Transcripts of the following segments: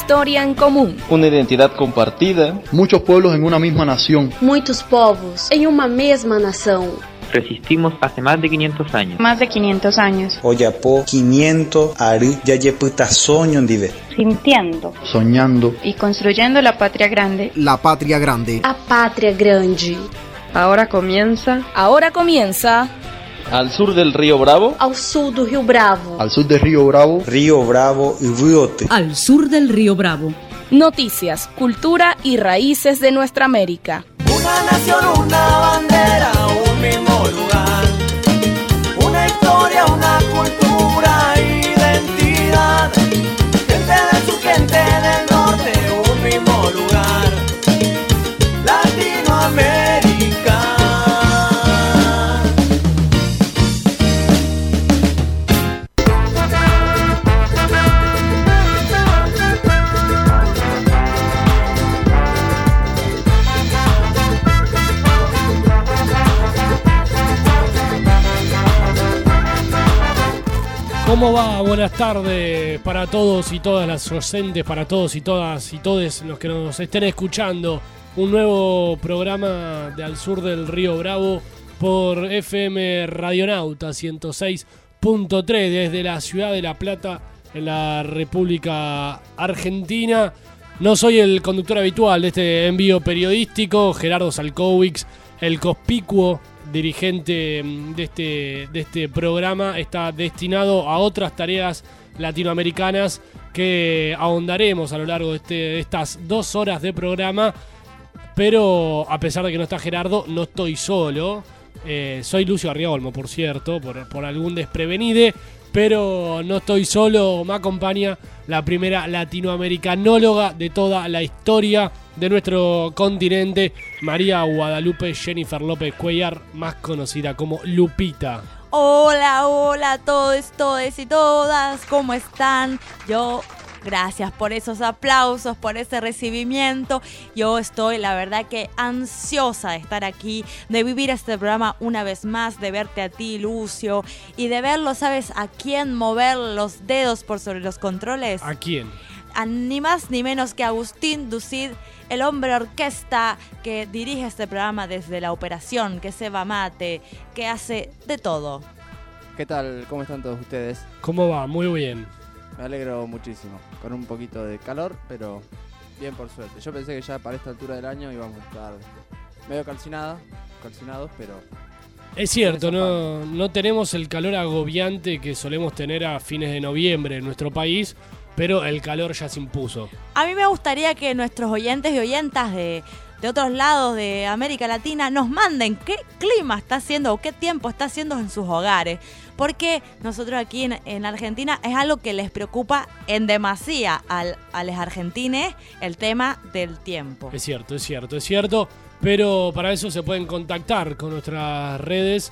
história em comum. Uma identidade compartida. Muitos pueblos em uma mesma nação. Muitos povos em uma mesma nação. Resistimos hace más de 500 años. Más de 500 años. Oyapo 500 ari yayeputa soñondive. Sintiendo. Soñando. Y construyendo la patria grande. La patria grande. A pátria grande. Ahora comienza. Al sur del río Bravo. Ao sul do Rio Bravo. Al sur del río Bravo. Río Bravo y Riote. Al sur del río Bravo. Noticias, cultura y raíces de nuestra América. Una nación, una bandera, un mismo lugar. Una historia, una cultura, identidad. Gente del sur, gente del norte, un mismo lugar. Latinoamérica. ¿Cómo va? Buenas tardes para todos y todas las docentes, para todos y todas y todes los que nos estén escuchando. Un nuevo programa de Al Sur del Río Bravo por FM Radionauta 106.3 desde la ciudad de La Plata, en la República Argentina. No soy el conductor habitual de este envío periodístico, Gerardo Salkowicz, el conspicuo dirigente de este programa, está destinado a otras tareas latinoamericanas que ahondaremos a lo largo de estas 2 horas de programa. Pero a pesar de que no está Gerardo, no estoy solo. Soy Lucio Arriolmo, por cierto, por algún desprevenide, pero no estoy solo. Me acompaña la primera latinoamericanóloga de toda la historia de nuestro continente, María Guadalupe Jennifer López Cuellar, más conocida como Lupita. Hola, hola a todos y todas, ¿cómo están? Gracias por esos aplausos, por ese recibimiento. Yo estoy, la verdad, que ansiosa de estar aquí, de vivir este programa una vez más, de verte a ti, Lucio, y de verlo, ¿sabes a quién mover los dedos por sobre los controles? ¿A quién? A ni más ni menos que Agustín Ducid, el hombre orquesta que dirige este programa desde la operación, que se va mate, que hace de todo. ¿Qué tal? ¿Cómo están todos ustedes? ¿Cómo va? Muy bien. Me alegro muchísimo, con un poquito de calor, pero bien por suerte. Yo pensé que ya para esta altura del año íbamos a estar medio calcinados, pero... Es cierto, no tenemos el calor agobiante que solemos tener a fines de noviembre en nuestro país, pero el calor ya se impuso. A mí me gustaría que nuestros oyentes y oyentas de otros lados de América Latina nos manden qué clima está haciendo o qué tiempo está haciendo en sus hogares. Porque nosotros aquí en Argentina es algo que les preocupa en demasía a los argentines, el tema del tiempo. Es cierto. Pero para eso se pueden contactar con nuestras redes.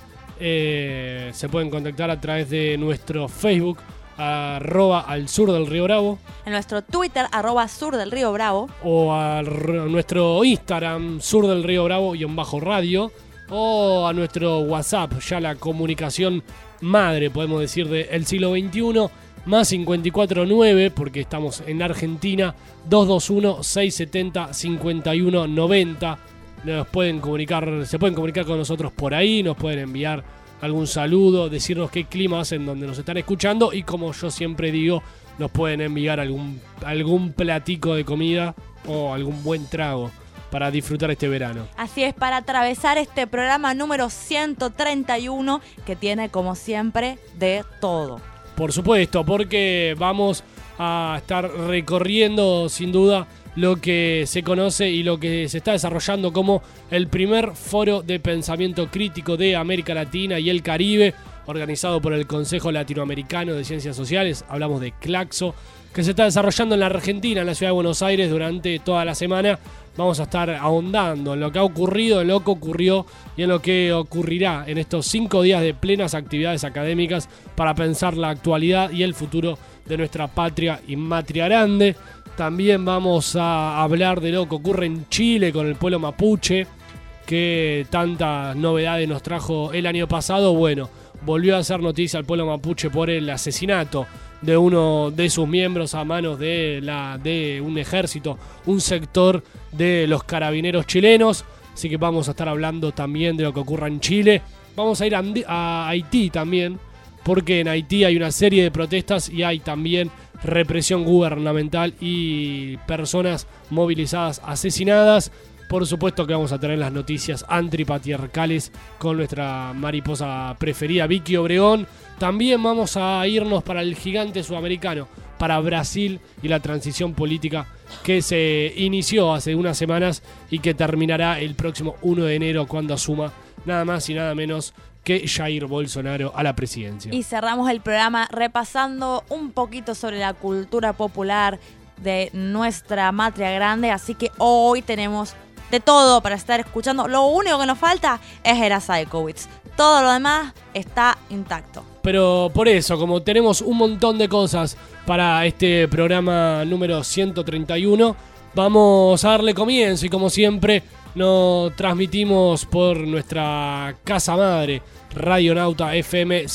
Se pueden contactar a través de nuestro Facebook, @al sur del Río Bravo. En nuestro Twitter, @sur del Río Bravo. O a nuestro Instagram, sur del Río Bravo _radio. O a nuestro WhatsApp, ya la comunicación madre, podemos decir, del siglo XXI, más 549, porque estamos en Argentina, 221-670-5190. Se pueden comunicar con nosotros por ahí, nos pueden enviar algún saludo, decirnos qué clima hacen donde nos están escuchando, y como yo siempre digo, nos pueden enviar algún platico de comida o algún buen trago para disfrutar este verano. Así es, para atravesar este programa número 131, que tiene, como siempre, de todo. Por supuesto, porque vamos a estar recorriendo, sin duda, lo que se conoce y lo que se está desarrollando como el primer foro de pensamiento crítico de América Latina y el Caribe, organizado por el Consejo Latinoamericano de Ciencias Sociales. Hablamos de CLACSO, que se está desarrollando en la Argentina, en la ciudad de Buenos Aires, durante toda la semana. Vamos a estar ahondando en lo que ha ocurrido, en lo que ocurrió y en lo que ocurrirá en estos 5 días de plenas actividades académicas para pensar la actualidad y el futuro de nuestra patria y matria grande. También vamos a hablar de lo que ocurre en Chile con el pueblo mapuche, que tantas novedades nos trajo el año pasado. Bueno, volvió a hacer noticia al pueblo mapuche por el asesinato de uno de sus miembros a manos de un ejército, un sector de los carabineros chilenos. Así que vamos a estar hablando también de lo que ocurra en Chile. Vamos a ir a Haití también, porque en Haití hay una serie de protestas y hay también represión gubernamental y personas movilizadas asesinadas. Por supuesto que vamos a tener las noticias antipatriarcales con nuestra mariposa preferida, Vicky Obregón. También vamos a irnos para el gigante sudamericano, para Brasil y la transición política que se inició hace unas semanas y que terminará el próximo 1 de enero cuando asuma nada más y nada menos que Jair Bolsonaro a la presidencia. Y cerramos el programa repasando un poquito sobre la cultura popular de nuestra matria grande, así que hoy tenemos de todo para estar escuchando. Lo único que nos falta es Era Saikowitz. Todo lo demás está intacto. Pero por eso, como tenemos un montón de cosas para este programa número 131, vamos a darle comienzo y como siempre nos transmitimos por nuestra casa madre, Radionauta FM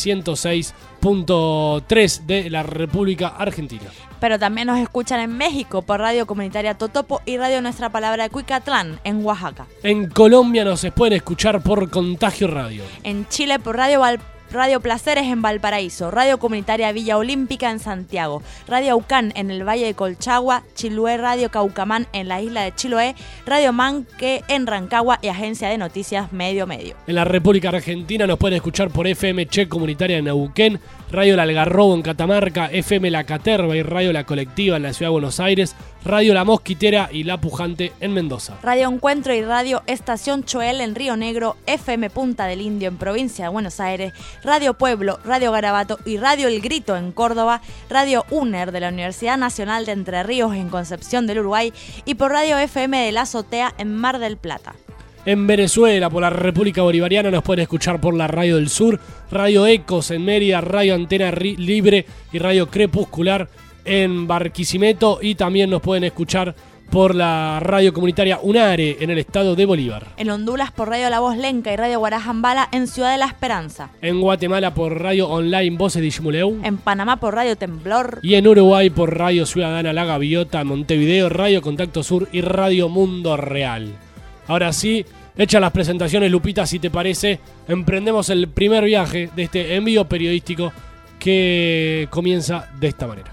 106.3 de la República Argentina. Pero también nos escuchan en México por Radio Comunitaria Totopo y Radio Nuestra Palabra de Cuicatlán, en Oaxaca. En Colombia nos pueden escuchar por Contagio Radio. En Chile por Radio Placeres en Valparaíso, Radio Comunitaria Villa Olímpica en Santiago, Radio Aucán en el Valle de Colchagua, Chiloé Radio Caucamán en la isla de Chiloé, Radio Manque en Rancagua y Agencia de Noticias Medio Medio. En la República Argentina nos pueden escuchar por FM Che Comunitaria en Neuquén, Radio El Algarrobo en Catamarca, FM La Caterva y Radio La Colectiva en la Ciudad de Buenos Aires, Radio La Mosquitera y La Pujante en Mendoza. Radio Encuentro y Radio Estación Choel en Río Negro, FM Punta del Indio en Provincia de Buenos Aires, Radio Pueblo, Radio Garabato y Radio El Grito en Córdoba, Radio UNER de la Universidad Nacional de Entre Ríos en Concepción del Uruguay y por Radio FM de La Azotea en Mar del Plata. En Venezuela, por la República Bolivariana, nos pueden escuchar por la Radio del Sur, Radio Ecos en Mérida, Radio Antena Libre y Radio Crepuscular en Barquisimeto y también nos pueden escuchar por la radio comunitaria UNARE en el estado de Bolívar. En Honduras por Radio La Voz Lenca y Radio Guarajambala en Ciudad de la Esperanza. En Guatemala por Radio Online Voces de Ximuleu. En Panamá por Radio Temblor. Y en Uruguay por Radio Ciudadana La Gaviota, Montevideo, Radio Contacto Sur y Radio Mundo Real. Ahora sí, hechas las presentaciones, Lupita, si te parece, emprendemos el primer viaje de este envío periodístico que comienza de esta manera.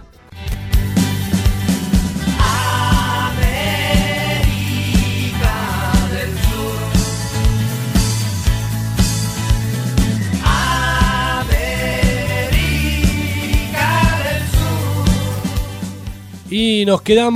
Y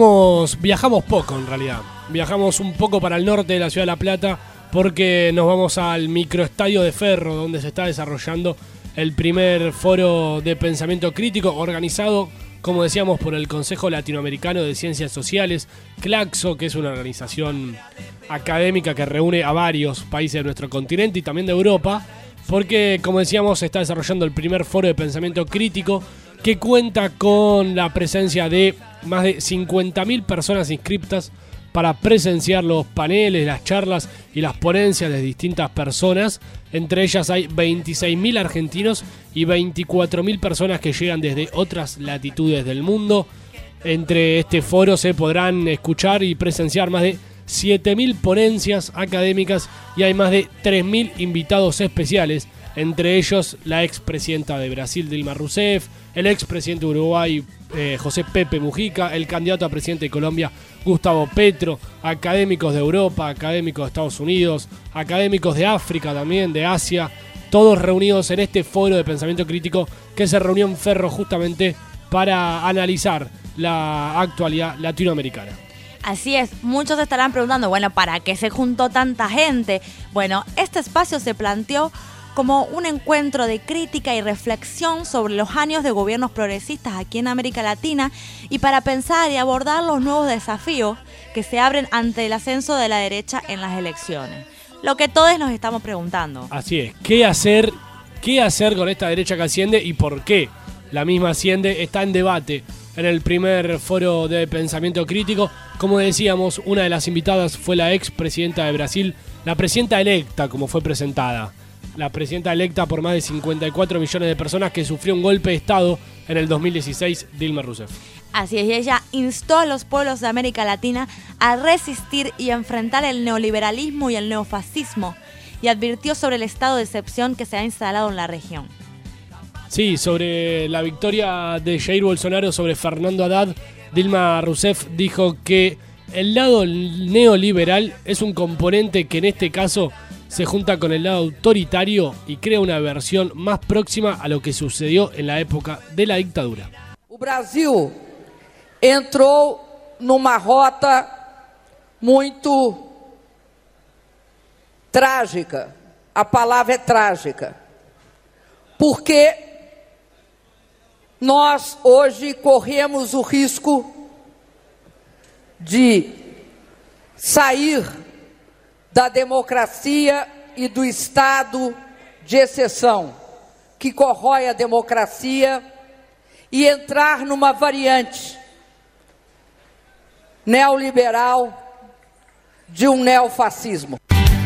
viajamos poco en realidad. Viajamos un poco para el norte de la ciudad de La Plata porque nos vamos al microestadio de Ferro, donde se está desarrollando el primer foro de pensamiento crítico organizado, como decíamos, por el Consejo Latinoamericano de Ciencias Sociales, CLACSO, que es una organización académica que reúne a varios países de nuestro continente y también de Europa, porque, como decíamos, se está desarrollando el primer foro de pensamiento crítico que cuenta con la presencia de más de 50.000 personas inscriptas para presenciar los paneles, las charlas y las ponencias de distintas personas. Entre ellas hay 26.000 argentinos y 24.000 personas que llegan desde otras latitudes del mundo. Entre este foro se podrán escuchar y presenciar más de 7.000 ponencias académicas y hay más de 3.000 invitados especiales, entre ellos la expresidenta de Brasil, Dilma Rousseff, el expresidente de Uruguay, José Pepe Mujica, el candidato a presidente de Colombia, Gustavo Petro, académicos de Europa, académicos de Estados Unidos, académicos de África también, de Asia, todos reunidos en este foro de pensamiento crítico que se reunió en Ferro justamente para analizar la actualidad latinoamericana. Así es, muchos se estarán preguntando, bueno, ¿para qué se juntó tanta gente? Bueno, este espacio se planteó como un encuentro de crítica y reflexión sobre los años de gobiernos progresistas aquí en América Latina y para pensar y abordar los nuevos desafíos que se abren ante el ascenso de la derecha en las elecciones. Lo que todos nos estamos preguntando. Así es, ¿qué hacer con esta derecha que asciende y por qué la misma asciende? Está en debate en el primer foro de pensamiento crítico. Como decíamos, una de las invitadas fue la expresidenta de Brasil, la presidenta electa, como fue presentada, la presidenta electa por más de 54 millones de personas que sufrió un golpe de Estado en el 2016, Dilma Rousseff. Así es, y ella instó a los pueblos de América Latina a resistir y enfrentar el neoliberalismo y el neofascismo, y advirtió sobre el estado de excepción que se ha instalado en la región. Sí, sobre la victoria de Jair Bolsonaro sobre Fernando Haddad, Dilma Rousseff dijo que el lado neoliberal es un componente que en este caso se junta con el lado autoritario y crea una versión más próxima a lo que sucedió en la época de la dictadura. O Brasil entrou numa rota muito trágica. A palavra é trágica. Porque nós hoje corremos o risco de sair da democracia e do estado de exceção, que corrói a democracia, e entrar numa variante neoliberal de um neofascismo.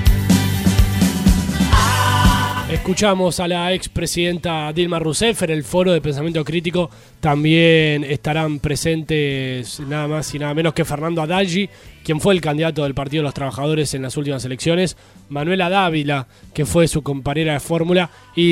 Escuchamos a la expresidenta Dilma Rousseff en el foro de pensamiento crítico. También estarán presentes nada más y nada menos que Fernando Haddad, quien fue el candidato del Partido de los Trabajadores en las últimas elecciones, Manuela Dávila, que fue su compañera de fórmula,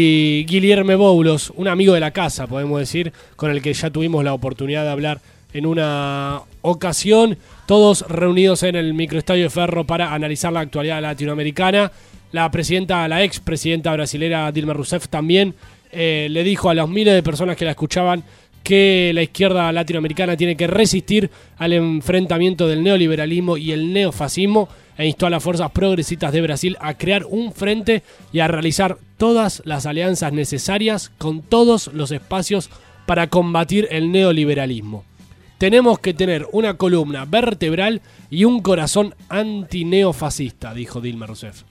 y Guilherme Boulos, un amigo de la casa, podemos decir, con el que ya tuvimos la oportunidad de hablar en una ocasión, todos reunidos en el microestadio de Ferro para analizar la actualidad latinoamericana. La expresidenta brasilera Dilma Rousseff también le dijo a los miles de personas que la escuchaban que la izquierda latinoamericana tiene que resistir al enfrentamiento del neoliberalismo y el neofascismo, e instó a las fuerzas progresistas de Brasil a crear un frente y a realizar todas las alianzas necesarias con todos los espacios para combatir el neoliberalismo. Tenemos que tener una columna vertebral y un corazón antineofascista, dijo Dilma Rousseff.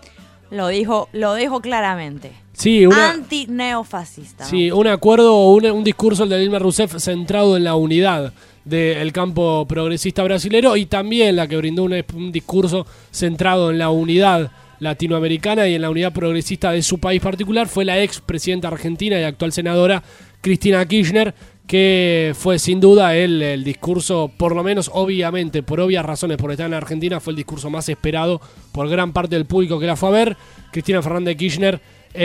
Lo dijo claramente. Sí, antineofascista. Sí, un acuerdo o un discurso de Dilma Rousseff centrado en la unidad del campo progresista brasilero, y también la que brindó un discurso centrado en la unidad latinoamericana y en la unidad progresista de su país particular fue la expresidenta argentina y actual senadora Cristina Kirchner, que fue sin duda el discurso, por lo menos obviamente, por obvias razones, por estar en Argentina, fue el discurso más esperado por gran parte del público que la fue a ver. Cristina Fernández de Kirchner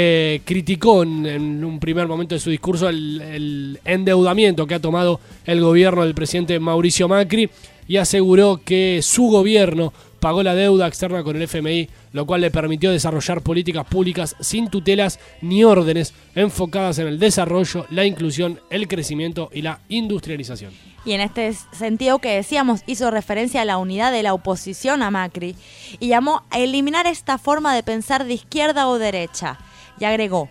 criticó en un primer momento de su discurso el endeudamiento que ha tomado el gobierno del presidente Mauricio Macri, y aseguró que su gobierno pagó la deuda externa con el FMI, lo cual le permitió desarrollar políticas públicas sin tutelas ni órdenes, enfocadas en el desarrollo, la inclusión, el crecimiento y la industrialización. Y en este sentido que decíamos, hizo referencia a la unidad de la oposición a Macri y llamó a eliminar esta forma de pensar de izquierda o derecha. Y agregó,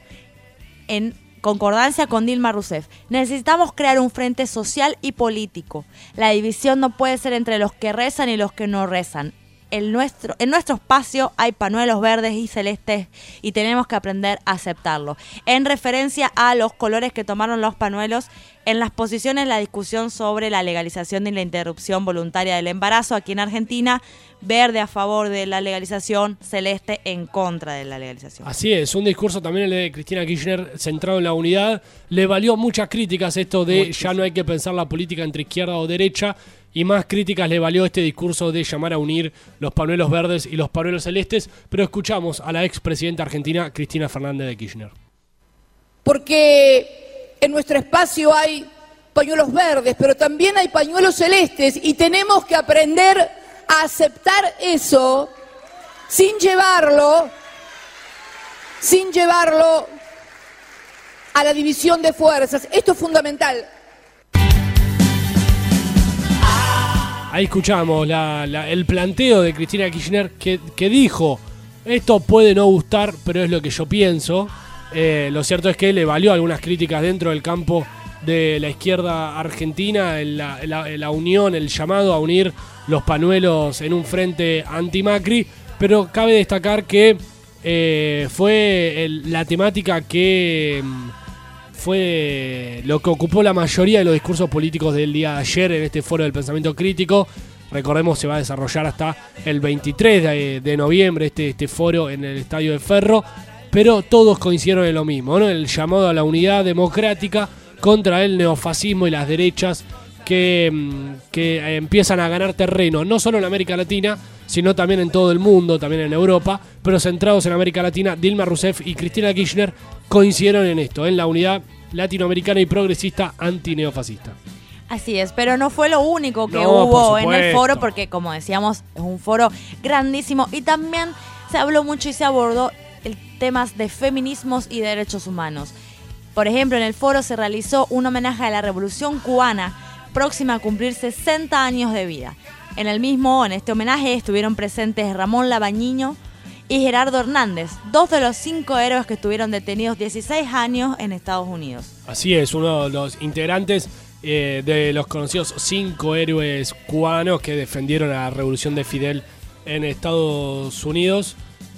en concordancia con Dilma Rousseff, necesitamos crear un frente social y político. La división no puede ser entre los que rezan y los que no rezan. En nuestro espacio hay pañuelos verdes y celestes y tenemos que aprender a aceptarlo. En referencia a los colores que tomaron los pañuelos en las posiciones en la discusión sobre la legalización y la interrupción voluntaria del embarazo aquí en Argentina, verde a favor de la legalización, celeste en contra de la legalización. Así es, un discurso también el de Cristina Kirchner centrado en la unidad. Le valió muchas críticas esto de ya no hay que pensar la política entre izquierda o derecha, y más críticas le valió este discurso de llamar a unir los pañuelos verdes y los pañuelos celestes. Pero escuchamos a la expresidenta argentina Cristina Fernández de Kirchner. Porque en nuestro espacio hay pañuelos verdes, pero también hay pañuelos celestes, y tenemos que aprender a aceptar eso sin llevarlo a la división de fuerzas. Esto es fundamental. Ahí escuchamos el planteo de Cristina Kirchner que dijo, esto puede no gustar, pero es lo que yo pienso. Lo cierto es que le valió algunas críticas dentro del campo de la izquierda argentina, la unión, el llamado a unir los pañuelos en un frente anti-Macri, pero cabe destacar que fue la temática que fue lo que ocupó la mayoría de los discursos políticos del día de ayer en este foro del pensamiento crítico. Recordemos, se va a desarrollar hasta el 23 de noviembre este foro en el Estadio de Ferro. pero todos coincidieron en lo mismo, ¿no? El llamado a la unidad democrática contra el neofascismo y las derechas que empiezan a ganar terreno, no solo en América Latina, sino también en todo el mundo, también en Europa, pero centrados en América Latina. Dilma Rousseff y Cristina Kirchner coincidieron en esto, en la unidad latinoamericana y progresista antineofascista. Así es, pero no fue lo único que No, hubo por en el supuesto. foro, porque como decíamos, es un foro grandísimo y también se habló mucho y se abordó temas de feminismos y derechos humanos. Por ejemplo, en el foro se realizó un homenaje a la Revolución Cubana, próxima a cumplir 60 años de vida. En este homenaje estuvieron presentes Ramón Labañiño y Gerardo Hernández, 2 de los 5 héroes que estuvieron detenidos 16 años en Estados Unidos. Así es, uno de los integrantes de los conocidos 5 héroes cubanos que defendieron a la revolución de Fidel en Estados Unidos.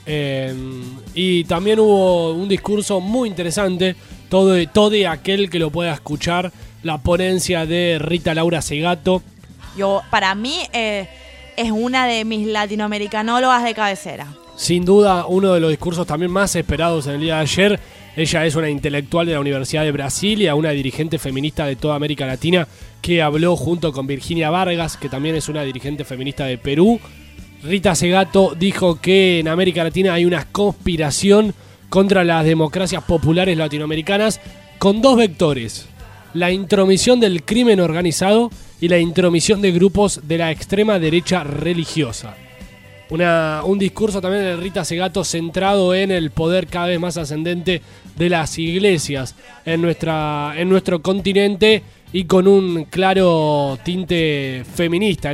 Y también hubo un discurso muy interesante, todo aquel que lo pueda escuchar, la ponencia de Rita Laura Segato. Para mí es una de mis latinoamericanólogas de cabecera. Sin duda, uno de los discursos también más esperados en el día de ayer. Ella es una intelectual de la Universidad de Brasilia, una dirigente feminista de toda América Latina, que habló junto con Virginia Vargas, que también es una dirigente feminista de Perú. Rita Segato dijo que en América Latina hay una conspiración contra las democracias populares latinoamericanas con 2 vectores: la intromisión del crimen organizado y la intromisión de grupos de la extrema derecha religiosa. Un discurso también de Rita Segato centrado en el poder cada vez más ascendente de las iglesias en nuestro continente, y con un claro tinte feminista en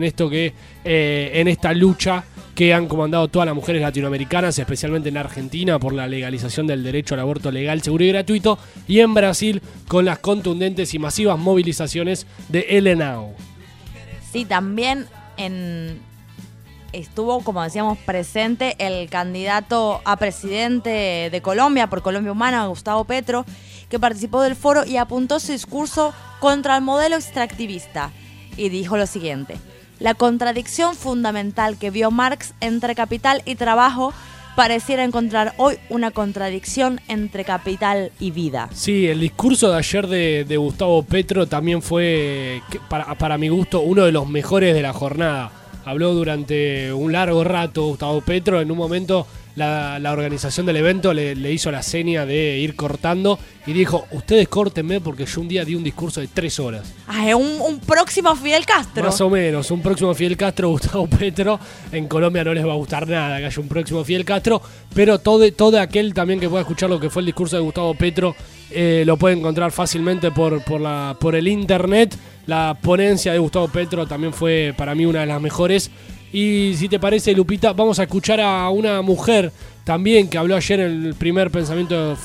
esta lucha que han comandado todas las mujeres latinoamericanas, especialmente en Argentina por la legalización del derecho al aborto legal, seguro y gratuito, y en Brasil con las contundentes y masivas movilizaciones de El Now. Sí, también estuvo, como decíamos, presente el candidato a presidente de Colombia, por Colombia Humana, Gustavo Petro, que participó del foro y apuntó su discurso contra el modelo extractivista. Y dijo lo siguiente: la contradicción fundamental que vio Marx entre capital y trabajo pareciera encontrar hoy una contradicción entre capital y vida. Sí, el discurso de ayer de Gustavo Petro también fue, para mi gusto, uno de los mejores de la jornada. Habló durante un largo rato Gustavo Petro. En un momento la organización del evento le hizo la seña de ir cortando y dijo: ustedes córtenme porque yo un día di un discurso de 3 horas. Ah, es un próximo Fidel Castro. Más o menos, un próximo Fidel Castro, Gustavo Petro. En Colombia no les va a gustar nada que haya un próximo Fidel Castro, pero todo aquel también que pueda escuchar lo que fue el discurso de Gustavo Petro lo puede encontrar fácilmente por el internet. La ponencia de Gustavo Petro también fue para mí una de las mejores. Y si te parece, Lupita, vamos a escuchar a una mujer también que habló ayer en el primer pensamiento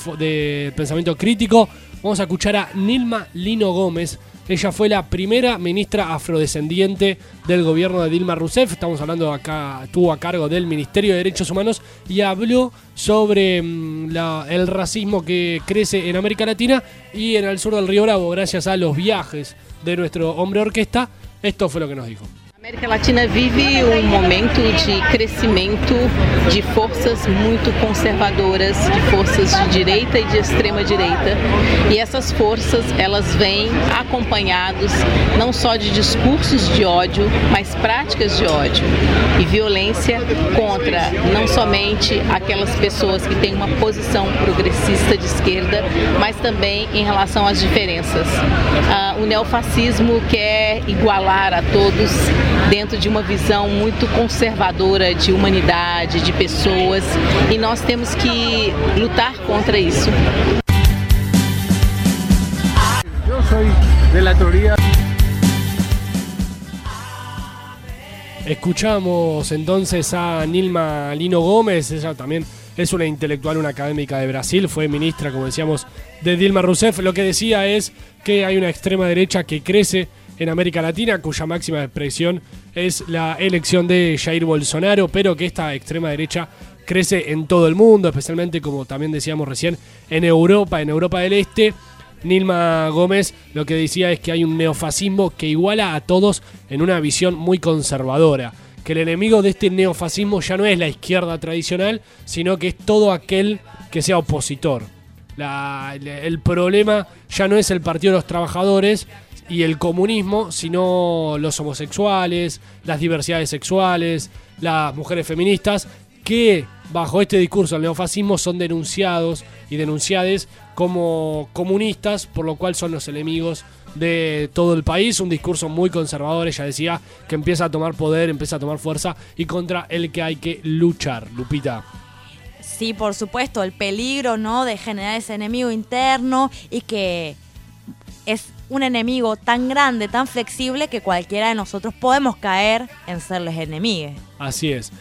crítico. Vamos a escuchar a Nilma Lino Gómez. Ella fue la primera ministra afrodescendiente del gobierno de Dilma Rousseff. Estamos hablando acá, estuvo a cargo del Ministerio de Derechos Humanos y habló sobre el racismo que crece en América Latina y en el sur del Río Bravo, gracias a los viajes de nuestro hombre orquesta. Esto fue lo que nos dijo. A América Latina vive momento de crescimento de forças muito conservadoras, de forças de direita e de extrema direita. E essas forças, elas vêm acompanhados não só de discursos de ódio, mas práticas de ódio e violência contra não somente aquelas pessoas que têm uma posição progressista de esquerda, mas também em relação às diferenças. O neofascismo quer igualar a todos dentro de uma visão muito conservadora de humanidade, de pessoas, e nós temos que lutar contra isso. Yo soy de la teoría. Escuchamos entonces a Nilma Lino Gómez. Ella también es una intelectual, una académica de Brasil, fue ministra, como decíamos, de Dilma Rousseff. Lo que decía es que hay una extrema derecha que crece en América Latina, cuya máxima expresión es la elección de Jair Bolsonaro, pero que esta extrema derecha crece en todo el mundo, especialmente, como también decíamos recién, en Europa del Este. Nilma Gómez lo que decía es que hay un neofascismo que iguala a todos en una visión muy conservadora, que el enemigo de este neofascismo ya no es la izquierda tradicional, sino que es todo aquel que sea opositor. El problema ya no es el Partido de los Trabajadores y el comunismo, sino los homosexuales, las diversidades sexuales, las mujeres feministas, que bajo este discurso del neofascismo son denunciados y denunciades como comunistas, por lo cual son los enemigos de todo el país. Un discurso muy conservador, ella decía, que empieza a tomar poder, empieza a tomar fuerza y contra el que hay que luchar. Lupita. Sí, por supuesto, el peligro, ¿no?, de generar ese enemigo interno y que es un enemigo tan grande, tan flexible que cualquiera de nosotros podemos caer en serles enemigos. Así es.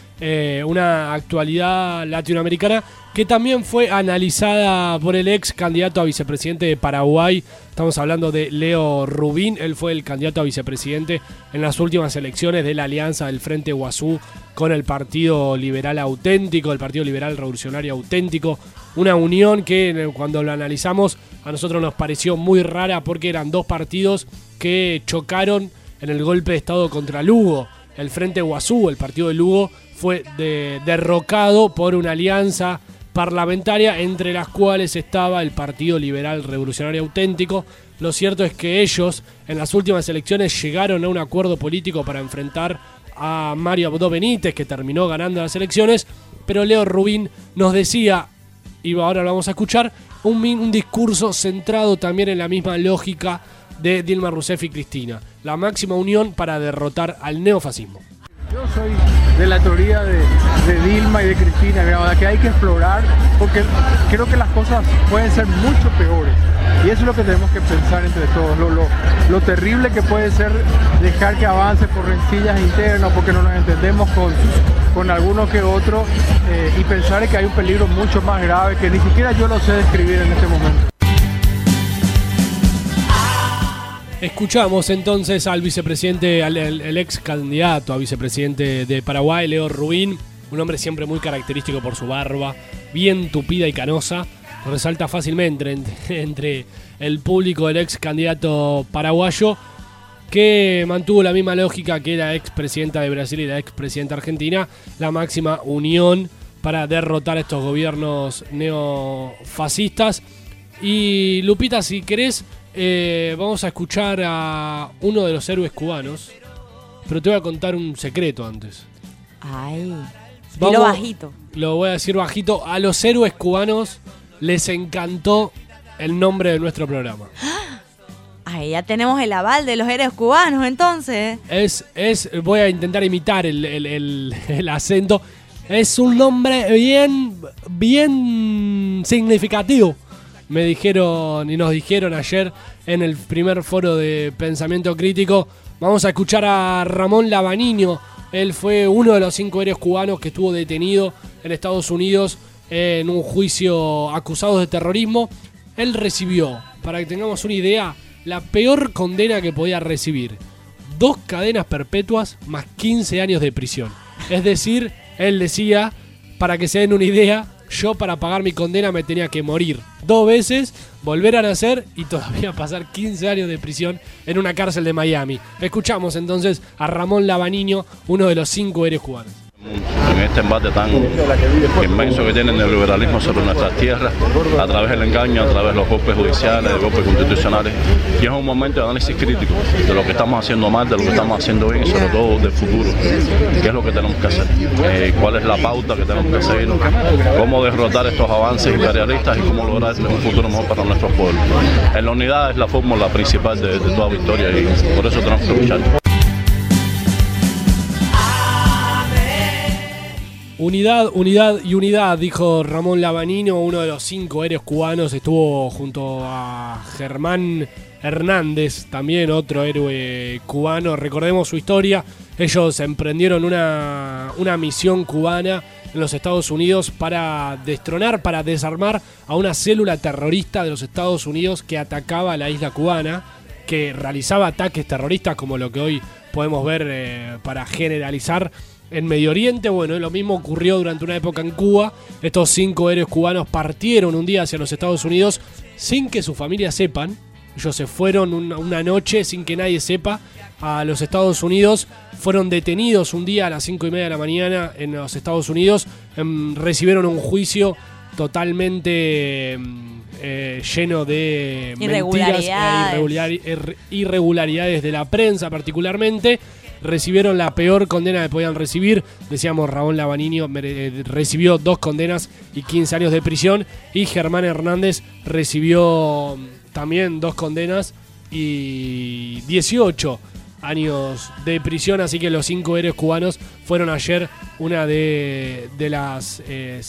Una actualidad latinoamericana que también fue analizada por el ex candidato a vicepresidente de Paraguay. Estamos hablando de Leo Rubín. Él fue el candidato a vicepresidente en las últimas elecciones de la alianza del Frente Guazú con el Partido Liberal Auténtico, el Partido Liberal Revolucionario Auténtico. Una unión que cuando lo analizamos a nosotros nos pareció muy rara porque eran dos partidos que chocaron en el golpe de Estado contra Lugo. El Frente Guazú, el partido de Lugo, fue derrocado por una alianza parlamentaria entre las cuales estaba el Partido Liberal Revolucionario Auténtico. Lo cierto es que ellos en las últimas elecciones llegaron a un acuerdo político para enfrentar a Mario Abdo Benítez, que terminó ganando las elecciones, pero Leo Rubín nos decía, y ahora lo vamos a escuchar, un discurso centrado también en la misma lógica de Dilma Rousseff y Cristina, la máxima unión para derrotar al neofascismo. Yo soy de la teoría de Dilma y de Cristina, digamos, que hay que explorar, porque creo que las cosas pueden ser mucho peores. Y eso es lo que tenemos que pensar entre todos, lo terrible que puede ser dejar que avance por rencillas internas, porque no nos entendemos con alguno que otro, y pensar que hay un peligro mucho más grave que ni siquiera yo lo sé describir en este momento. Escuchamos entonces al vicepresidente, el ex candidato a vicepresidente de Paraguay, Leo Rubín, un hombre siempre muy característico por su barba, bien tupida y canosa, resalta fácilmente entre el público del ex candidato paraguayo, que mantuvo la misma lógica que la expresidenta de Brasil y la expresidenta argentina, la máxima unión para derrotar a estos gobiernos neofascistas. Y Lupita, si querés, vamos a escuchar a uno de los héroes cubanos, pero te voy a contar un secreto antes. Ay, dilo bajito. Lo voy a decir bajito. A los héroes cubanos les encantó el nombre de nuestro programa. Ay, ya tenemos el aval de los héroes cubanos, entonces. Voy a intentar imitar el acento. Es un nombre bien significativo. Me dijeron y nos dijeron ayer en el primer foro de Pensamiento Crítico. Vamos a escuchar a Ramón Lavanino. Él fue uno de los 5 héroes cubanos que estuvo detenido en Estados Unidos en un juicio acusados de terrorismo. Él recibió, para que tengamos una idea, la peor condena que podía recibir: 2 cadenas perpetuas más 15 años de prisión. Es decir, él decía, para que se den una idea, yo para pagar mi condena me tenía que morir 2 veces, volver a nacer y todavía pasar 15 años de prisión en una cárcel de Miami. Escuchamos entonces a Ramón Lavanino, uno de los 5 héroes cubanos. En este embate tan inmenso que tiene el neoliberalismo sobre nuestras tierras, a través del engaño, a través de los golpes judiciales, de golpes constitucionales, y es un momento de análisis crítico de lo que estamos haciendo mal, de lo que estamos haciendo bien y sobre todo del futuro. ¿Qué es lo que tenemos que hacer? ¿Cuál es la pauta que tenemos que seguir? ¿Cómo derrotar estos avances imperialistas y cómo lograr un futuro mejor para nuestros pueblos? En la unidad es la fórmula principal de toda victoria y por eso tenemos que luchar. Unidad, unidad y unidad, dijo Ramón Lavanino, uno de los 5 héroes cubanos. Estuvo junto a Germán Hernández, también otro héroe cubano. Recordemos su historia. Ellos emprendieron una misión cubana en los Estados Unidos para destronar, para desarmar a una célula terrorista de los Estados Unidos que atacaba a la isla cubana, que realizaba ataques terroristas como lo que hoy podemos ver para generalizar en Medio Oriente. Bueno, lo mismo ocurrió durante una época en Cuba. Estos 5 héroes cubanos partieron un día hacia los Estados Unidos sin que sus familias sepan, Ellos se fueron una noche sin que nadie sepa a los Estados Unidos. Fueron detenidos un día a las 5:30 de la mañana en los Estados Unidos. recibieron un juicio totalmente lleno de irregularidades de la prensa particularmente. Recibieron la peor condena que podían recibir. Decíamos, Ramón Lavanino recibió 2 condenas y 15 años de prisión. Y Germán Hernández recibió también 2 condenas y 18 años de prisión. Así que los 5 héroes cubanos fueron ayer una de las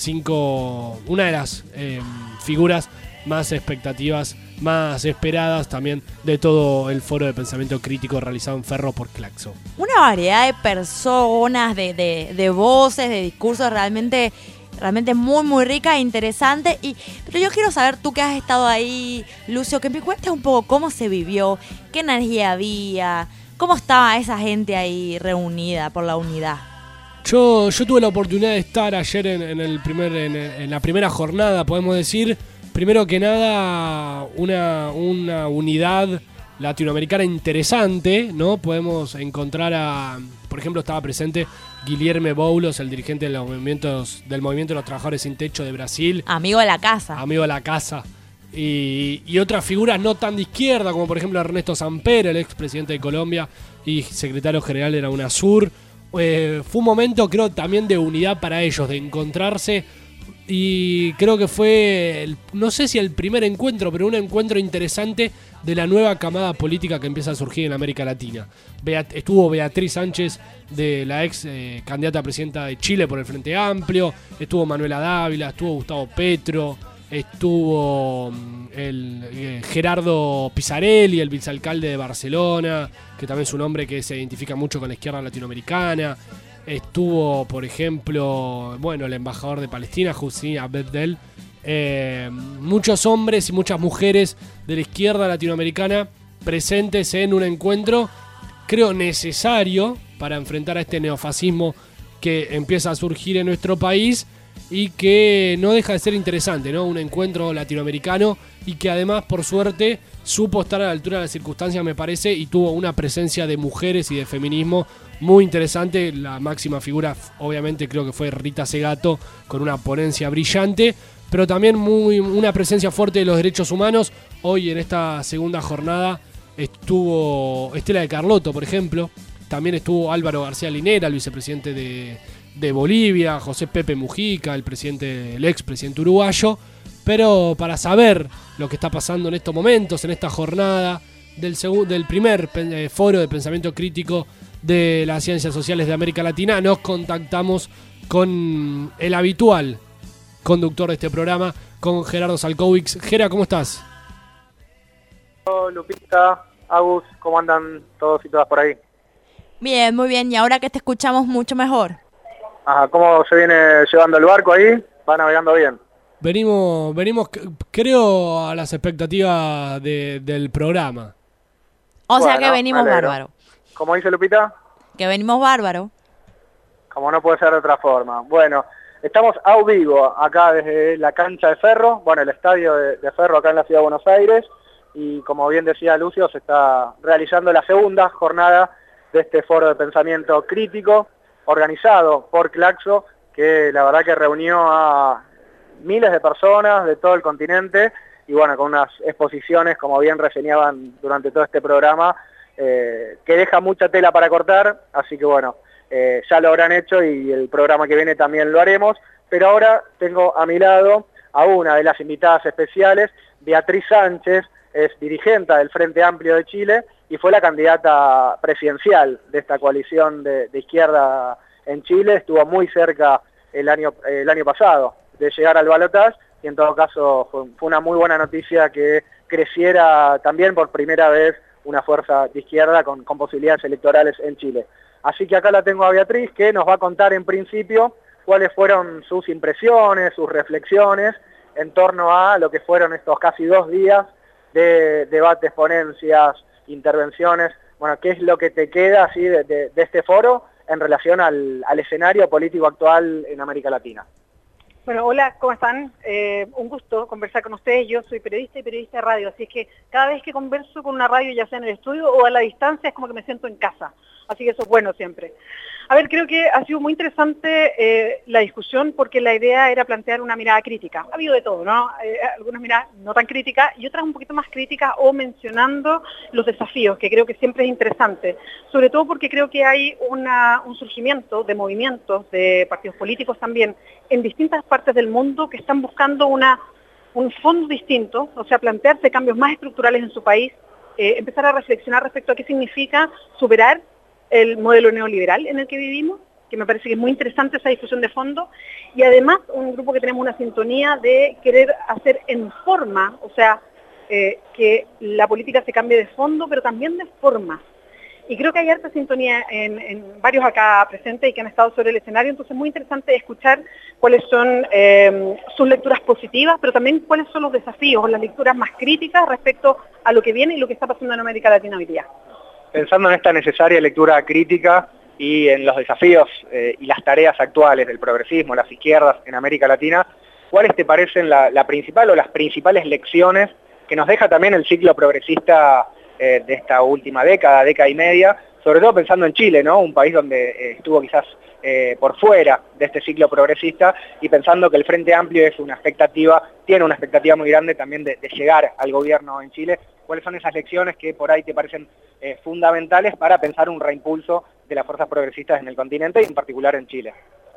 figuras más expectativas, más esperadas también de todo el foro de pensamiento crítico realizado en Ferro por Claxo. Una variedad de personas, de voces, de discursos realmente muy, muy rica e interesante. Pero yo quiero saber, tú que has estado ahí, Lucio, que me cuentes un poco cómo se vivió, qué energía había, cómo estaba esa gente ahí reunida por la unidad. Yo tuve la oportunidad de estar ayer en la primera jornada, podemos decir. Primero que nada, una unidad latinoamericana interesante, ¿no? Podemos encontrar por ejemplo, estaba presente Guilherme Boulos, el dirigente del movimiento de los Trabajadores Sin Techo de Brasil. Amigo de la casa. Amigo de la casa. Y otras figuras no tan de izquierda, como por ejemplo Ernesto Samper, el expresidente de Colombia y secretario general de la UNASUR. Fue un momento, creo, también de unidad para ellos, de encontrarse. Y creo que fue, no sé si el primer encuentro, pero un encuentro interesante de la nueva camada política que empieza a surgir en América Latina. Estuvo Beatriz Sánchez, de la ex candidata a presidenta de Chile por el Frente Amplio, estuvo Manuela Dávila, estuvo Gustavo Petro, estuvo Gerardo Pizzarelli, el vicealcalde de Barcelona, que también es un hombre que se identifica mucho con la izquierda latinoamericana. Estuvo, por ejemplo, el embajador de Palestina, Hussein Abdel. Muchos hombres y muchas mujeres de la izquierda latinoamericana presentes en un encuentro, creo, necesario para enfrentar a este neofascismo que empieza a surgir en nuestro país y que no deja de ser interesante, ¿no? Un encuentro latinoamericano y que además, por suerte, supo estar a la altura de las circunstancias, me parece, y tuvo una presencia de mujeres y de feminismo muy interesante. La máxima figura, obviamente, creo que fue Rita Segato, con una ponencia brillante, pero también una presencia fuerte de los derechos humanos. Hoy, en esta segunda jornada, estuvo Estela de Carlotto, por ejemplo. También estuvo Álvaro García Linera, el vicepresidente de Bolivia, José Pepe Mujica, el expresidente uruguayo. Pero para saber lo que está pasando en estos momentos, en esta jornada del primer foro de pensamiento crítico de las ciencias sociales de América Latina, nos contactamos con el habitual conductor de este programa, con Gerardo Salkowicz. Gera, ¿cómo estás? Hola, Lupita, Agus, ¿cómo andan todos y todas por ahí? Bien, muy bien, y ahora que te escuchamos mucho mejor. Ajá, ¿cómo se viene llevando el barco ahí? ¿Va navegando bien? Venimos, creo, a las expectativas del programa. O sea que venimos bárbaro. ¿Cómo dice Lupita? Que venimos bárbaro. Como no puede ser de otra forma. Bueno, estamos a vivo acá desde la cancha de Ferro, el estadio de Ferro acá en la ciudad de Buenos Aires, y como bien decía Lucio, se está realizando la segunda jornada de este foro de pensamiento crítico, organizado por Claxo, que la verdad que reunió a miles de personas de todo el continente, y con unas exposiciones, como bien reseñaban durante todo este programa, que deja mucha tela para cortar, así que ya lo habrán hecho y el programa que viene también lo haremos. Pero ahora tengo a mi lado a una de las invitadas especiales, Beatriz Sánchez, es dirigente del Frente Amplio de Chile y fue la candidata presidencial de esta coalición de izquierda en Chile. Estuvo muy cerca el año pasado de llegar al balotaje, y en todo caso fue una muy buena noticia que creciera también por primera vez una fuerza de izquierda con posibilidades electorales en Chile. Así que acá la tengo a Beatriz, que nos va a contar en principio cuáles fueron sus impresiones, sus reflexiones en torno a lo que fueron estos casi 2 días de debates, ponencias, intervenciones. ¿Qué es lo que te queda así de este foro en relación al escenario político actual en América Latina? Bueno, hola, ¿cómo están? Un gusto conversar con ustedes. Yo soy periodista y periodista de radio, así es que cada vez que converso con una radio, ya sea en el estudio o a la distancia, es como que me siento en casa. Así que eso es bueno siempre. A ver, creo que ha sido muy interesante la discusión porque la idea era plantear una mirada crítica. Ha habido de todo, ¿no? Algunas miradas no tan críticas y otras un poquito más críticas o mencionando los desafíos, que creo que siempre es interesante. Sobre todo porque creo que hay un surgimiento de movimientos, de partidos políticos también, en distintas partes del mundo que están buscando un fondo distinto, o sea, plantearse cambios más estructurales en su país, empezar a reflexionar respecto a qué significa superar el modelo neoliberal en el que vivimos, que me parece que es muy interesante esa discusión de fondo, y además un grupo que tenemos una sintonía de querer hacer en forma, o sea, que la política se cambie de fondo, pero también de forma. Y creo que hay harta sintonía en varios acá presentes y que han estado sobre el escenario, entonces es muy interesante escuchar cuáles son sus lecturas positivas, pero también cuáles son los desafíos, las lecturas más críticas respecto a lo que viene y lo que está pasando en América Latina hoy día. Pensando en esta necesaria lectura crítica y en los desafíos y las tareas actuales del progresismo, las izquierdas en América Latina, ¿cuáles te parecen la principal o las principales lecciones que nos deja también el ciclo progresista de esta última década y media, sobre todo pensando en Chile, ¿no? Un país donde estuvo quizás por fuera de este ciclo progresista y pensando que el Frente Amplio tiene una expectativa muy grande también de llegar al gobierno en Chile? ¿Cuáles son esas lecciones que por ahí te parecen fundamentales para pensar un reimpulso de las fuerzas progresistas en el continente y en particular en Chile?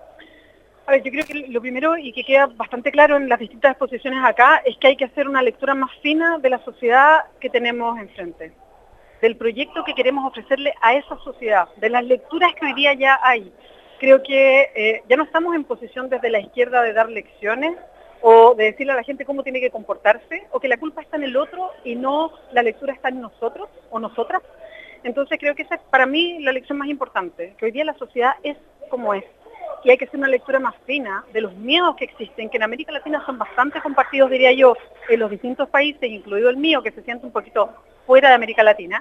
A ver, yo creo que lo primero y que queda bastante claro en las distintas exposiciones acá es que hay que hacer una lectura más fina de la sociedad que tenemos enfrente, del proyecto que queremos ofrecerle a esa sociedad, de las lecturas que hoy día ya hay. Creo que ya no estamos en posición desde la izquierda de dar lecciones o de decirle a la gente cómo tiene que comportarse, o que la culpa está en el otro y no la lectura está en nosotros o nosotras. Entonces creo que esa es para mí la lección más importante, que hoy día la sociedad es como es. Y hay que hacer una lectura más fina de los miedos que existen, que en América Latina son bastante compartidos, diría yo, en los distintos países, incluido el mío, que se siente un poquito fuera de América Latina.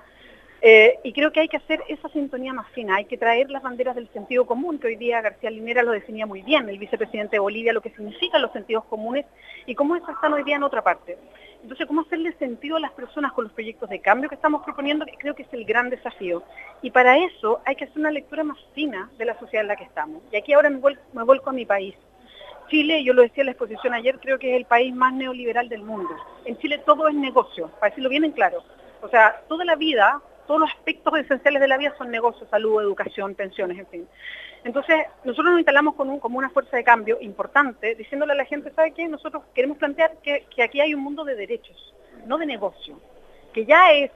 Y creo que hay que hacer esa sintonía más fina, hay que traer las banderas del sentido común, que hoy día García Linera lo definía muy bien, el vicepresidente de Bolivia, lo que significan los sentidos comunes y cómo eso están hoy día en otra parte. Entonces, cómo hacerle sentido a las personas con los proyectos de cambio que estamos proponiendo, que creo que es el gran desafío. Y para eso hay que hacer una lectura más fina de la sociedad en la que estamos. Y aquí ahora me vuelco a mi país. Chile, yo lo decía en la exposición ayer, creo que es el país más neoliberal del mundo. En Chile todo es negocio, para decirlo bien en claro. O sea, toda la vida, todos los aspectos esenciales de la vida son negocios, salud, educación, pensiones, en fin. Entonces, nosotros nos instalamos como una fuerza de cambio importante, diciéndole a la gente, ¿sabe qué? Nosotros queremos plantear que aquí hay un mundo de derechos, no de negocio, que ya es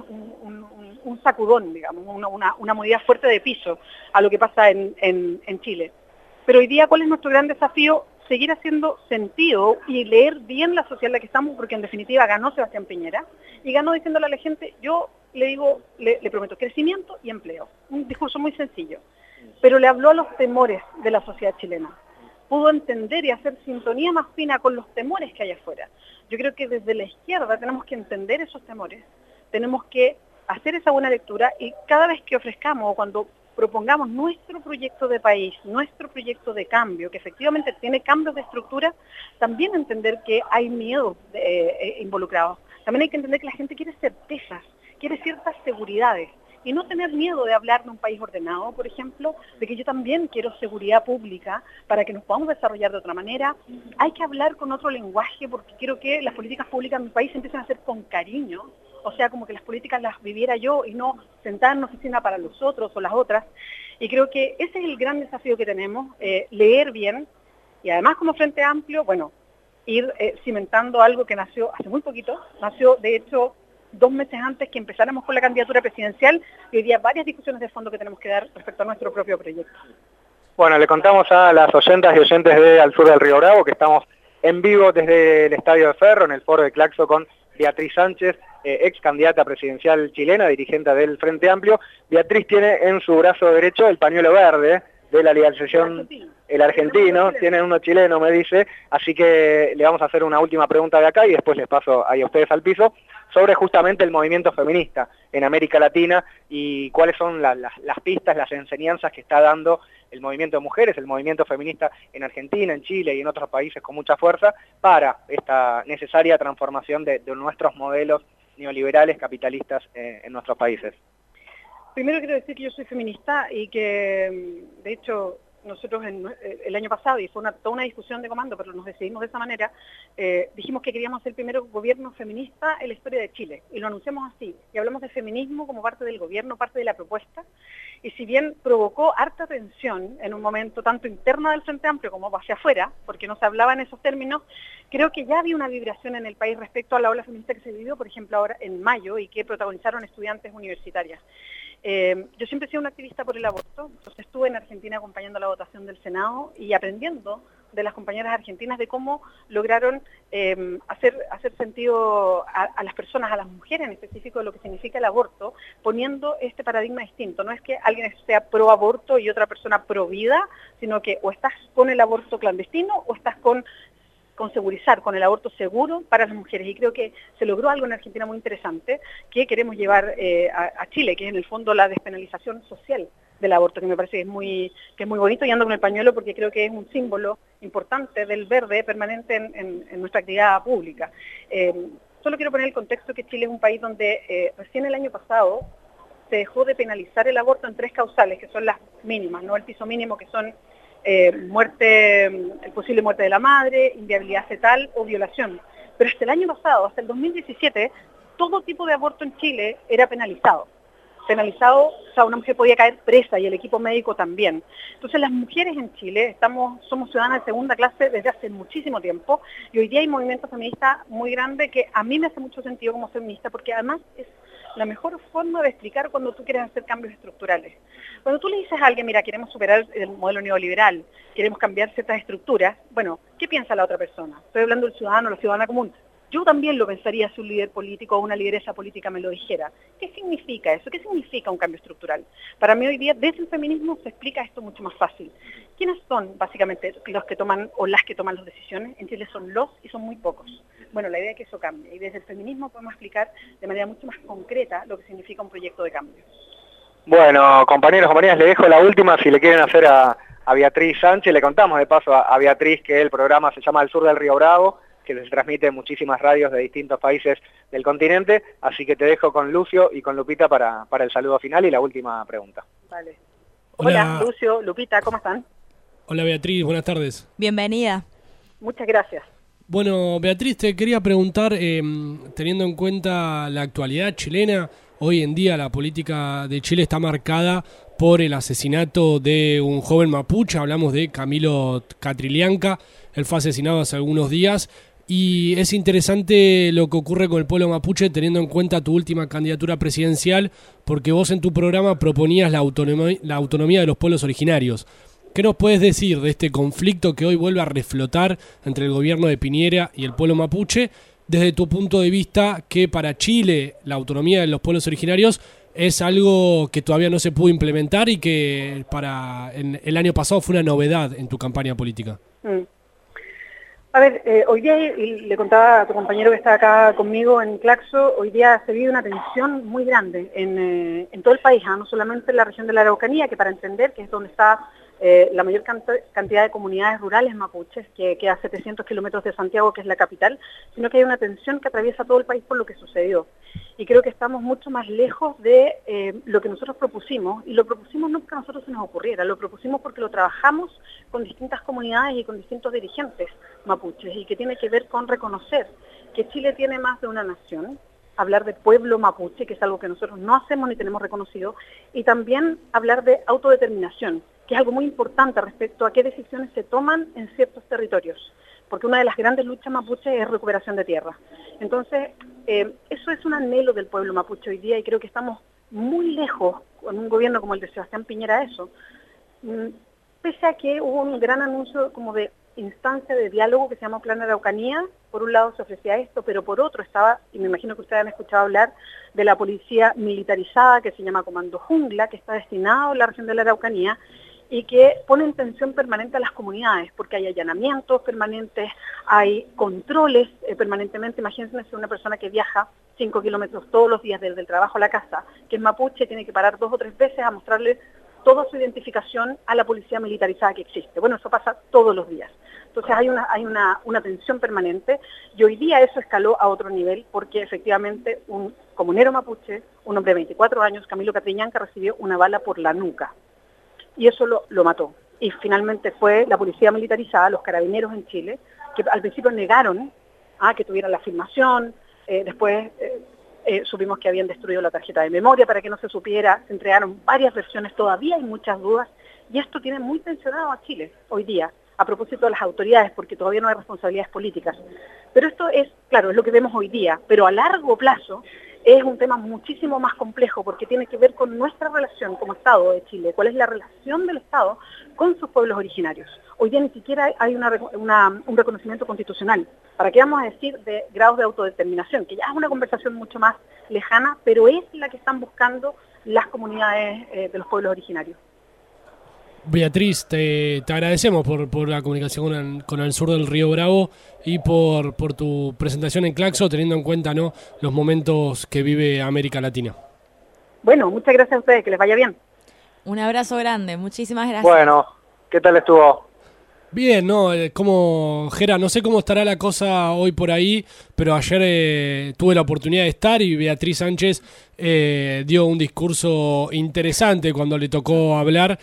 un sacudón, digamos, una movida fuerte de piso a lo que pasa en Chile. Pero hoy día, ¿cuál es nuestro gran desafío? Seguir haciendo sentido y leer bien la sociedad en la que estamos, porque en definitiva ganó Sebastián Piñera, y ganó diciéndole a la gente, yo le digo, le prometo crecimiento y empleo. Un discurso muy sencillo, pero le habló a los temores de la sociedad chilena. Pudo entender y hacer sintonía más fina con los temores que hay afuera. Yo creo que desde la izquierda tenemos que entender esos temores, tenemos que hacer esa buena lectura y cada vez que ofrezcamos o cuando propongamos nuestro proyecto de país, nuestro proyecto de cambio, que efectivamente tiene cambios de estructura, también entender que hay miedo involucrados. También hay que entender que la gente quiere certezas, quiere ciertas seguridades y no tener miedo de hablar de un país ordenado, por ejemplo, de que yo también quiero seguridad pública para que nos podamos desarrollar de otra manera. Hay que hablar con otro lenguaje porque quiero que las políticas públicas en mi país se empiecen a hacer con cariño, o sea, como que las políticas las viviera yo y no sentada en una oficina para los otros o las otras. Y creo que ese es el gran desafío que tenemos, leer bien y además como Frente Amplio, bueno, ir cimentando algo que nació hace muy poquito, nació de hecho 2 meses antes que empezáramos con la candidatura presidencial y hoy día varias discusiones de fondo que tenemos que dar respecto a nuestro propio proyecto. Bueno, le contamos a las oyentas y oyentes de Al Sur del Río Bravo que estamos en vivo desde el Estadio de Ferro, en el foro de Claxo, con Beatriz Sánchez, ex candidata presidencial chilena, dirigente del Frente Amplio. Beatriz tiene en su brazo derecho el pañuelo verde de la legalización el argentino, tienen uno chileno, me dice, así que le vamos a hacer una última pregunta de acá y después les paso ahí a ustedes al piso, sobre justamente el movimiento feminista en América Latina y cuáles son las pistas, las enseñanzas que está dando el movimiento de mujeres, el movimiento feminista en Argentina, en Chile y en otros países con mucha fuerza para esta necesaria transformación de nuestros modelos neoliberales, capitalistas en nuestros países. Primero quiero decir que yo soy feminista y que, de hecho, nosotros el año pasado, y fue toda una discusión de comando, pero nos decidimos de esa manera, dijimos que queríamos ser el primer gobierno feminista en la historia de Chile, y lo anunciamos así, y hablamos de feminismo como parte del gobierno, parte de la propuesta, y si bien provocó harta tensión en un momento tanto interna del Frente Amplio como hacia afuera, porque no se hablaba en esos términos, creo que ya había una vibración en el país respecto a la ola feminista que se vivió, por ejemplo, ahora en mayo, y que protagonizaron estudiantes universitarias. Yo siempre he sido una activista por el aborto, entonces estuve en Argentina acompañando la votación del Senado y aprendiendo de las compañeras argentinas de cómo lograron hacer sentido a las personas, a las mujeres en específico, de lo que significa el aborto, poniendo este paradigma distinto. No es que alguien sea pro aborto y otra persona pro vida, sino que o estás con el aborto clandestino o estás con segurizar, con el aborto seguro para las mujeres. Y creo que se logró algo en Argentina muy interesante que queremos llevar a Chile, que es en el fondo la despenalización social del aborto, que me parece que es muy bonito, y ando con el pañuelo porque creo que es un símbolo importante del verde permanente en nuestra actividad pública. Solo quiero poner el contexto que Chile es un país donde recién el año pasado se dejó de penalizar el aborto en 3 causales, que son las mínimas, ¿no? El piso mínimo, que son posible muerte de la madre, inviabilidad fetal o violación. Pero hasta el año pasado, hasta el 2017, todo tipo de aborto en Chile era penalizado. O sea, una mujer podía caer presa y el equipo médico también. Entonces las mujeres en Chile somos ciudadanas de segunda clase desde hace muchísimo tiempo, y hoy día hay un movimiento feminista muy grande que a mí me hace mucho sentido como feminista, porque además es la mejor forma de explicar cuando tú quieres hacer cambios estructurales. Cuando tú le dices a alguien, mira, queremos superar el modelo neoliberal, queremos cambiar ciertas estructuras, bueno, ¿qué piensa la otra persona? Estoy hablando del ciudadano o la ciudadana común. Yo también lo pensaría si un líder político o una lideresa política me lo dijera. ¿Qué significa eso? ¿Qué significa un cambio estructural? Para mí hoy día, desde el feminismo, se explica esto mucho más fácil. ¿Quiénes son básicamente los que toman o las que toman las decisiones? En Chile son los y son muy pocos. Bueno, la idea es que eso cambie, y desde el feminismo podemos explicar de manera mucho más concreta lo que significa un proyecto de cambio. Bueno, compañeros, compañeras, le dejo la última, si le quieren hacer a Beatriz Sánchez. Le contamos de paso a Beatriz que el programa se llama Al Sur del Río Bravo, que se transmite en muchísimas radios de distintos países del continente, así que te dejo con Lucio y con Lupita para el saludo final y la última pregunta. Vale. Hola, Lucio, Lupita, ¿cómo están? Hola Beatriz, buenas tardes. Bienvenida. Muchas gracias. Bueno, Beatriz, te quería preguntar, teniendo en cuenta la actualidad chilena, hoy en día la política de Chile está marcada por el asesinato de un joven mapuche, hablamos de Camilo Catrillanca, él fue asesinado hace algunos días, y es interesante lo que ocurre con el pueblo mapuche teniendo en cuenta tu última candidatura presidencial, porque vos en tu programa proponías la autonomía de los pueblos originarios. ¿Qué nos puedes decir de este conflicto que hoy vuelve a reflotar entre el gobierno de Piñera y el pueblo mapuche, desde tu punto de vista que para Chile la autonomía de los pueblos originarios es algo que todavía no se pudo implementar y que el año pasado fue una novedad en tu campaña política? A ver, hoy día, y le contaba a tu compañero que está acá conmigo en Claxo, hoy día se vive una tensión muy grande en todo el país, no solamente en la región de la Araucanía, que para entender que es donde está la mayor cantidad de comunidades rurales mapuches, que queda a 700 kilómetros de Santiago, que es la capital, sino que hay una tensión que atraviesa todo el país por lo que sucedió. Y creo que estamos mucho más lejos de lo que nosotros propusimos, y lo propusimos no porque a nosotros se nos ocurriera, lo propusimos porque lo trabajamos con distintas comunidades y con distintos dirigentes mapuches, y que tiene que ver con reconocer que Chile tiene más de una nación, hablar de pueblo mapuche, que es algo que nosotros no hacemos ni tenemos reconocido, y también hablar de autodeterminación, que es algo muy importante respecto a qué decisiones se toman en ciertos territorios, porque una de las grandes luchas mapuche es recuperación de tierra. Entonces, eso es un anhelo del pueblo mapuche hoy día, y creo que estamos muy lejos, con un gobierno como el de Sebastián Piñera, eso. Pese a que hubo un gran anuncio como de instancia de diálogo que se llama Plan Araucanía, por un lado se ofrecía esto, pero por otro estaba, y me imagino que ustedes han escuchado hablar, de la policía militarizada que se llama Comando Jungla, que está destinado a la región de la Araucanía, y que ponen tensión permanente a las comunidades, porque hay allanamientos permanentes, hay controles permanentemente. Imagínense una persona que viaja 5 kilómetros todos los días desde el trabajo a la casa, que es mapuche, tiene que parar 2 o 3 veces a mostrarle toda su identificación a la policía militarizada que existe. Bueno, eso pasa todos los días. Entonces hay una tensión permanente, y hoy día eso escaló a otro nivel, porque efectivamente un comunero mapuche, un hombre de 24 años, Camilo Catriñanca, recibió una bala por la nuca, y eso lo mató. Y finalmente fue la policía militarizada, los carabineros en Chile, que al principio negaron que tuvieran la filmación, después supimos que habían destruido la tarjeta de memoria para que no se supiera, se entregaron varias versiones, todavía hay muchas dudas, y esto tiene muy tensionado a Chile hoy día, a propósito de las autoridades, porque todavía no hay responsabilidades políticas. Pero esto es, claro, es lo que vemos hoy día, pero a largo plazo es un tema muchísimo más complejo, porque tiene que ver con nuestra relación como Estado de Chile, cuál es la relación del Estado con sus pueblos originarios. Hoy día ni siquiera hay un reconocimiento constitucional. ¿Para qué vamos a decir de grados de autodeterminación? Que ya es una conversación mucho más lejana, pero es la que están buscando las comunidades de los pueblos originarios. Beatriz, te agradecemos por la comunicación con el sur del Río Bravo y por tu presentación en Claxo, teniendo en cuenta, ¿no?, los momentos que vive América Latina. Bueno, muchas gracias a ustedes, que les vaya bien. Un abrazo grande, muchísimas gracias. Bueno, ¿qué tal estuvo? Bien, ¿no? Como Gera, no sé cómo estará la cosa hoy por ahí, pero ayer tuve la oportunidad de estar y Beatriz Sánchez dio un discurso interesante cuando le tocó hablar,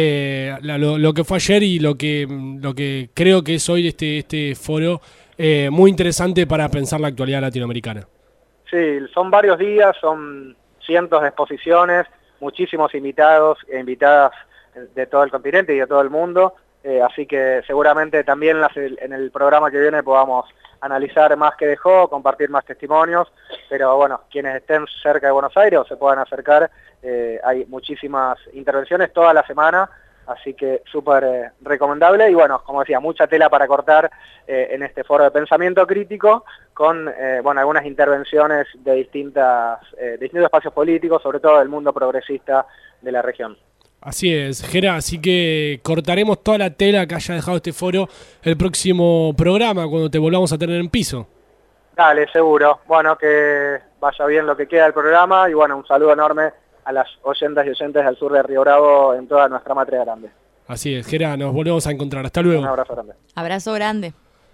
lo que fue ayer y lo que creo que es hoy este foro muy interesante para pensar la actualidad latinoamericana. Sí, son varios días, son cientos de exposiciones, muchísimos invitados e invitadas de todo el continente y de todo el mundo. Así que seguramente también en el programa que viene podamos analizar más que dejó, compartir más testimonios, pero bueno, quienes estén cerca de Buenos Aires o se puedan acercar, hay muchísimas intervenciones toda la semana, así que súper recomendable y bueno, como decía, mucha tela para cortar en este foro de pensamiento crítico con algunas intervenciones de distintos espacios políticos, sobre todo del mundo progresista de la región. Así es, Gera, así que cortaremos toda la tela que haya dejado este foro el próximo programa, cuando te volvamos a tener en piso. Dale, seguro. Bueno, que vaya bien lo que queda del programa y bueno, un saludo enorme a las oyentas y oyentes del sur de Río Bravo en toda nuestra matria grande. Así es, Gera, nos volvemos a encontrar. Hasta luego. Un abrazo grande. Abrazo grande.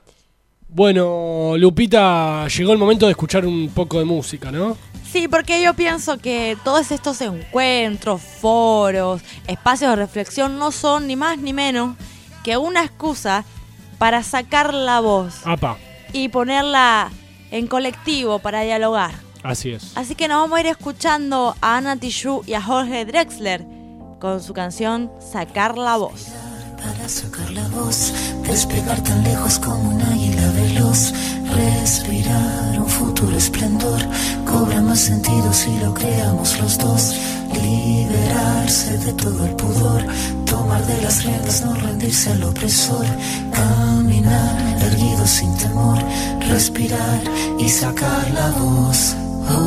Bueno, Lupita, llegó el momento de escuchar un poco de música, ¿no? Sí, porque yo pienso que todos estos encuentros, foros, espacios de reflexión no son ni más ni menos que una excusa para sacar la voz. ¡Apa! Y ponerla en colectivo para dialogar. Así es. Así que nos vamos a ir escuchando a Ana Tijoux y a Jorge Drexler con su canción Sacar la Voz. Para sacar la voz, despegar tan lejos como un águila veloz, respirar un futuro esplendor, cobra más sentido si lo creamos los dos, liberarse de todo el pudor, tomar de las riendas, no rendirse al opresor, caminar erguido sin temor, respirar y sacar la voz.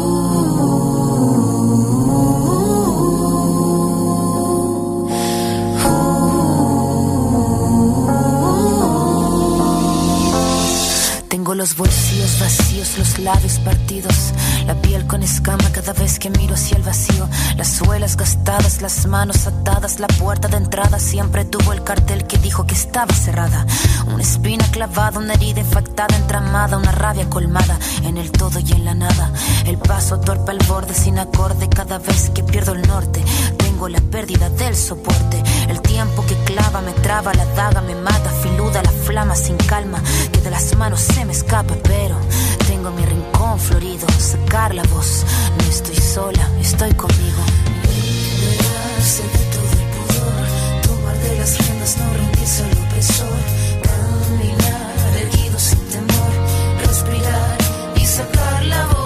Tengo los bolsillos vacíos, los labios partidos, la piel con escama cada vez que miro hacia el vacío, las suelas gastadas, las manos atadas, la puerta de entrada siempre tuvo el cartel que dijo que estaba cerrada, una espina clavada, una herida infectada, entramada, una rabia colmada, en el todo y en la nada, el paso torpe al borde sin acorde, cada vez que pierdo el norte, tengo la pérdida del soporte, el tiempo que clava me traba, la daga me mata, filuda la flama sin calma, que de las manos se me escapa, pero tengo mi rincón florido, sacar la voz, no estoy sola, estoy conmigo. Liberarse de todo el pudor, tomar de las riendas, no rendirse al opresor, caminar erguido sin temor, respirar y sacar la voz.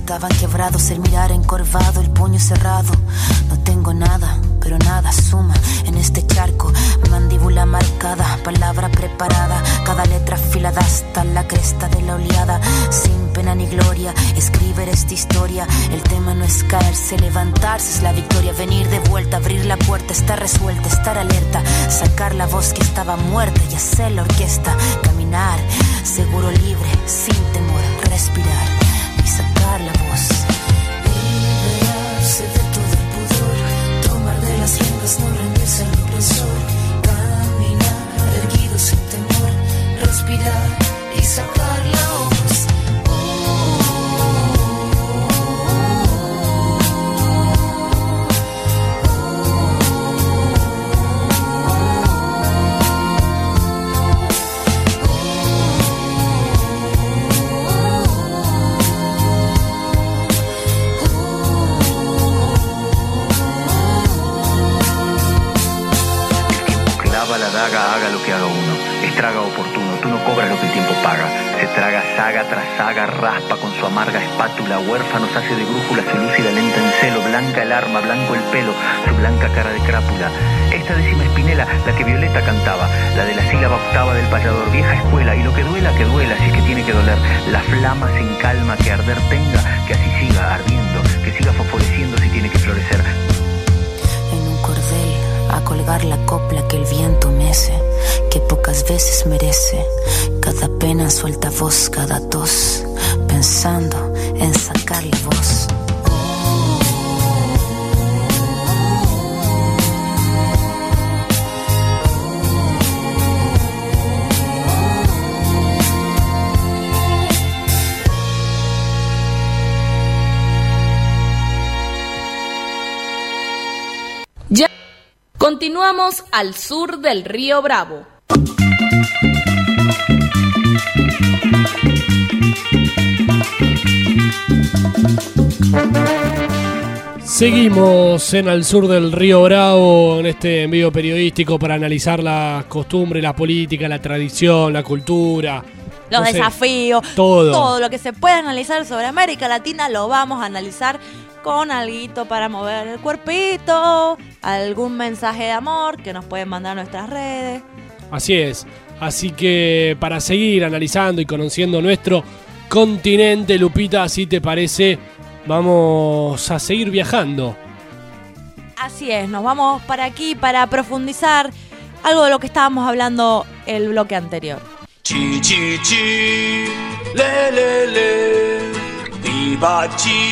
estaban quebrados, el mirar encorvado, el puño cerrado. No tengo nada, pero nada suma en este charco. Mandíbula marcada, palabra preparada, cada letra afilada hasta la cresta de la oleada. Sin pena ni gloria, escribir esta historia. El tema no es caerse, levantarse es la victoria. Venir de vuelta, abrir la puerta, estar resuelta, estar alerta, sacar la voz que estaba muerta y hacer la orquesta. Caminar, seguro, libre, sin temor, respirar y sacar la voz. Liberarse de todo el pudor, tomar de las riendas, no rendirse al opresor. Caminar, erguido sin temor, respirar y sacar la voz. La daga, haga lo que haga uno, estraga oportuno, tú no cobras lo que el tiempo paga. Se traga saga tras saga, raspa con su amarga espátula, huérfanos hace de brújula, se lúcida lenta en celo, blanca el arma, blanco el pelo, su blanca cara de crápula. Esta décima espinela, la que Violeta cantaba, la de la sílaba octava del payador, vieja escuela, y lo que duela, si es que tiene que doler. La flama sin calma, que arder tenga, que así siga ardiendo, que siga fosforeciendo si tiene que florecer. En un cordel, a colgar la copla que el viento mece, que pocas veces merece. Cada pena suelta voz, cada tos, pensando en sacar la voz. Ya continuamos al sur del río Bravo. Seguimos en al sur del río Bravo, en este envío periodístico para analizar las costumbres, la política, la tradición, la cultura. Los desafíos, todo lo que se puede analizar sobre América Latina lo vamos a analizar con alguito para mover el cuerpito, algún mensaje de amor que nos pueden mandar a nuestras redes. Así es, así que para seguir analizando y conociendo nuestro continente, Lupita, si te parece, vamos a seguir viajando. Así es, nos vamos para aquí para profundizar algo de lo que estábamos hablando el bloque anterior. Chi, chi, chi, le, le, le, viva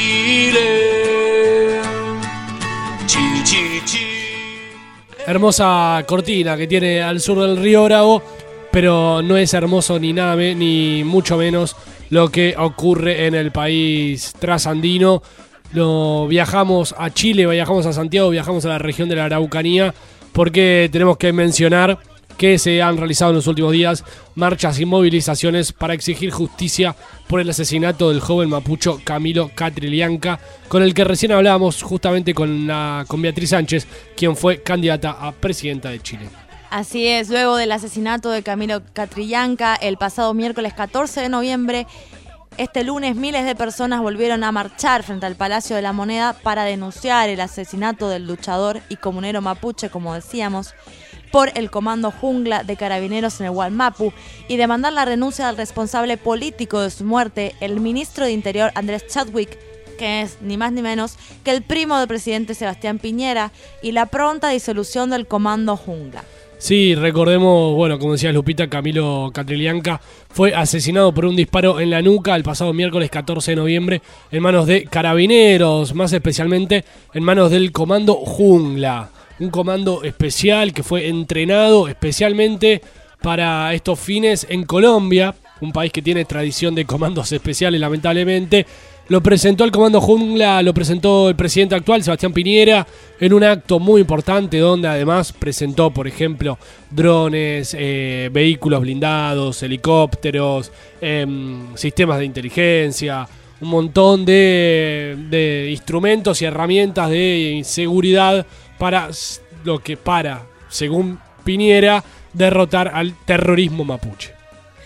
Chile. Chi, chi, chi. Hermosa cortina que tiene al sur del río Bravo, pero no es hermoso ni nada, ni mucho menos lo que ocurre en el país trasandino. Viajamos a Chile, viajamos a Santiago, viajamos a la región de la Araucanía, porque tenemos que mencionar que se han realizado en los últimos días marchas y movilizaciones para exigir justicia por el asesinato del joven mapucho Camilo Catrillanca, con el que recién hablábamos justamente con Beatriz Sánchez, quien fue candidata a presidenta de Chile. Así es, luego del asesinato de Camilo Catrillanca el pasado miércoles 14 de noviembre, este lunes miles de personas volvieron a marchar frente al Palacio de la Moneda para denunciar el asesinato del luchador y comunero mapuche, como decíamos, por el Comando Jungla de Carabineros en el Wallmapu, y demandar la renuncia del responsable político de su muerte, el ministro de Interior Andrés Chadwick, que es ni más ni menos que el primo del presidente Sebastián Piñera, y la pronta disolución del Comando Jungla. Sí, recordemos, bueno, como decía Lupita, Camilo Catrillanca fue asesinado por un disparo en la nuca el pasado miércoles 14 de noviembre en manos de Carabineros, más especialmente en manos del Comando Jungla. Un comando especial que fue entrenado especialmente para estos fines en Colombia, un país que tiene tradición de comandos especiales, lamentablemente. Lo presentó el Comando Jungla, lo presentó el presidente actual, Sebastián Piñera, en un acto muy importante donde además presentó, por ejemplo, drones, vehículos blindados, helicópteros, sistemas de inteligencia, un montón de instrumentos y herramientas de seguridad para, según Piñera, derrotar al terrorismo mapuche.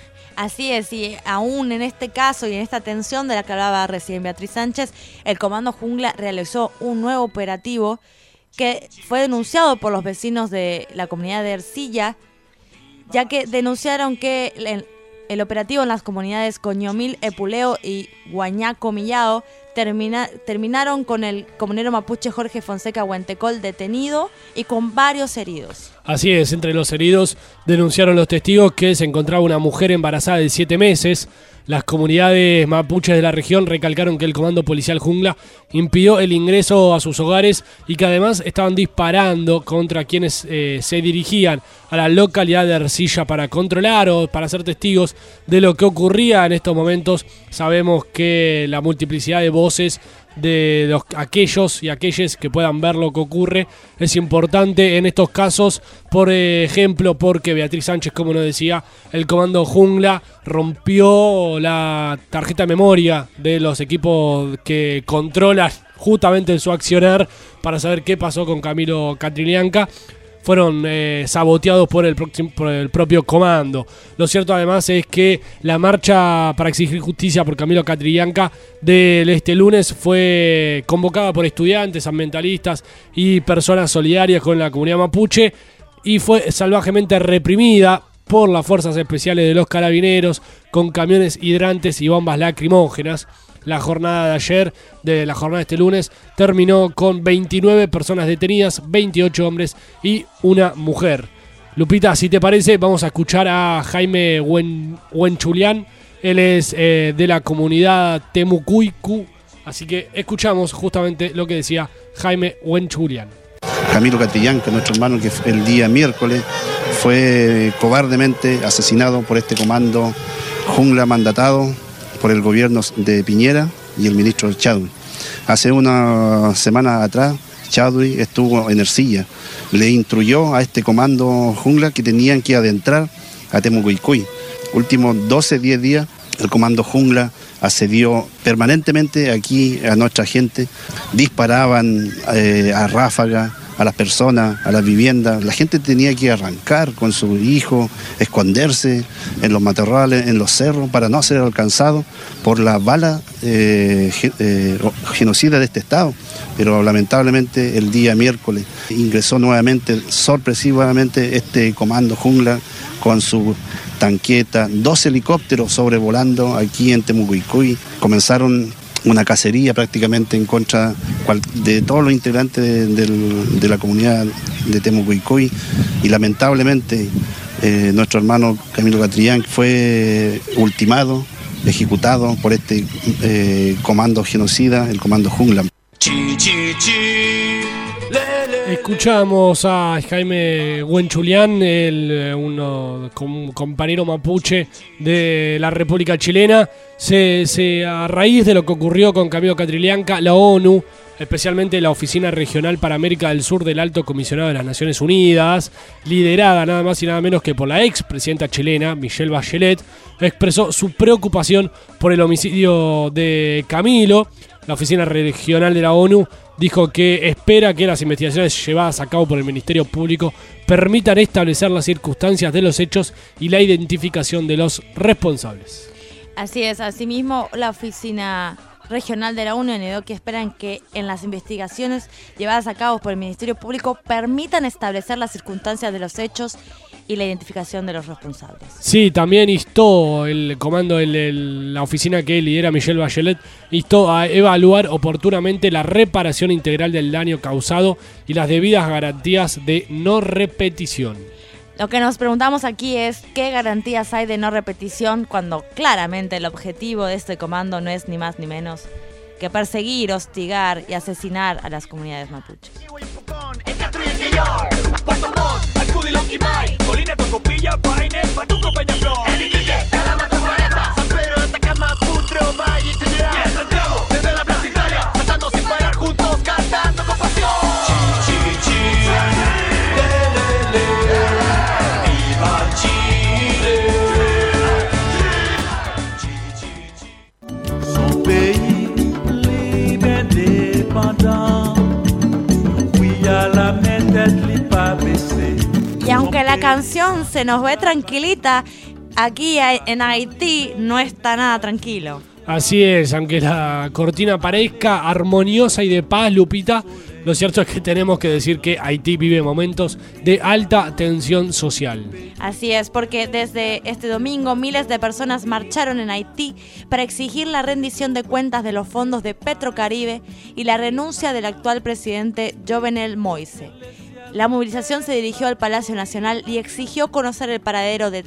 Así es, y aún en este caso y en esta tensión de la que hablaba recién Beatriz Sánchez, el Comando Jungla realizó un nuevo operativo que fue denunciado por los vecinos de la comunidad de Ercilla, ya que denunciaron que el operativo en las comunidades Coñomil, Epuleo y Huañaco Millao terminaron con el comunero mapuche Jorge Fonseca Huentecol detenido y con varios heridos. Así es, entre los heridos denunciaron los testigos que se encontraba una mujer embarazada de 7 meses. Las comunidades mapuches de la región recalcaron que el Comando Policial Jungla impidió el ingreso a sus hogares y que además estaban disparando contra quienes se dirigían a la localidad de Ercilla para controlar o para ser testigos de lo que ocurría en estos momentos. Sabemos que la multiplicidad de voces de aquellos y aquellas que puedan ver lo que ocurre es importante en estos casos, por ejemplo, porque Beatriz Sánchez, como nos decía, el Comando Jungla rompió la tarjeta de memoria de los equipos que controlan justamente su accionar para saber qué pasó con Camilo Catrillanca. Fueron saboteados por el propio comando. Lo cierto además es que la marcha para exigir justicia por Camilo Catrillanca del este lunes fue convocada por estudiantes, ambientalistas y personas solidarias con la comunidad mapuche y fue salvajemente reprimida por las fuerzas especiales de los carabineros con camiones hidrantes y bombas lacrimógenas. La jornada de ayer, de la jornada de este lunes, terminó con 29 personas detenidas, 28 hombres y una mujer. Lupita, si te parece, vamos a escuchar a Jaime Huenchulián. Él es de la comunidad Temucuycu, así que escuchamos justamente lo que decía Jaime Huenchulián. Camilo Catrillanca, nuestro hermano, que el día miércoles fue cobardemente asesinado por este comando Jungla mandatado por el gobierno de Piñera y el ministro Chadwi. Hace una semana atrás, Chadwi estuvo en Ercilla. Le instruyó a este comando Jungla que tenían que adentrar a Temucuycuy. Últimos 12-10 días, el comando Jungla asedió permanentemente aquí a nuestra gente. Disparaban a ráfaga a las personas, a las viviendas. La gente tenía que arrancar con su hijo, esconderse en los matorrales, en los cerros, para no ser alcanzado por la bala genocida de este Estado. Pero lamentablemente el día miércoles ingresó nuevamente, sorpresivamente, este comando Jungla con su tanqueta, 2 helicópteros sobrevolando aquí en Temucuycuy. Comenzaron una cacería prácticamente en contra de todos los integrantes de la comunidad de Temucuycuy y lamentablemente nuestro hermano Camilo Catrillanca fue ultimado, ejecutado por este comando genocida, el comando Jungla. Escuchamos a Jaime Huenchulián, un compañero mapuche de la República Chilena. A raíz de lo que ocurrió con Camilo Catrillanca, la ONU, especialmente la Oficina Regional para América del Sur del Alto Comisionado de las Naciones Unidas, liderada nada más y nada menos que por la expresidenta chilena, Michelle Bachelet, expresó su preocupación por el homicidio de Camilo. La Oficina Regional de la ONU dijo que espera que las investigaciones llevadas a cabo por el Ministerio Público permitan establecer las circunstancias de los hechos y la identificación de los responsables. Así es, asimismo la Oficina Regional de la ONU anunció que esperan que en las investigaciones llevadas a cabo por el Ministerio Público permitan establecer las circunstancias de los hechos y la identificación de los responsables. Sí, también instó el comando, la oficina que lidera Michelle Bachelet, instó a evaluar oportunamente la reparación integral del daño causado y las debidas garantías de no repetición. Lo que nos preguntamos aquí es qué garantías hay de no repetición cuando claramente el objetivo de este comando no es ni más ni menos que perseguir, hostigar y asesinar a las comunidades mapuches. Y aunque la canción se nos ve tranquilita, aquí en Haití no está nada tranquilo. Así es, aunque la cortina parezca armoniosa y de paz, Lupita, lo cierto es que tenemos que decir que Haití vive momentos de alta tensión social. Así es, porque desde este domingo miles de personas marcharon en Haití para exigir la rendición de cuentas de los fondos de Petrocaribe y la renuncia del actual presidente Jovenel Moïse. La movilización se dirigió al Palacio Nacional y exigió conocer el paradero de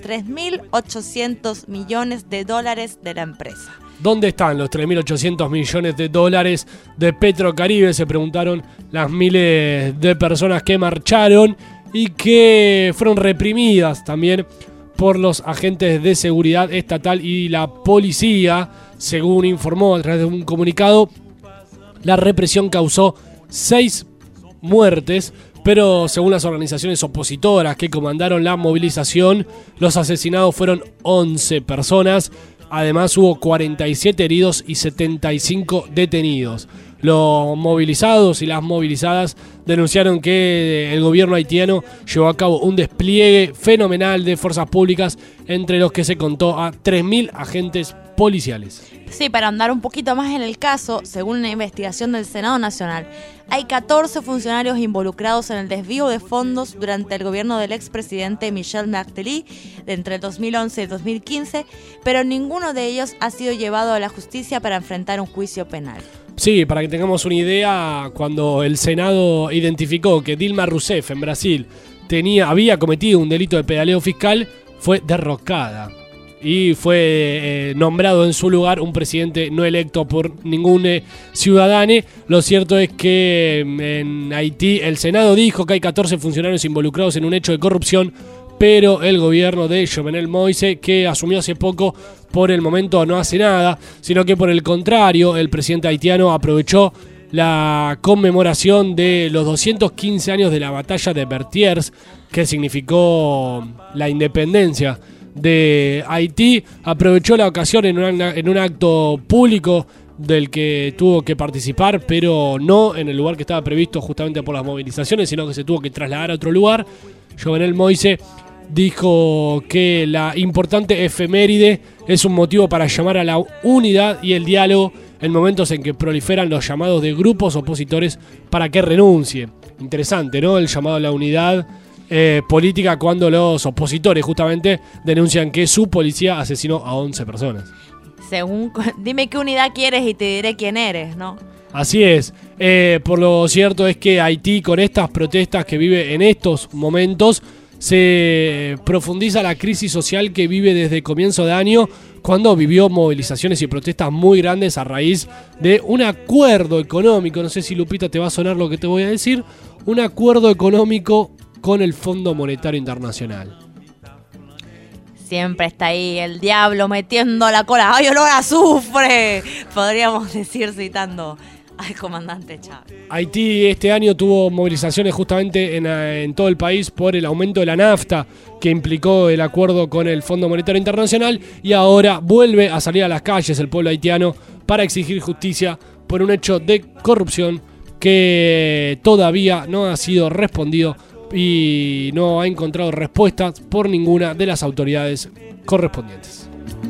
3.800 millones de dólares de la empresa. ¿Dónde están los 3.800 millones de dólares de Petrocaribe? Se preguntaron las miles de personas que marcharon y que fueron reprimidas también por los agentes de seguridad estatal y la policía. Según informó a través de un comunicado, la represión causó 6 muertes, pero según las organizaciones opositoras que comandaron la movilización, los asesinados fueron 11 personas. Además hubo 47 heridos y 75 detenidos. Los movilizados y las movilizadas denunciaron que el gobierno haitiano llevó a cabo un despliegue fenomenal de fuerzas públicas, entre los que se contó a 3.000 agentes policiales. Sí, para andar un poquito más en el caso, según una investigación del Senado Nacional, hay 14 funcionarios involucrados en el desvío de fondos durante el gobierno del expresidente Michel Martelly de entre el 2011 y 2015, pero ninguno de ellos ha sido llevado a la justicia para enfrentar un juicio penal. Sí, para que tengamos una idea, cuando el Senado identificó que Dilma Rousseff en Brasil había cometido un delito de pedaleo fiscal, fue derrocada y fue nombrado en su lugar un presidente no electo por ningún ciudadano. Lo cierto es que en Haití el Senado dijo que hay 14 funcionarios involucrados en un hecho de corrupción, pero el gobierno de Jovenel Moïse, que asumió hace poco, por el momento no hace nada, sino que por el contrario, el presidente haitiano aprovechó la conmemoración de los 215 años de la batalla de Vertières, que significó la independencia de Haití. Aprovechó la ocasión en un acto público del que tuvo que participar, pero no en el lugar que estaba previsto justamente por las movilizaciones, sino que se tuvo que trasladar a otro lugar. Jovenel Moïse dijo que la importante efeméride es un motivo para llamar a la unidad y el diálogo en momentos en que proliferan los llamados de grupos opositores para que renuncie. Interesante, ¿no? El llamado a la unidad política cuando los opositores justamente denuncian que su policía asesinó a 11 personas. Dime qué unidad quieres y te diré quién eres, ¿no? Así es. Por lo cierto es que Haití, con estas protestas que vive en estos momentos, se profundiza la crisis social que vive desde comienzo de año, cuando vivió movilizaciones y protestas muy grandes a raíz de un acuerdo económico. No sé si, Lupita, te va a sonar lo que te voy a decir. Un acuerdo económico con el Fondo Monetario Internacional. Siempre está ahí el diablo metiendo la cola. ¡Ay, olor a azufre! Podríamos decir citando al comandante Chávez. Haití este año tuvo movilizaciones justamente en todo el país por el aumento de la nafta que implicó el acuerdo con el Fondo Monetario Internacional, y ahora vuelve a salir a las calles el pueblo haitiano para exigir justicia por un hecho de corrupción que todavía no ha sido respondido y no ha encontrado respuestas por ninguna de las autoridades correspondientes.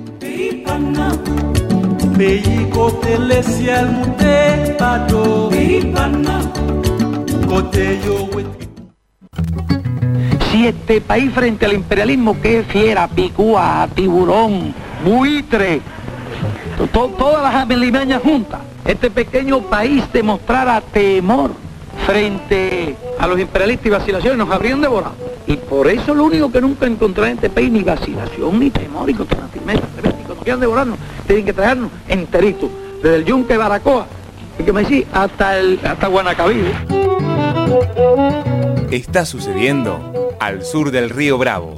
Si este país frente al imperialismo, que es fiera, picúa, tiburón, buitre, todas las alimañas juntas, este pequeño país demostrara temor frente a los imperialistas y vacilaciones, nos habrían devorado. Y por eso lo único que nunca encontraré en este país, ni vacilación, ni temor, y contra la firmeza, cuando quieran devorarnos, tienen que traernos enteritos, desde el yunque Baracoa, y que me decís, hasta Guanacaví. Está sucediendo al sur del río Bravo.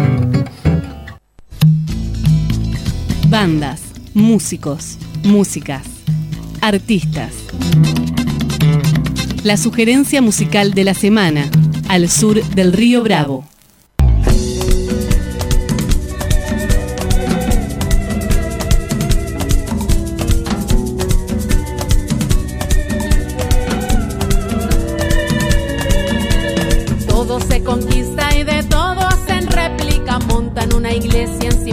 Bandas, músicos, músicas, artistas. La sugerencia musical de la semana, al sur del río Bravo. Todo se conquista y de todo hacen réplica, montan una iglesia en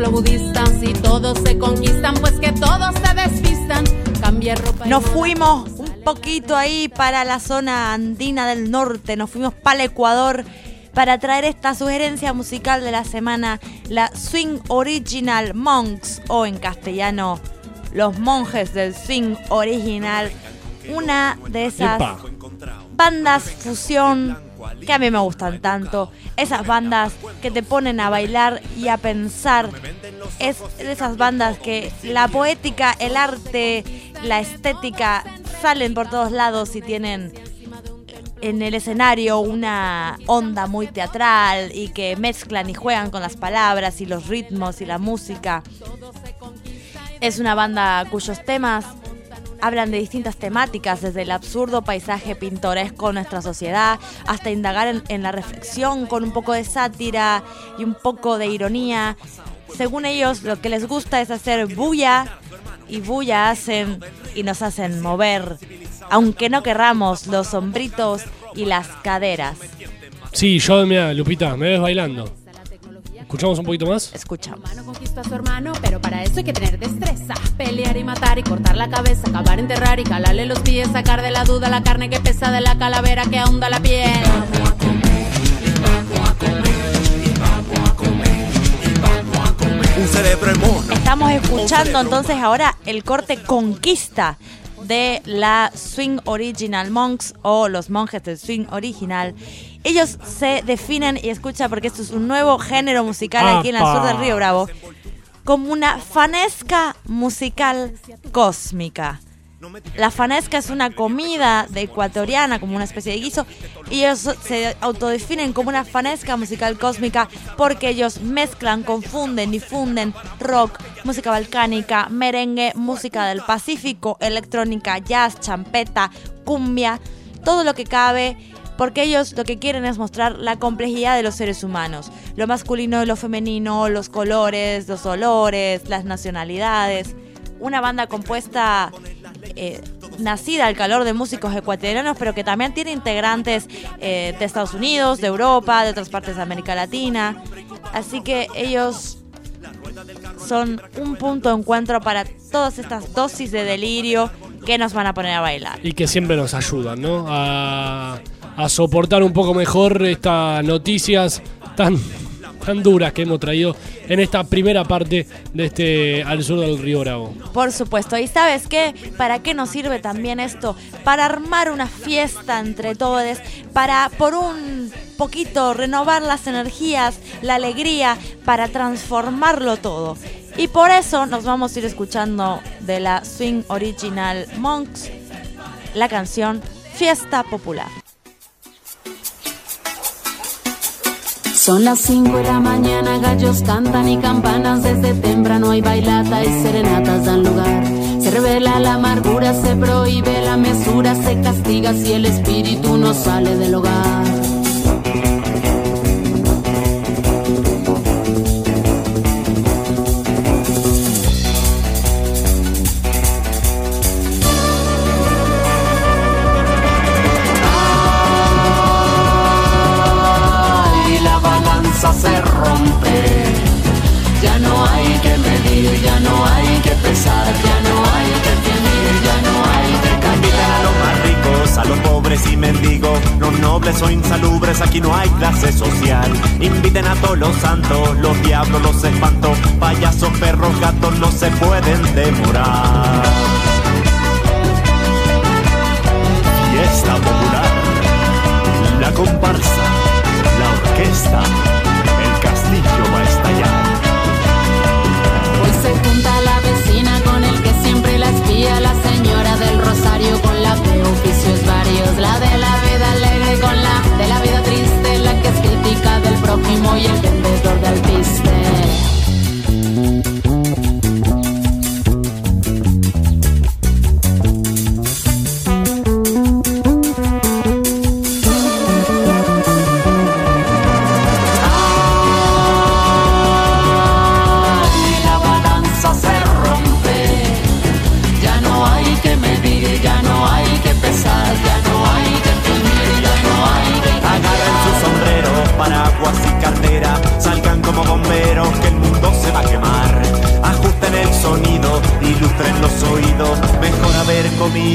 templo budista. Si todos se conquistan, pues que todos se desvistan. Cambia ropa. Nos fuimos un poquito ahí para la zona andina del norte, nos fuimos para el Ecuador para traer esta sugerencia musical de la semana, la Swing Original Monks, o en castellano, los monjes del swing original, una de esas bandas fusión que a mí me gustan tanto, esas bandas que te ponen a bailar y a pensar, es de esas bandas que la poética, el arte, la estética salen por todos lados y tienen en el escenario una onda muy teatral y que mezclan y juegan con las palabras y los ritmos y la música. Es una banda cuyos temas hablan de distintas temáticas, desde el absurdo paisaje pintoresco de nuestra sociedad hasta indagar en la reflexión con un poco de sátira y un poco de ironía. Según ellos, lo que les gusta es hacer bulla, y bulla hacen y nos hacen mover, aunque no querramos, los hombritos y las caderas. Sí, yo, mira, Lupita, me ves bailando. ¿Escuchamos un poquito más? Escuchamos. Hermano conquista a su hermano, pero para eso hay que tener destreza. Pelear y matar y cortar la cabeza, acabar, enterrar y calarle los pies, sacar de la duda la carne que pesa de la calavera que ahonda la piel. Estamos escuchando entonces ahora el corte Conquista de la Swing Original Monks, o los monjes del swing original. Ellos se definen, y escucha porque esto es un nuevo género musical aquí en el sur del Río Bravo, como una fanesca musical cósmica. La fanesca es una comida de ecuatoriana, como una especie de guiso, y ellos se autodefinen como una fanesca musical cósmica porque ellos mezclan, confunden y funden rock, música balcánica, merengue, música del Pacífico, electrónica, jazz, champeta, cumbia, todo lo que cabe, porque ellos lo que quieren es mostrar la complejidad de los seres humanos, lo masculino y lo femenino, los colores, los olores, las nacionalidades. Una banda compuesta, nacida al calor de músicos ecuatorianos, pero que también tiene integrantes de Estados Unidos, de Europa, de otras partes de América Latina. Así que ellos son un punto de encuentro para todas estas dosis de delirio que nos van a poner a bailar. Y que siempre nos ayudan, ¿no? A soportar un poco mejor estas noticias tan duras que hemos traído en esta primera parte de este Al Sur del Río Bravo. Por supuesto, y ¿sabes qué? ¿Para qué nos sirve también esto? Para armar una fiesta entre todos, para por un poquito renovar las energías, la alegría, para transformarlo todo. Y por eso nos vamos a ir escuchando de la Swing Original Monks la canción Fiesta Popular. Son las 5 de la mañana, gallos cantan y campanas desde temprano hay bailata y serenatas dan lugar. Se revela la amargura, se prohíbe la mesura, se castiga si el espíritu no sale del hogar. Se rompe, ya no hay que medir, ya no hay que pesar, ya no hay que temer, ya no hay que cambiar. A los más ricos, a los pobres y mendigos, los nobles o insalubres, aquí no hay clase social. Inviten a todos los santos, los diablos, los espantos, payasos, perros, gatos, no se pueden demorar. Fiesta popular, la comparsa, la orquesta, va a estallar. Hoy se junta la vecina con el que siempre la espía, la señora del rosario con la de oficios varios, la de la vida alegre con la de la vida triste, la que es crítica del prójimo y el vendedor de alpiste.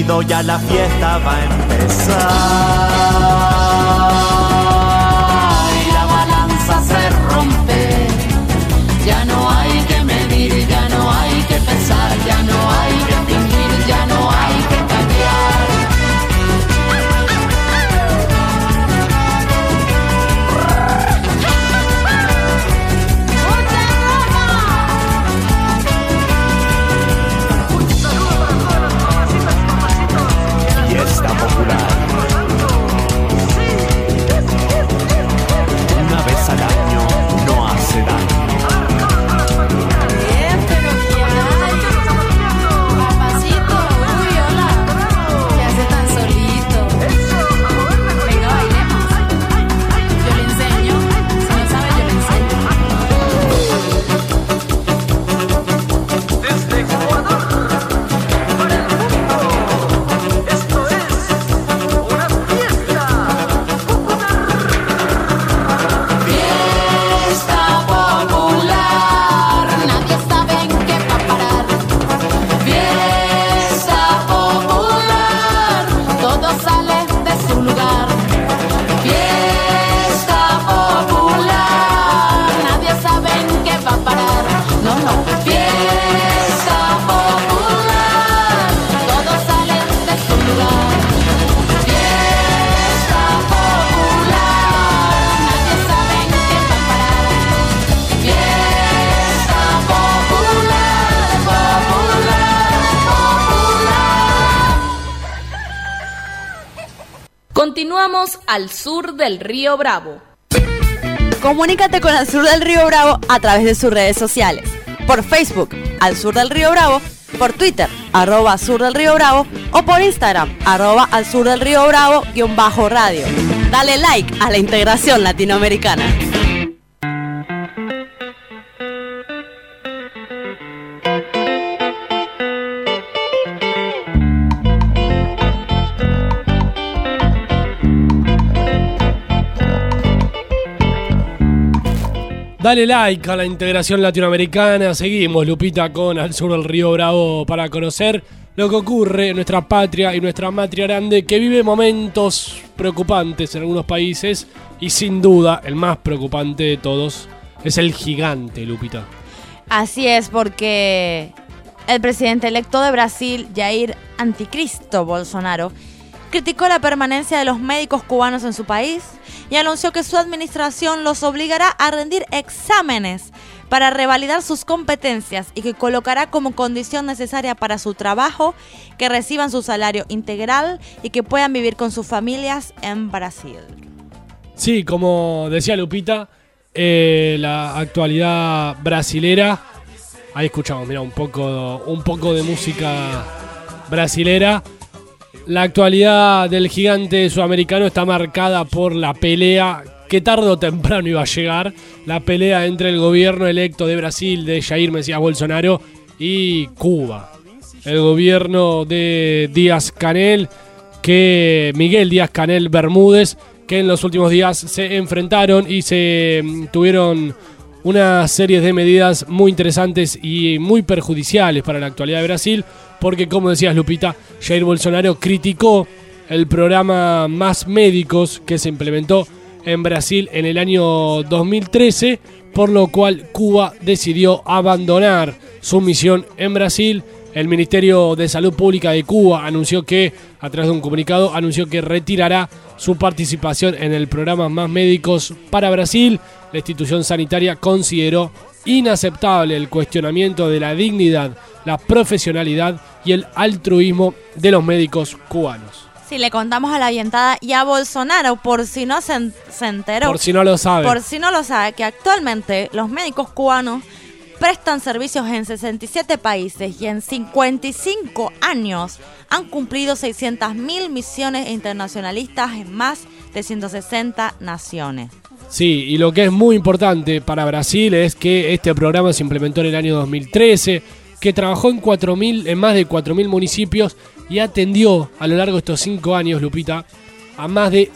sonido, ya la fiesta va a empezar. Y la balanza se rompe, ya no hay que medir, ya no hay que pesar, ya no hay que fingir, ya no hay que cambiar. Fiesta popular. Una vez al año no hace daño. Continuamos al sur del río Bravo. Comunícate con Al Sur del Río Bravo a través de sus redes sociales. Por Facebook, Al Sur del Río Bravo, por Twitter, @Sur del Río Bravo, o por Instagram, @Al Sur del Río Bravo _radio. Dale like a la integración latinoamericana. Dale like a la integración latinoamericana. Seguimos, Lupita, con Al Sur del Río Bravo para conocer lo que ocurre en nuestra patria y nuestra matria grande, que vive momentos preocupantes en algunos países, y sin duda el más preocupante de todos es el gigante, Lupita. Así es, porque el presidente electo de Brasil, Jair Anticristo Bolsonaro, criticó la permanencia de los médicos cubanos en su país y anunció que su administración los obligará a rendir exámenes para revalidar sus competencias y que colocará como condición necesaria para su trabajo que reciban su salario integral y que puedan vivir con sus familias en Brasil. Sí, como decía Lupita, la actualidad brasilera. Ahí escuchamos, mira, un poco de música brasilera. La actualidad del gigante sudamericano está marcada por la pelea que tarde o temprano iba a llegar, la pelea entre el gobierno electo de Brasil, de Jair Mesías Bolsonaro, y Cuba. El gobierno de Miguel Díaz-Canel Bermúdez, que en los últimos días se enfrentaron y se tuvieron una serie de medidas muy interesantes y muy perjudiciales para la actualidad de Brasil, porque, como decías, Lupita, Jair Bolsonaro criticó el programa Más Médicos que se implementó en Brasil en el año 2013, por lo cual Cuba decidió abandonar su misión en Brasil. El Ministerio de Salud Pública de Cuba anunció que, a través de un comunicado, retirará su participación en el programa Más Médicos para Brasil. La institución sanitaria consideró inaceptable el cuestionamiento de la dignidad, la profesionalidad y el altruismo de los médicos cubanos. Sí, le contamos a la avientada y a Bolsonaro, por si no se enteró. Por si no lo sabe. Por si no lo sabe, que actualmente los médicos cubanos prestan servicios en 67 países y en 55 años han cumplido 600.000 misiones internacionalistas en más de 160 naciones. Sí, y lo que es muy importante para Brasil es que este programa se implementó en el año 2013, que trabajó en más de 4.000 municipios y atendió a lo largo de estos 5 años, Lupita, a más de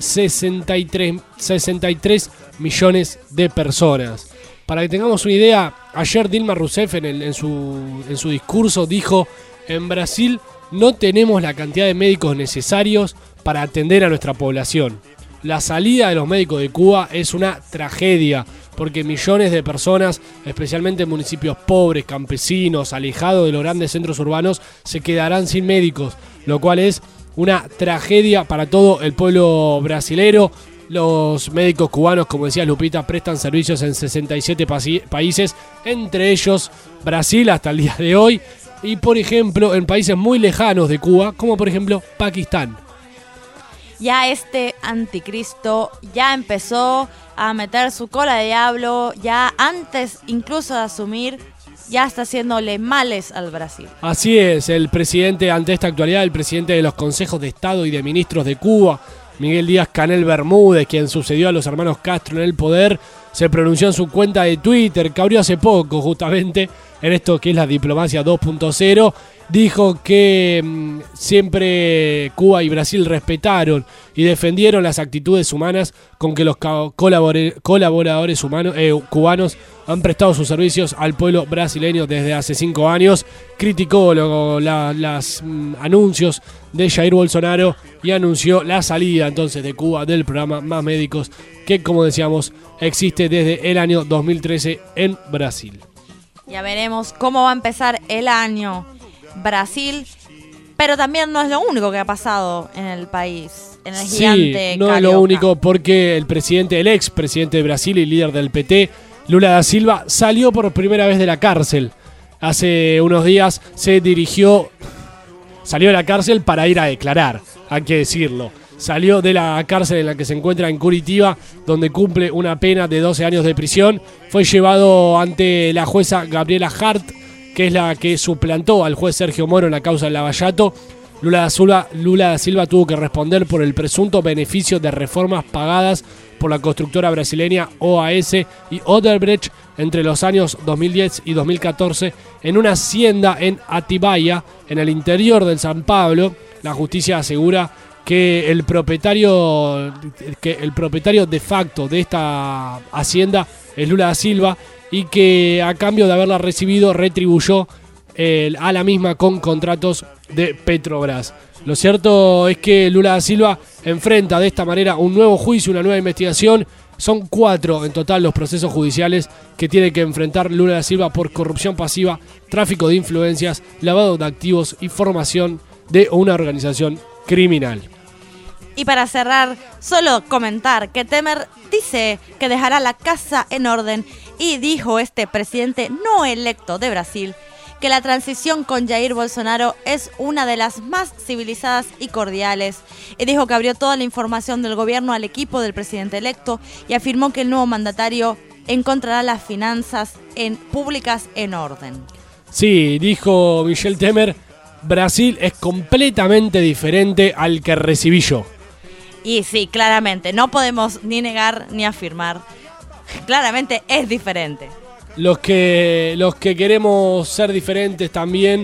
63 millones de personas. Para que tengamos una idea, ayer Dilma Rousseff en su discurso dijo: en Brasil no tenemos la cantidad de médicos necesarios para atender a nuestra población. La salida de los médicos de Cuba es una tragedia, porque millones de personas, especialmente en municipios pobres, campesinos, alejados de los grandes centros urbanos, se quedarán sin médicos, lo cual es una tragedia para todo el pueblo brasilero. Los médicos cubanos, como decía Lupita, prestan servicios en 67 países, entre ellos Brasil hasta el día de hoy, y por ejemplo en países muy lejanos de Cuba, como por ejemplo Pakistán. Ya este anticristo ya empezó a meter su cola de diablo, ya antes incluso de asumir, ya está haciéndole males al Brasil. Así es, el presidente, ante esta actualidad, el presidente de los consejos de Estado y de ministros de Cuba, Miguel Díaz-Canel Bermúdez, quien sucedió a los hermanos Castro en el poder, se pronunció en su cuenta de Twitter, que abrió hace poco justamente, en esto que es la diplomacia 2.0, dijo que siempre Cuba y Brasil respetaron y defendieron las actitudes humanas con que los colaboradores cubanos han prestado sus servicios al pueblo brasileño desde hace 5 años. Criticó los anuncios de Jair Bolsonaro y anunció la salida entonces de Cuba del programa Más Médicos, que como decíamos existe desde el año 2013 en Brasil. Ya veremos cómo va a empezar el año Brasil, pero también no es lo único que ha pasado en el país, en el gigante no carioca. Es lo único, porque el expresidente de Brasil y líder del PT, Lula da Silva, salió por primera vez de la cárcel. Hace unos días salió de la cárcel para ir a declarar, hay que decirlo. Salió de la cárcel en la que se encuentra en Curitiba, donde cumple una pena de 12 años de prisión. Fue llevado ante la jueza Gabriela Hart, que es la que suplantó al juez Sergio Moro en la causa del Lavallato. Lula da Silva tuvo que responder por el presunto beneficio de reformas pagadas por la constructora brasileña OAS y Odebrecht entre los años 2010 y 2014 en una hacienda en Atibaia, en el interior del San Pablo. La justicia asegura que el propietario de facto de esta hacienda es Lula da Silva, y que a cambio de haberla recibido retribuyó a la misma con contratos de Petrobras. Lo cierto es que Lula da Silva enfrenta de esta manera un nuevo juicio, una nueva investigación. Son 4 en total los procesos judiciales que tiene que enfrentar Lula da Silva por corrupción pasiva, tráfico de influencias, lavado de activos y formación de una organización criminal. Y para cerrar, solo comentar que Temer dice que dejará la casa en orden, y dijo este presidente no electo de Brasil que la transición con Jair Bolsonaro es una de las más civilizadas y cordiales. Y dijo que abrió toda la información del gobierno al equipo del presidente electo, y afirmó que el nuevo mandatario encontrará las finanzas públicas en orden. Sí, dijo Michel Temer, Brasil es completamente diferente al que recibí yo. Y sí, claramente, no podemos ni negar ni afirmar. Claramente es diferente. Los que queremos ser diferentes también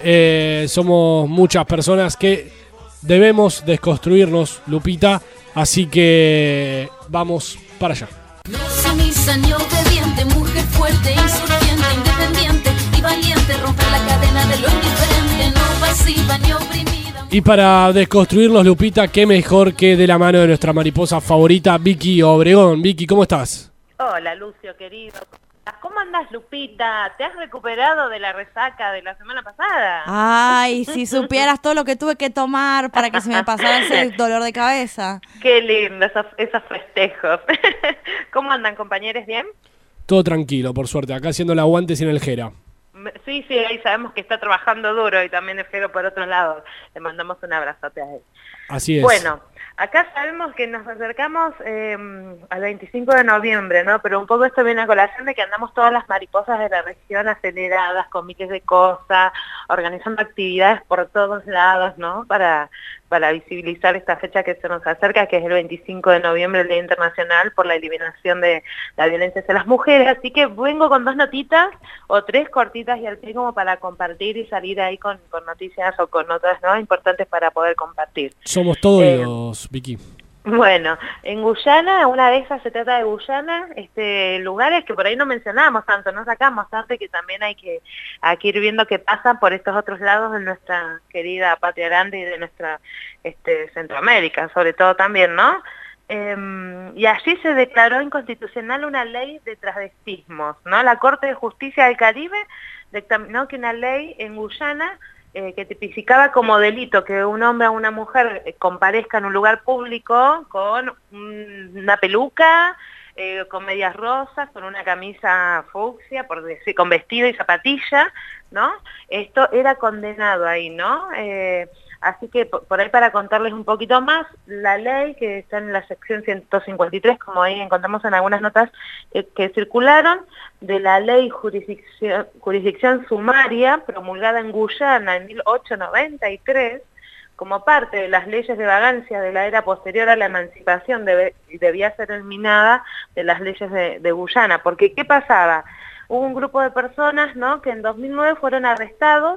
somos muchas personas que debemos desconstruirnos, Lupita, así que vamos para allá. No sumisa ni obediente, mujer fuerte, insurgente, independiente y valiente, romper la cadena de lo indiferente, no pasiva ni oprimida. Y para desconstruirnos, Lupita, qué mejor que de la mano de nuestra mariposa favorita, Vicky Obregón. Vicky, ¿cómo estás? Hola, Lucio, querido. ¿Cómo andás, Lupita? ¿Te has recuperado de la resaca de la semana pasada? Ay, si supieras todo lo que tuve que tomar para que se me pasara ese dolor de cabeza. Qué lindo esos festejos. ¿Cómo andan, compañeros? ¿Bien? Todo tranquilo, por suerte. Acá haciendo el aguante sin el Jera. Sí, ahí sabemos que está trabajando duro, y también el Jero por otro lado. Le mandamos un abrazote a él. Así es. Bueno, acá sabemos que nos acercamos al 25 de noviembre, ¿no? Pero un poco esto viene a colación de que andamos todas las mariposas de la región aceleradas, con miles de cosas, organizando actividades por todos lados, ¿no? Para visibilizar esta fecha que se nos acerca, que es el 25 de noviembre, el Día Internacional por la Eliminación de la Violencia hacia las Mujeres. Así que vengo con 2 notitas, o 3 cortitas y al pie, como para compartir y salir ahí con noticias o con notas, ¿no?, importantes para poder compartir. Somos todos, Vicky. Bueno, en Guyana, una de esas se trata de Guyana, lugares que por ahí no mencionamos tanto, no sacamos tanto, y que también hay que ir viendo qué pasa por estos otros lados de nuestra querida patria grande y de nuestra Centroamérica, sobre todo también, ¿no? Y allí se declaró inconstitucional una ley de transvestismos, ¿no? La Corte de Justicia del Caribe dictaminó que una ley en Guyana que tipificaba como delito que un hombre o una mujer comparezca en un lugar público con una peluca, con medias rosas, con una camisa fucsia, por decir, con vestido y zapatilla, ¿no? Esto era condenado ahí, ¿no? Así que por ahí, para contarles un poquito más, la ley que está en la sección 153, como ahí encontramos en algunas notas que circularon, de la ley jurisdicción sumaria promulgada en Guyana en 1893, como parte de las leyes de vagancia de la era posterior a la emancipación, debía ser eliminada de las leyes de Guyana. Porque, ¿qué pasaba? Hubo un grupo de personas, ¿no?, que en 2009 fueron arrestados,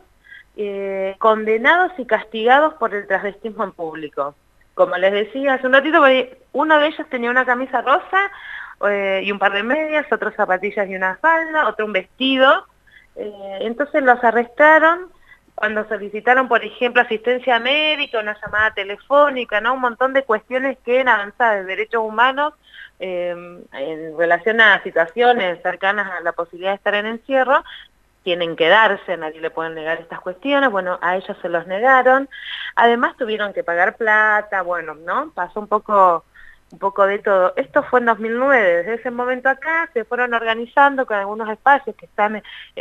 condenados y castigados por el transvestismo en público. Como les decía hace un ratito, uno de ellos tenía una camisa rosa y un par de medias, otro zapatillas y una falda, otro un vestido. Entonces los arrestaron cuando solicitaron, por ejemplo, asistencia médica, una llamada telefónica, ¿no? Un montón de cuestiones que en avanzada de derechos humanos en relación a situaciones cercanas a la posibilidad de estar en encierro, tienen que darse, nadie le puede negar estas cuestiones. Bueno, a ellos se los negaron, además tuvieron que pagar plata, bueno, ¿no? Pasó un poco de todo. Esto fue en 2009, desde ese momento acá se fueron organizando con algunos espacios que están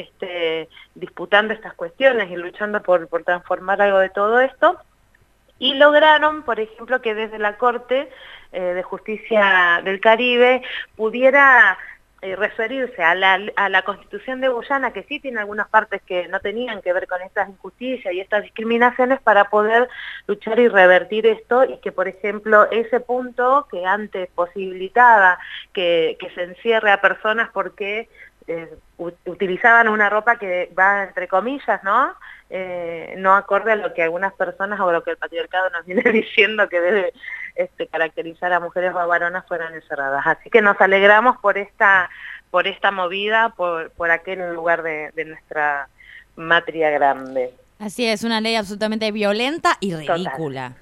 disputando estas cuestiones y luchando por transformar algo de todo esto, y lograron, por ejemplo, que desde la Corte de Justicia del Caribe pudiera referirse a la Constitución de Guyana, que sí tiene algunas partes que no tenían que ver con estas injusticias y estas discriminaciones, para poder luchar y revertir esto, y que, por ejemplo, ese punto que antes posibilitaba que se encierre a personas porque utilizaban una ropa que va entre comillas, ¿no? No acorde a lo que algunas personas o lo que el patriarcado nos viene diciendo que debe caracterizar a mujeres o a varonas, fueron encerradas. Así que nos alegramos por esta movida, por aquel lugar de nuestra matria grande. Así es, una ley absolutamente violenta y ridícula.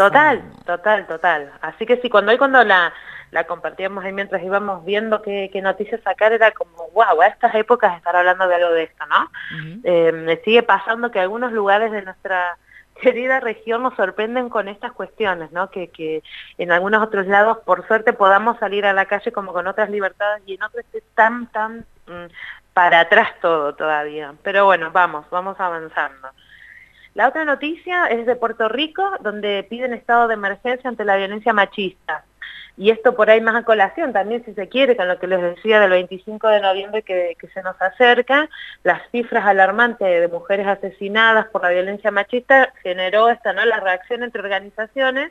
Total. Así que sí, cuando la compartíamos ahí mientras íbamos viendo qué noticias sacar, era como, wow, a estas épocas estar hablando de algo de esto, ¿no? Me sigue pasando que algunos lugares de nuestra querida región nos sorprenden con estas cuestiones, ¿no? Que en algunos otros lados, por suerte, podamos salir a la calle como con otras libertades, y en otros es tan para atrás todo todavía. Pero bueno, vamos avanzando. La otra noticia es de Puerto Rico, donde piden estado de emergencia ante la violencia machista. Y esto por ahí más a colación también, si se quiere, con lo que les decía del 25 de noviembre que se nos acerca. Las cifras alarmantes de mujeres asesinadas por la violencia machista generó la reacción entre organizaciones,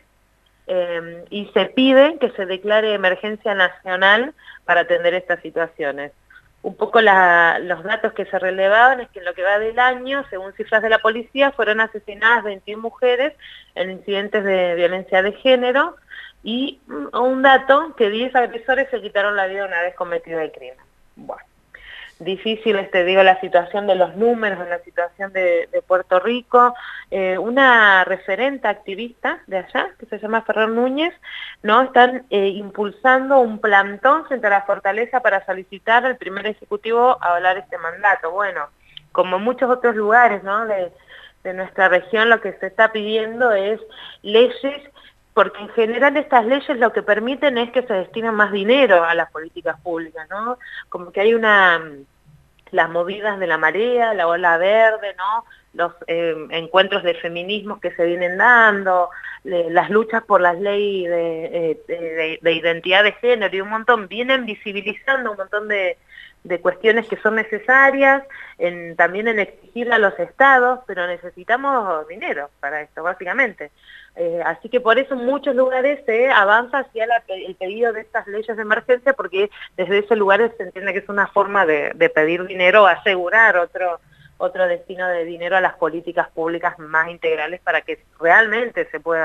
y se pide que se declare emergencia nacional para atender estas situaciones. Un poco los datos que se relevaban es que en lo que va del año, según cifras de la policía, fueron asesinadas 21 mujeres en incidentes de violencia de género, y un dato, que 10 agresores se quitaron la vida una vez cometido el crimen. Bueno, difícil, la situación de los números, en la situación de Puerto Rico. Una referente activista de allá, que se llama Ferrer Núñez, ¿no? Están impulsando un plantón frente a la Fortaleza para solicitar al primer ejecutivo a avalar este mandato. Bueno, como muchos otros lugares, ¿no?, de nuestra región, lo que se está pidiendo es leyes, porque en general estas leyes lo que permiten es que se destine más dinero a las políticas públicas, ¿no? Como que hay las movidas de la marea, la ola verde, ¿no? Los encuentros de feminismos que se vienen dando, las luchas por las leyes de identidad de género, y un montón, vienen visibilizando un montón de cuestiones que son necesarias, también en exigir a los estados, pero necesitamos dinero para esto, básicamente. Así que por eso en muchos lugares se avanza hacia el pedido de estas leyes de emergencia, porque desde ese lugar se entiende que es una forma de pedir dinero, asegurar otro destino de dinero a las políticas públicas más integrales, para que realmente se pueda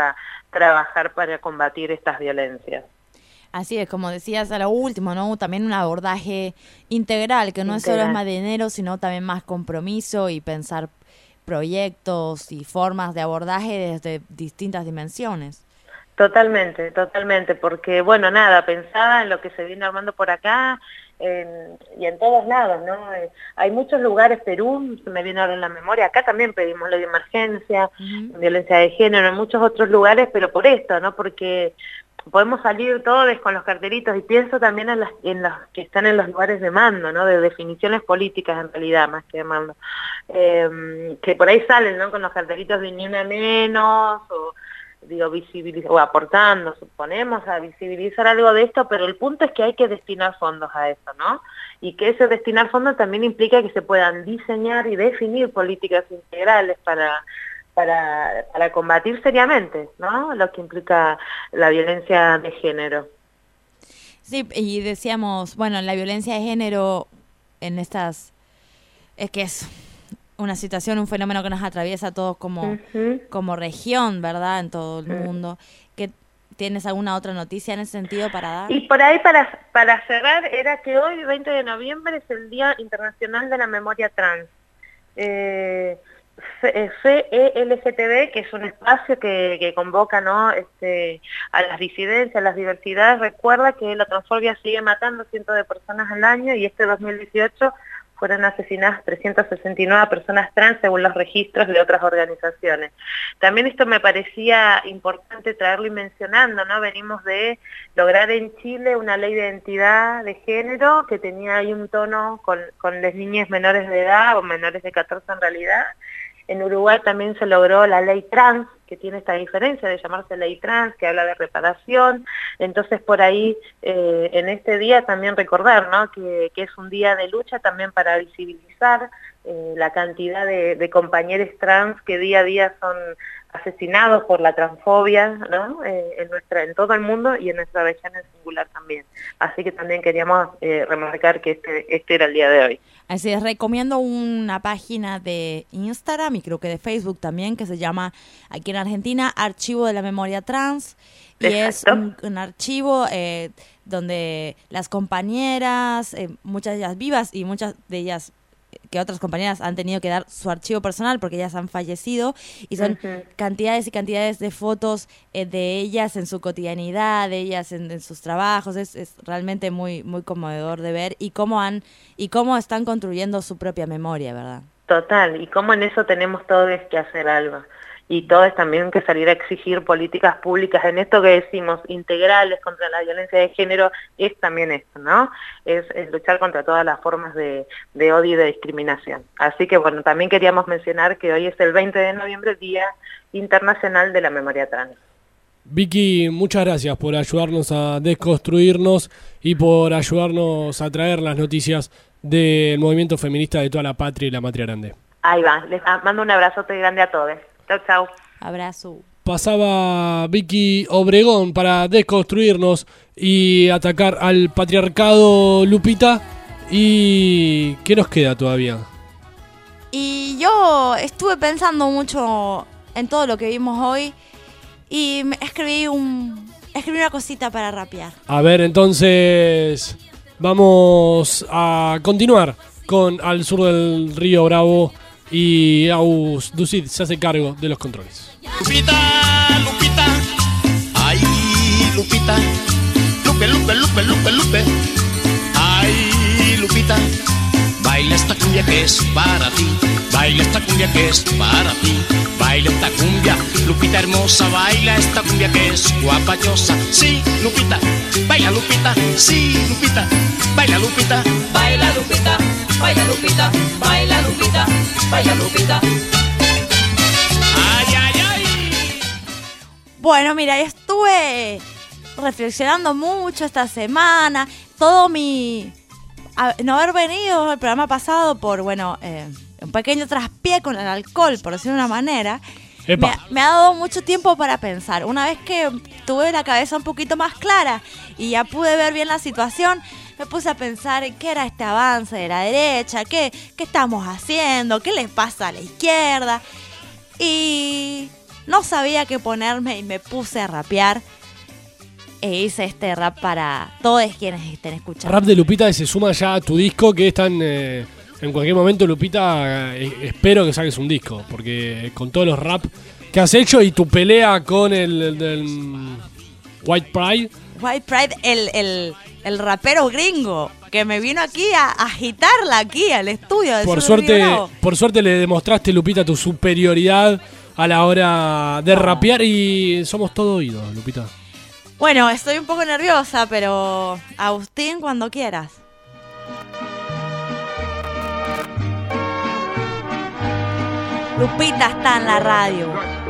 trabajar para combatir estas violencias. Así es, como decías a lo último, ¿no? También un abordaje integral, que no es solo más dinero, sino también más compromiso y pensar proyectos y formas de abordaje desde distintas dimensiones. Totalmente, porque bueno, nada, pensaba en lo que se viene armando por acá y en todos lados, ¿no? Hay muchos lugares, Perú, se me viene ahora en la memoria, acá también pedimos ley de emergencia, violencia de género, en muchos otros lugares, pero por esto, ¿no? Porque podemos salir todos con los cartelitos y pienso también en los que están en los lugares de mando, ¿no? De definiciones políticas en realidad, más que de mando, que por ahí salen, ¿no? Con los cartelitos de ni una menos, o digo, visibilizar, o aportando, suponemos, a visibilizar algo de esto, pero el punto es que hay que destinar fondos a eso, ¿no? Y que ese destinar fondos también implica que se puedan diseñar y definir políticas integrales para combatir seriamente, ¿no? Lo que implica la violencia de género. Sí, y decíamos, bueno, la violencia de género en estas, es que es una situación, un fenómeno que nos atraviesa a todos como región, ¿verdad? En todo el mundo. ¿Tienes alguna otra noticia en ese sentido para dar? Y por ahí para cerrar, era que hoy, 20 de noviembre, es el Día Internacional de la Memoria Trans. FELGTB, que es un espacio que convoca, ¿no? A las disidencias, a las diversidades. Recuerda que la transfobia sigue matando cientos de personas al año y este 2018 fueron asesinadas 369 personas trans según los registros de otras organizaciones. También esto me parecía importante traerlo y mencionando, ¿no? Venimos de lograr en Chile una ley de identidad de género que tenía ahí un tono con las niñas menores de edad, o menores de 14 en realidad. En Uruguay también se logró la ley trans, que tiene esta diferencia de llamarse ley trans, que habla de reparación. Entonces por ahí, en este día también recordar, ¿no? que es un día de lucha también para visibilizar la cantidad de compañeros trans que día a día son asesinados por la transfobia, ¿no? En todo el mundo y en nuestra región en singular también. Así que también queríamos remarcar que este era el día de hoy. Así es, recomiendo una página de Instagram y creo que de Facebook también, que se llama, aquí en Argentina, Archivo de la Memoria Trans. Y exacto. Es un archivo donde las compañeras, muchas de ellas vivas y muchas de ellas que otras compañeras han tenido que dar su archivo personal porque ellas han fallecido, y son cantidades y cantidades de fotos de ellas en su cotidianidad, de ellas en sus trabajos. Es realmente muy muy conmovedor de ver y cómo están construyendo su propia memoria, ¿verdad? Total, y cómo en eso tenemos todos que hacer algo. Y todos también que salir a exigir políticas públicas en esto que decimos, integrales contra la violencia de género, es también esto, ¿no? Es luchar contra todas las formas de odio y de discriminación. Así que bueno, también queríamos mencionar que hoy es el 20 de noviembre, Día Internacional de la Memoria Trans. Vicky, muchas gracias por ayudarnos a desconstruirnos y por ayudarnos a traer las noticias del movimiento feminista de toda la patria y la matria grande. Ahí va, les mando un abrazote grande a todos. Chau, chau. Abrazo. Pasaba Vicky Obregón para desconstruirnos y atacar al patriarcado, Lupita. ¿Y qué nos queda todavía? Y yo estuve pensando mucho en todo lo que vimos hoy y escribí una cosita para rapear. A ver, entonces vamos a continuar con Al Sur del Río Bravo. Y Aus Ducid se hace cargo de los controles. Lupita, Lupita, ay, Lupita, Lupe, Lupe, Lupe, Lupe, Lupe, ay, Lupita, baila esta cumbia que es para ti, baila esta cumbia que es para ti, baila esta cumbia, Lupita hermosa, baila esta cumbia que es guapachosa, sí, Lupita, baila Lupita, sí, Lupita, baila Lupita, baila Lupita, baila Lupita, baila Lupita, baila Lupita. Ay, ay, ay. Bueno, mira, estuve reflexionando mucho esta semana, todo no haber venido al programa pasado por, un pequeño traspié con el alcohol, por decirlo de una manera, me ha dado mucho tiempo para pensar. Una vez que tuve la cabeza un poquito más clara y ya pude ver bien la situación, me puse a pensar en qué era este avance de la derecha, qué estamos haciendo, qué les pasa a la izquierda. Y no sabía qué ponerme y me puse a rapear. E hice este rap para todos quienes estén escuchando. Rap de Lupita se suma ya a tu disco, que están en cualquier momento, Lupita, espero que saques un disco, porque con todos los rap que has hecho y tu pelea con el White Pride. White Pride, el rapero gringo que me vino aquí a agitarla aquí al estudio del Por Sur de Río Bravo. Por suerte le demostraste, Lupita, tu superioridad a la hora de rapear y somos todo oídos, Lupita. Bueno, estoy un poco nerviosa, pero Agustín, cuando quieras. Lupita está en la radio.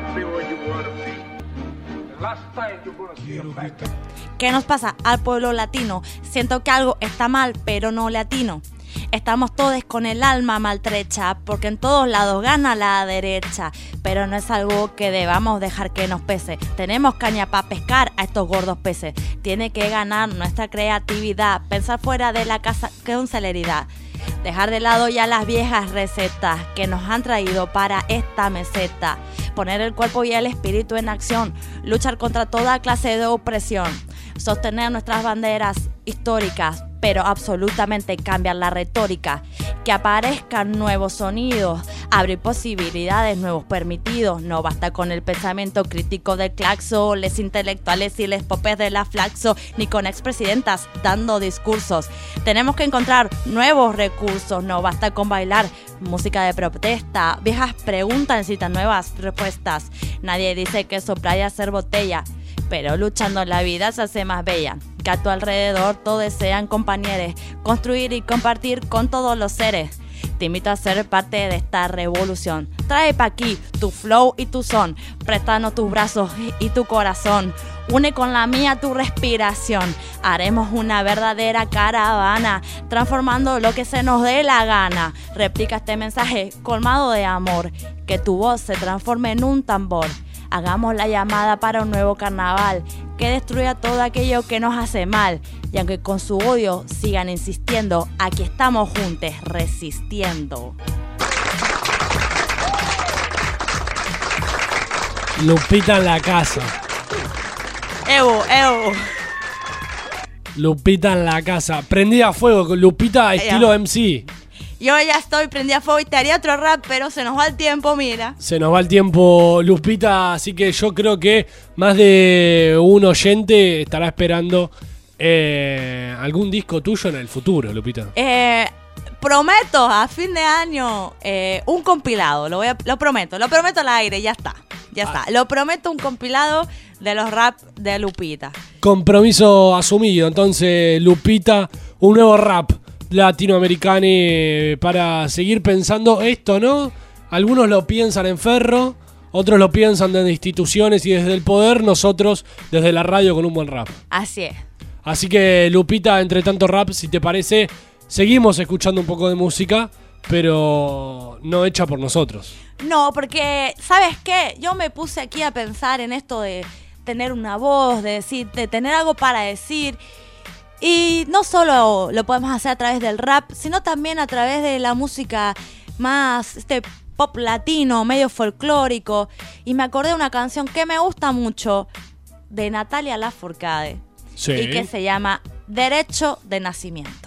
¿Qué nos pasa al pueblo latino? Siento que algo está mal, pero no le atino. Estamos todos con el alma maltrecha, porque en todos lados gana la derecha. Pero no es algo que debamos dejar que nos pese. Tenemos caña para pescar a estos gordos peces. Tiene que ganar nuestra creatividad, pensar fuera de la casa con celeridad. Dejar de lado ya las viejas recetas que nos han traído para esta meseta. Poner el cuerpo y el espíritu en acción. Luchar contra toda clase de opresión. Sostener nuestras banderas históricas, pero absolutamente cambiar la retórica. Que aparezcan nuevos sonidos, abrir posibilidades, nuevos permitidos. No basta con el pensamiento crítico del claxo, les intelectuales y les popes de la flaxo, ni con expresidentas dando discursos. Tenemos que encontrar nuevos recursos, no basta con bailar música de protesta. Viejas preguntas necesitan nuevas respuestas. Nadie dice que soplar y hacer botella, pero luchando la vida se hace más bella. Que a tu alrededor todos sean compañeros, construir y compartir con todos los seres. Te invito a ser parte de esta revolución. Trae pa' aquí tu flow y tu son. Préstanos tus brazos y tu corazón. Une con la mía tu respiración. Haremos una verdadera caravana, transformando lo que se nos dé la gana. Replica este mensaje colmado de amor. Que tu voz se transforme en un tambor. Hagamos la llamada para un nuevo carnaval que destruya todo aquello que nos hace mal. Y aunque con su odio sigan insistiendo, aquí estamos juntos resistiendo. Lupita en la casa. Evo. Lupita en la casa. Prendida a fuego con Lupita estilo MC. Yo ya estoy prendida a fuego y te haría otro rap, pero se nos va el tiempo, mira. Se nos va el tiempo, Lupita, así que yo creo que más de un oyente estará esperando algún disco tuyo en el futuro, Lupita. Prometo a fin de año un compilado, lo prometo al aire, ya está. Lo prometo, un compilado de los rap de Lupita. Compromiso asumido, entonces, Lupita, un nuevo rap latinoamericano para seguir pensando esto, ¿no? Algunos lo piensan en Ferro, otros lo piensan desde instituciones y desde el poder, nosotros desde la radio con un buen rap. Así es. Así que, Lupita, entre tanto rap, si te parece, seguimos escuchando un poco de música, pero no hecha por nosotros. No, porque, ¿sabes qué? Yo me puse aquí a pensar en esto de tener una voz, de tener algo para decir. Y no solo lo podemos hacer a través del rap, sino también a través de la música más pop latino, medio folclórico. Y me acordé de una canción que me gusta mucho de Natalia Lafourcade. Sí. Y que se llama Derecho de Nacimiento.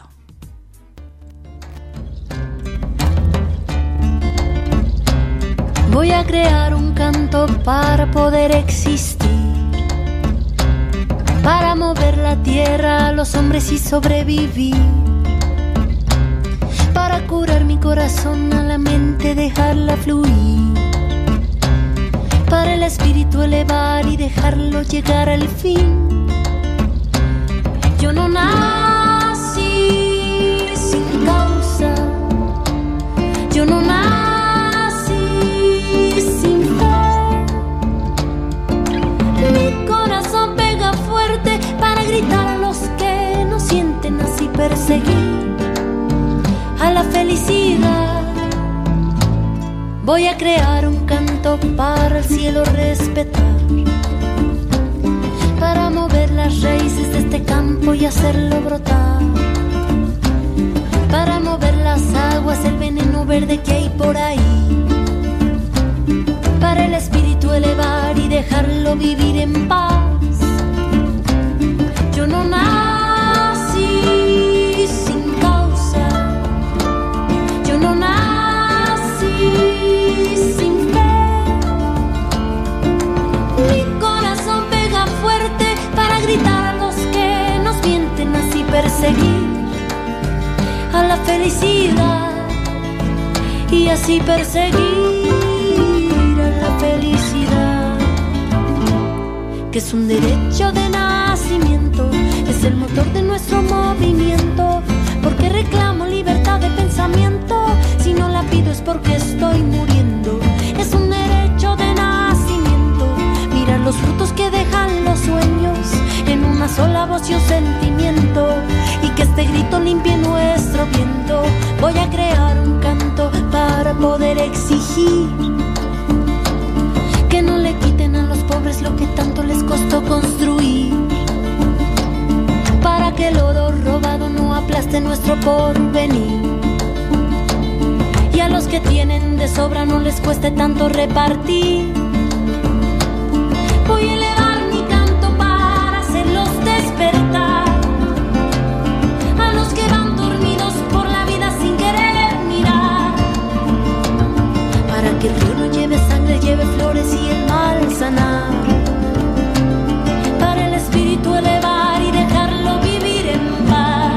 Voy a crear un canto para poder existir, para mover la tierra a los hombres y sobrevivir, para curar mi corazón a la mente, dejarla fluir, para el espíritu elevar y dejarlo llegar al fin. Yo no nací sin causa, yo no nací sin fe, mi corazón pega fuerte para gritar a los que no sienten, así perseguir a la felicidad. Voy a crear un canto para el cielo respetar, para mover las raíces de este campo y hacerlo brotar, para mover las aguas, el veneno verde que hay por ahí, para el espíritu elevar dejarlo vivir en paz. Yo no nací sin causa, yo no nací sin fe. Mi corazón pega fuerte para gritar a los que nos mienten, así perseguir a la felicidad y así perseguir a la felicidad, que es un derecho de nacimiento, es el motor de nuestro movimiento, porque reclamo libertad de pensamiento, si no la pido es porque estoy muriendo, es un derecho de nacimiento, mirar los frutos que dejan los sueños, en una sola voz y un sentimiento, y que este grito limpie nuestro viento. Voy a crear un canto para poder exigir que no le quiten a los pobres lo que tanto les costó construir, para que el oro robado no aplaste nuestro porvenir, y a los que tienen de sobra no les cueste tanto repartir. Voy a elevar mi canto para hacerlos despertar, a los que van dormidos por la vida sin querer mirar, para que el río no lleve sangre, lleve flores y el mal sanar, para el espíritu elevar y dejarlo vivir en paz.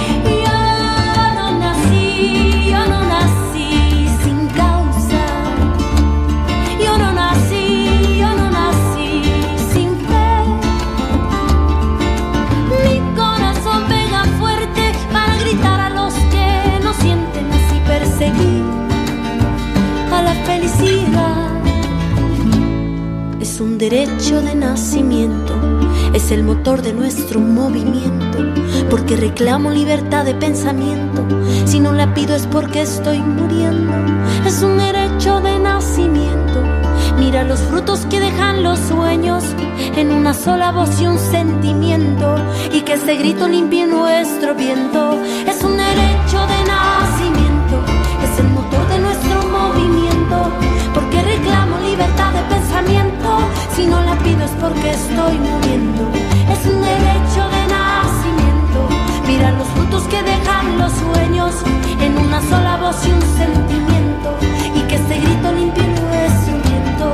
Yo no nací sin causa, yo no nací sin fe. Mi corazón pega fuerte para gritar a los que no sienten, así perseguir a la felicidad. Es un derecho de nacimiento, es el motor de nuestro movimiento, porque reclamo libertad de pensamiento, si no la pido es porque estoy muriendo. Es un derecho de nacimiento, mira los frutos que dejan los sueños, en una sola voz y un sentimiento, y que este grito limpie nuestro viento. Es un derecho de nacimiento, es el motor de nuestro movimiento, porque reclamo libertad de pensamiento, si no la pido es porque estoy muriendo. Es un derecho de nacimiento, mira los frutos que dejan los sueños, en una sola voz y un sentimiento, y que este grito limpie nuestro viento.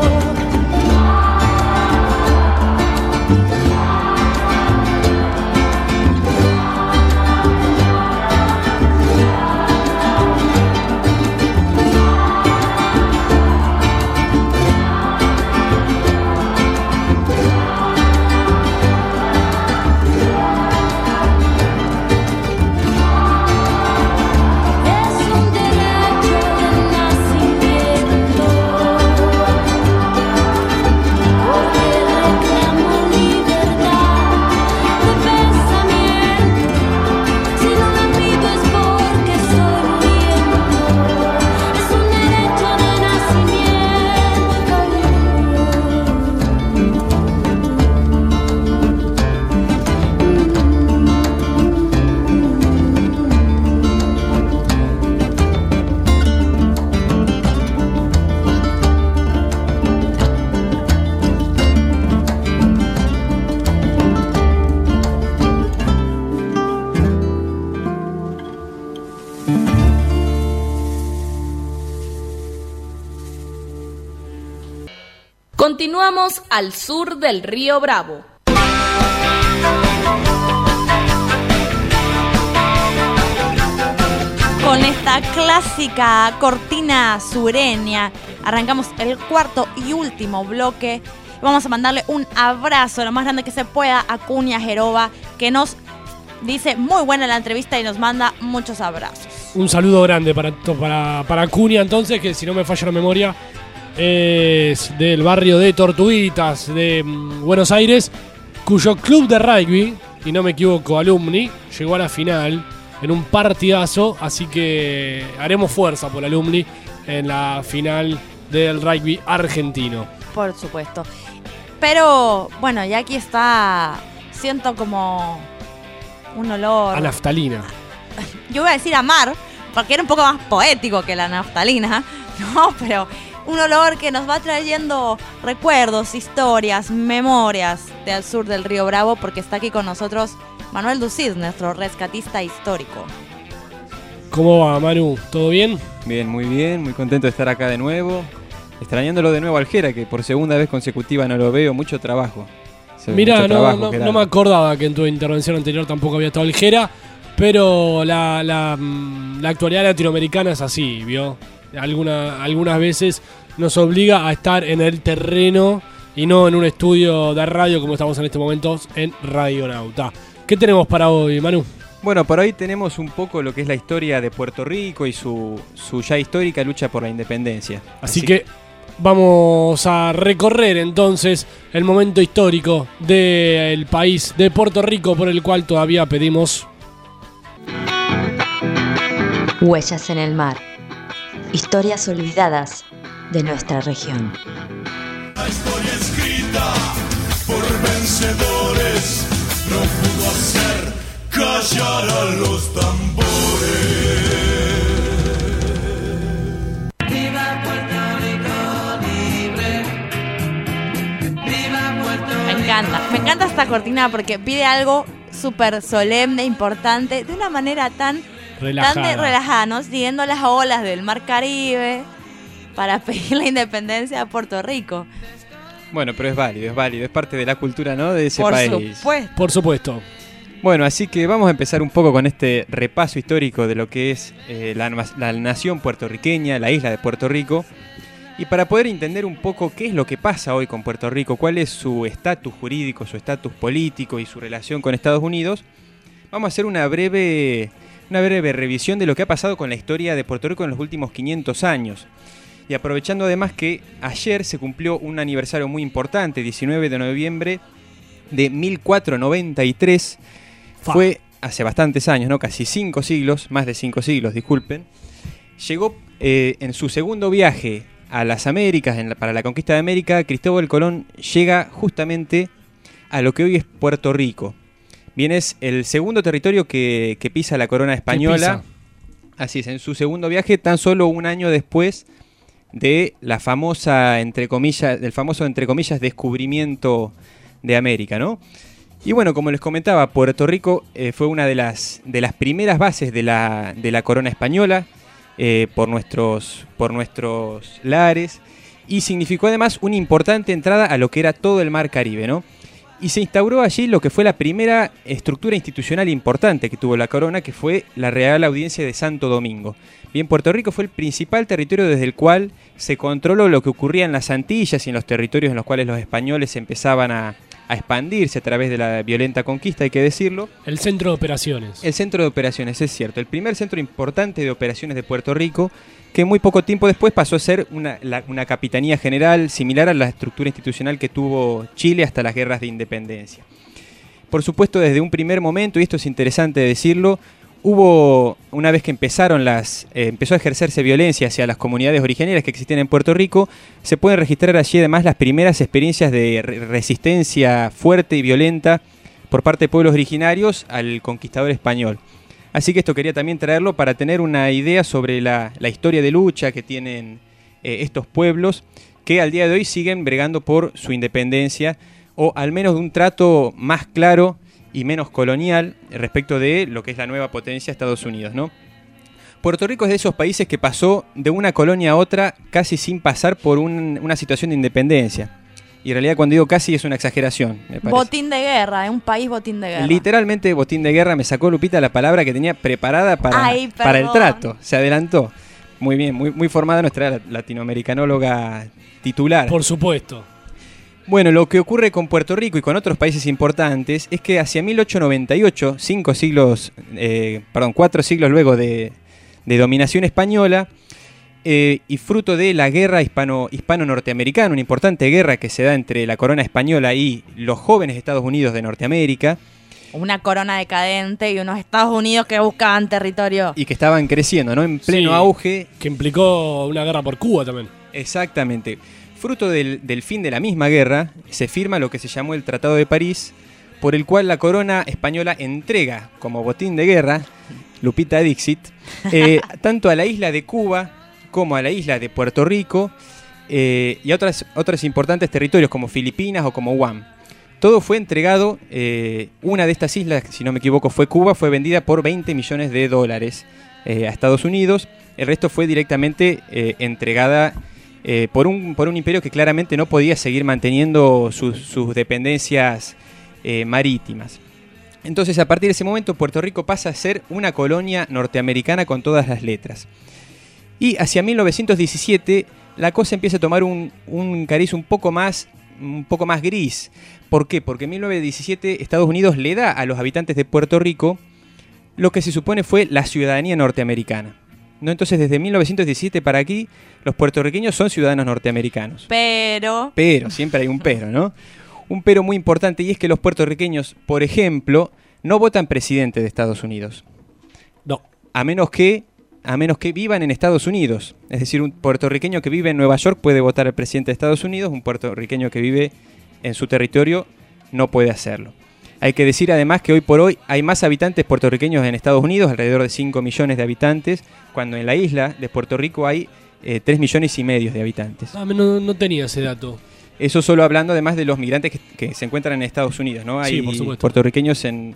Continuamos al sur del río Bravo. Con esta clásica cortina sureña arrancamos el cuarto y último bloque. Vamos a mandarle un abrazo, lo más grande que se pueda, a Cuña Jeroba, que nos dice muy buena la entrevista y nos manda muchos abrazos. Un saludo grande para Cuña, entonces, que si no me falla la memoria, es del barrio de Tortuguitas de Buenos Aires, cuyo club de rugby, y no me equivoco, Alumni, llegó a la final en un partidazo, así que haremos fuerza por Alumni en la final del rugby argentino. Por supuesto. Pero, bueno, ya aquí está, siento como un olor... A naftalina. Yo iba a decir a mar, porque era un poco más poético que la naftalina, ¿no? Pero un olor que nos va trayendo recuerdos, historias, memorias de al sur del Río Bravo, porque está aquí con nosotros Manuel Ducid, nuestro rescatista histórico. ¿Cómo va, Manu? ¿Todo bien? Bien, muy contento de estar acá de nuevo. Extrañándolo de nuevo al Jera, que por segunda vez consecutiva no lo veo, mucho trabajo. Mira, no me acordaba que en tu intervención anterior tampoco había estado el Jera, pero la actualidad latinoamericana es así, ¿vio? Algunas veces nos obliga a estar en el terreno y no en un estudio de radio como estamos en este momento en Radionauta. ¿Qué tenemos para hoy, Manu? Bueno, por hoy tenemos un poco lo que es la historia de Puerto Rico y su ya histórica lucha por la independencia. Así que vamos a recorrer entonces el momento histórico del país de Puerto Rico, por el cual todavía pedimos Huellas en el mar. Historias olvidadas de nuestra región. La historia escrita por vencedores no pudo hacer callar a los tambores. Viva Puerto Rico libre. Viva Puerto Rico. Me encanta esta cortina porque pide algo súper solemne, importante, de una manera tan relajada, ¿no? Siguiendo las olas del Mar Caribe para pedir la independencia de Puerto Rico. Bueno, pero es válido, es parte de la cultura, ¿no? De ese país. Por supuesto. Bueno, así que vamos a empezar un poco con este repaso histórico de lo que es la nación puertorriqueña, la isla de Puerto Rico. Y para poder entender un poco qué es lo que pasa hoy con Puerto Rico, cuál es su estatus jurídico, su estatus político y su relación con Estados Unidos, vamos a hacer una breve revisión de lo que ha pasado con la historia de Puerto Rico en los últimos 500 años. Y aprovechando además que ayer se cumplió un aniversario muy importante, 19 de noviembre de 1493, fue hace bastantes años, ¿no? Casi 5 siglos, más de 5 siglos, disculpen. Llegó en su segundo viaje a las Américas, para la conquista de América, Cristóbal Colón llega justamente a lo que hoy es Puerto Rico. Bien, es el segundo territorio que pisa la corona española. Así es, en su segundo viaje, tan solo un año después de la famosa, del famoso, entre comillas, descubrimiento de América, ¿no? Y bueno, como les comentaba, Puerto Rico fue una de las primeras bases de la corona española por nuestros lares, y significó además una importante entrada a lo que era todo el Mar Caribe, ¿no? Y se instauró allí lo que fue la primera estructura institucional importante que tuvo la corona, que fue la Real Audiencia de Santo Domingo. Bien, Puerto Rico fue el principal territorio desde el cual se controló lo que ocurría en las Antillas y en los territorios en los cuales los españoles empezaban a expandirse a través de la violenta conquista, hay que decirlo. El centro de operaciones. El centro de operaciones, es cierto. El primer centro importante de operaciones de Puerto Rico, que muy poco tiempo después pasó a ser una capitanía general similar a la estructura institucional que tuvo Chile hasta las guerras de independencia. Por supuesto, desde un primer momento, y esto es interesante decirlo, una vez que empezó a ejercerse violencia hacia las comunidades originarias que existían en Puerto Rico, se pueden registrar allí además las primeras experiencias de resistencia fuerte y violenta por parte de pueblos originarios al conquistador español. Así que esto quería también traerlo para tener una idea sobre la historia de lucha que tienen estos pueblos, que al día de hoy siguen bregando por su independencia, o al menos de un trato más claro y menos colonial respecto de lo que es la nueva potencia Estados Unidos, ¿no? Puerto Rico es de esos países que pasó de una colonia a otra casi sin pasar por una situación de independencia. Y en realidad cuando digo casi es una exageración, me parece. Botín de guerra, un país botín de guerra. Literalmente botín de guerra. Me sacó Lupita la palabra que tenía preparada para el trato. Se adelantó. Muy bien, muy formada nuestra latinoamericanóloga titular. Por supuesto. Bueno, lo que ocurre con Puerto Rico y con otros países importantes es que hacia 1898, 4 siglos luego de dominación española, y fruto de la guerra hispano-norteamericana, una importante guerra que se da entre la corona española y los jóvenes Estados Unidos de Norteamérica. Una corona decadente y unos Estados Unidos que buscaban territorio. Y que estaban creciendo, ¿no? En pleno auge. Que implicó una guerra por Cuba también. Exactamente. Fruto del fin de la misma guerra, se firma lo que se llamó el Tratado de París, por el cual la corona española entrega como botín de guerra, Lupita Dixit, tanto a la isla de Cuba como a la isla de Puerto Rico, y otros importantes territorios como Filipinas o como Guam. Todo fue entregado, una de estas islas, si no me equivoco, fue Cuba, fue vendida por $20 millones a Estados Unidos. El resto fue directamente entregada por un imperio que claramente no podía seguir manteniendo sus dependencias marítimas. Entonces, a partir de ese momento, Puerto Rico pasa a ser una colonia norteamericana con todas las letras. Y hacia 1917 la cosa empieza a tomar un cariz un poco más gris. ¿Por qué? Porque en 1917 Estados Unidos le da a los habitantes de Puerto Rico lo que se supone fue la ciudadanía norteamericana, ¿no? Entonces, desde 1917 para aquí, los puertorriqueños son ciudadanos norteamericanos. Pero, siempre hay un pero, ¿no? Un pero muy importante, y es que los puertorriqueños, por ejemplo, no votan presidente de Estados Unidos. No. A menos que vivan en Estados Unidos. Es decir, un puertorriqueño que vive en Nueva York puede votar al presidente de Estados Unidos, un puertorriqueño que vive en su territorio no puede hacerlo. Hay que decir además que hoy por hoy hay más habitantes puertorriqueños en Estados Unidos, alrededor de 5 millones de habitantes, cuando en la isla de Puerto Rico hay 3,5 millones de habitantes. No tenía ese dato. Eso solo hablando además de los migrantes que se encuentran en Estados Unidos, ¿no? Hay por supuesto. Puertorriqueños en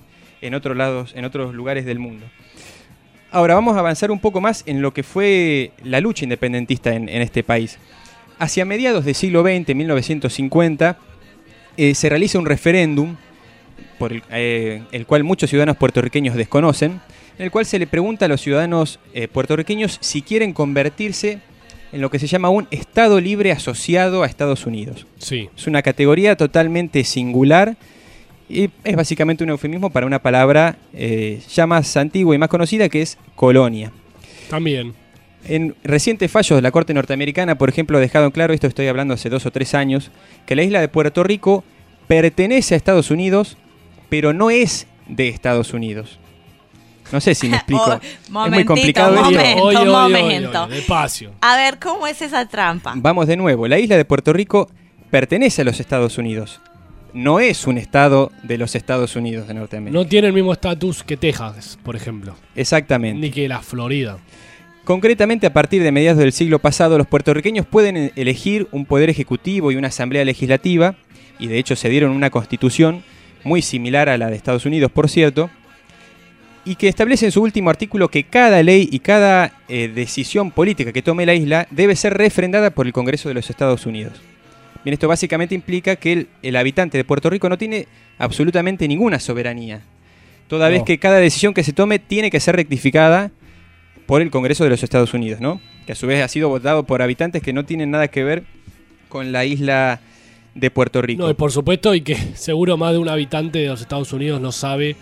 otros lugares del mundo. Ahora vamos a avanzar un poco más en lo que fue la lucha independentista en este país. Hacia mediados del siglo XX, 1950, se realiza un referéndum por el cual muchos ciudadanos puertorriqueños desconocen, en el cual se le pregunta a los ciudadanos puertorriqueños si quieren convertirse en lo que se llama un Estado libre asociado a Estados Unidos. Sí. Es una categoría totalmente singular y es básicamente un eufemismo para una palabra ya más antigua y más conocida, que es colonia. También. En recientes fallos de la Corte norteamericana, por ejemplo, ha dejado en claro, esto estoy hablando hace 2 o 3 años, que la isla de Puerto Rico pertenece a Estados Unidos, pero no es de Estados Unidos. No sé si me explico. Es muy complicado. Momento. Despacio. A ver, ¿cómo es esa trampa? Vamos de nuevo. La isla de Puerto Rico pertenece a los Estados Unidos. No es un estado de los Estados Unidos de Norteamérica. No tiene el mismo estatus que Texas, por ejemplo. Exactamente. Ni que la Florida. Concretamente, a partir de mediados del siglo pasado, los puertorriqueños pueden elegir un poder ejecutivo y una asamblea legislativa, y de hecho se dieron una constitución muy similar a la de Estados Unidos, por cierto, y que establece en su último artículo que cada ley y cada decisión política que tome la isla debe ser refrendada por el Congreso de los Estados Unidos. Bien, esto básicamente implica que el habitante de Puerto Rico no tiene absolutamente ninguna soberanía, toda vez que cada decisión que se tome tiene que ser rectificada por el Congreso de los Estados Unidos, ¿no? Que a su vez ha sido votado por habitantes que no tienen nada que ver con la isla de Puerto Rico. No, y por supuesto, y que seguro más de un habitante de los Estados Unidos no sabe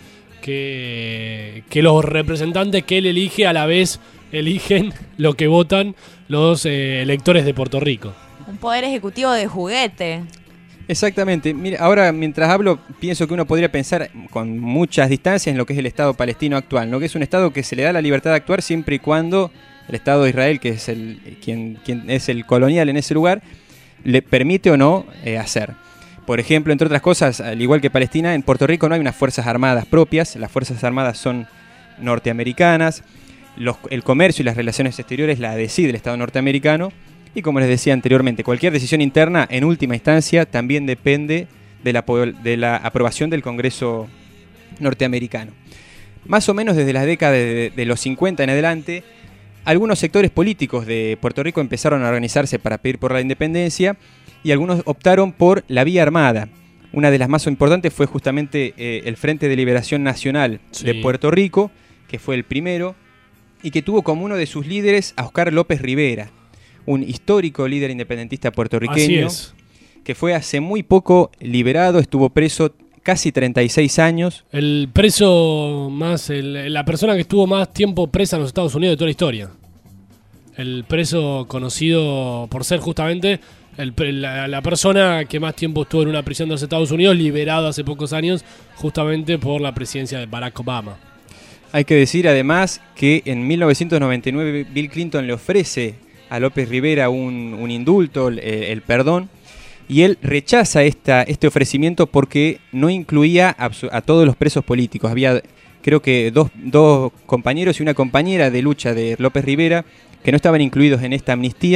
que los representantes que él elige a la vez eligen lo que votan los electores de Puerto Rico. Un poder ejecutivo de juguete. Exactamente. Mira, ahora mientras hablo pienso que uno podría pensar con muchas distancias en lo que es el Estado palestino actual, ¿no? Que es un Estado que se le da la libertad de actuar siempre y cuando el Estado de Israel, que es quien es el colonial en ese lugar, le permite o no hacer. Por ejemplo, entre otras cosas, al igual que Palestina, en Puerto Rico no hay unas fuerzas armadas propias, las fuerzas armadas son norteamericanas, el comercio y las relaciones exteriores la decide el Estado norteamericano. Y como les decía anteriormente, cualquier decisión interna, en última instancia, también depende de la aprobación del Congreso norteamericano. Más o menos desde las décadas de los 50 en adelante, algunos sectores políticos de Puerto Rico empezaron a organizarse para pedir por la independencia y algunos optaron por la vía armada. Una de las más importantes fue justamente el Frente de Liberación Nacional de Puerto Rico, que fue el primero, y que tuvo como uno de sus líderes a Oscar López Rivera, un histórico líder independentista puertorriqueño que fue hace muy poco liberado, estuvo preso casi 36 años. El preso más, la persona que estuvo más tiempo presa en los Estados Unidos de toda la historia. El preso conocido por ser justamente la persona que más tiempo estuvo en una prisión de los Estados Unidos, liberado hace pocos años justamente por la presidencia de Barack Obama. Hay que decir además que en 1999 Bill Clinton le ofrece a López Rivera un indulto, el perdón, y él rechaza este ofrecimiento porque no incluía a todos los presos políticos. Había, creo que, dos compañeros y una compañera de lucha de López Rivera que no estaban incluidos en esta amnistía,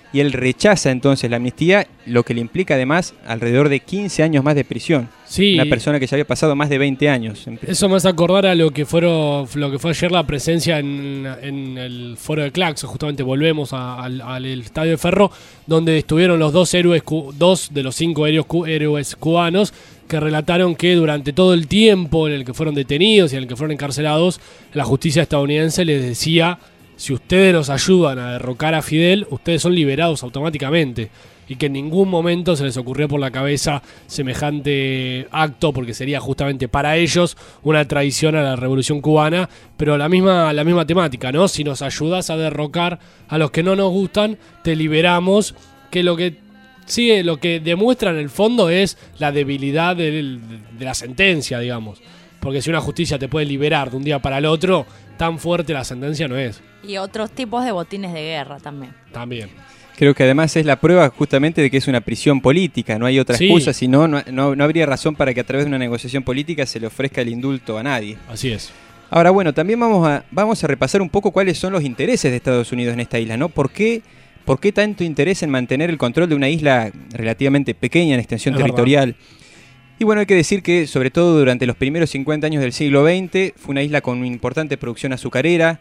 y él rechaza entonces la amnistía, lo que le implica además alrededor de 15 años más de prisión. Sí. Una persona que ya había pasado más de 20 años. Eso me hace acordar a lo que fue ayer la presencia en el foro de Claxo. Justamente volvemos al estadio de Ferro, donde estuvieron los dos de los 5 héroes cubanos, que relataron que durante todo el tiempo en el que fueron detenidos y en el que fueron encarcelados, la justicia estadounidense les decía: si ustedes nos ayudan a derrocar a Fidel, ustedes son liberados automáticamente. Y que en ningún momento se les ocurrió por la cabeza semejante acto, porque sería justamente para ellos una traición a la Revolución Cubana, pero la misma temática, ¿no? Si nos ayudas a derrocar a los que no nos gustan, te liberamos, que lo que demuestra en el fondo es la debilidad de la sentencia, digamos. Porque si una justicia te puede liberar de un día para el otro, tan fuerte la sentencia no es. Y otros tipos de botines de guerra también. También. Creo que además es la prueba justamente de que es una prisión política, no hay otra excusa, si no habría razón para que a través de una negociación política se le ofrezca el indulto a nadie. Así es. Ahora, bueno, también vamos a repasar un poco cuáles son los intereses de Estados Unidos en esta isla, ¿no? ¿Por qué tanto interés en mantener el control de una isla relativamente pequeña en extensión territorial? Y bueno, hay que decir que sobre todo durante los primeros 50 años del siglo XX fue una isla con una importante producción azucarera.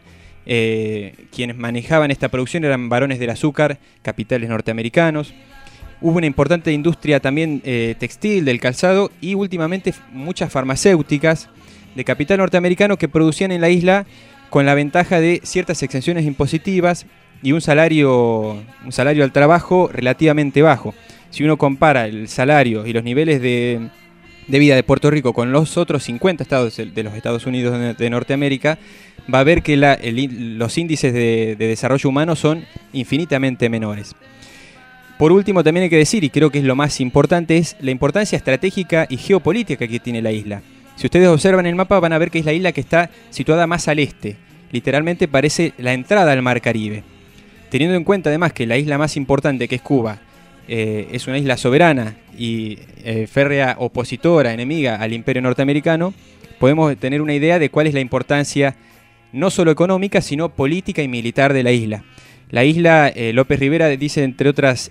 Quienes manejaban esta producción eran barones del azúcar, capitales norteamericanos. Hubo una importante industria también textil, del calzado, y últimamente muchas farmacéuticas de capital norteamericano que producían en la isla con la ventaja de ciertas exenciones impositivas y un salario al trabajo relativamente bajo. Si uno compara el salario y los niveles de vida de Puerto Rico con los otros 50 estados de los Estados Unidos de Norteamérica, va a ver que los índices de desarrollo humano son infinitamente menores. Por último, también hay que decir, y creo que es lo más importante, es la importancia estratégica y geopolítica que tiene la isla. Si ustedes observan el mapa van a ver que es la isla que está situada más al este. Literalmente parece la entrada al Mar Caribe. Teniendo en cuenta además que la isla más importante, que es Cuba, es una isla soberana y férrea opositora, enemiga al imperio norteamericano, podemos tener una idea de cuál es la importancia no solo económica, sino política y militar de la isla. La isla, López Rivera dice entre otras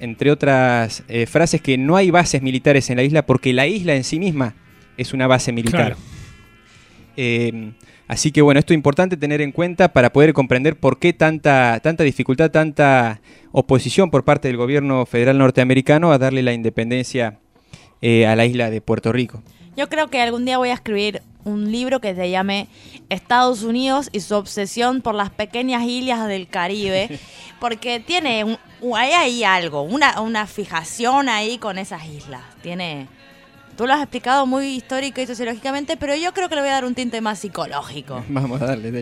frases que no hay bases militares en la isla porque la isla en sí misma es una base militar. Claro. Así que bueno, esto es importante tener en cuenta para poder comprender por qué tanta dificultad, tanta oposición por parte del gobierno federal norteamericano a darle la independencia a la isla de Puerto Rico. Yo creo que algún día voy a escribir un libro que se llame Estados Unidos y su obsesión por las pequeñas islas del Caribe, porque tiene hay ahí algo, una fijación ahí con esas islas. Tú lo has explicado muy histórico y sociológicamente, pero yo creo que le voy a dar un tinte más psicológico. Vamos a darle.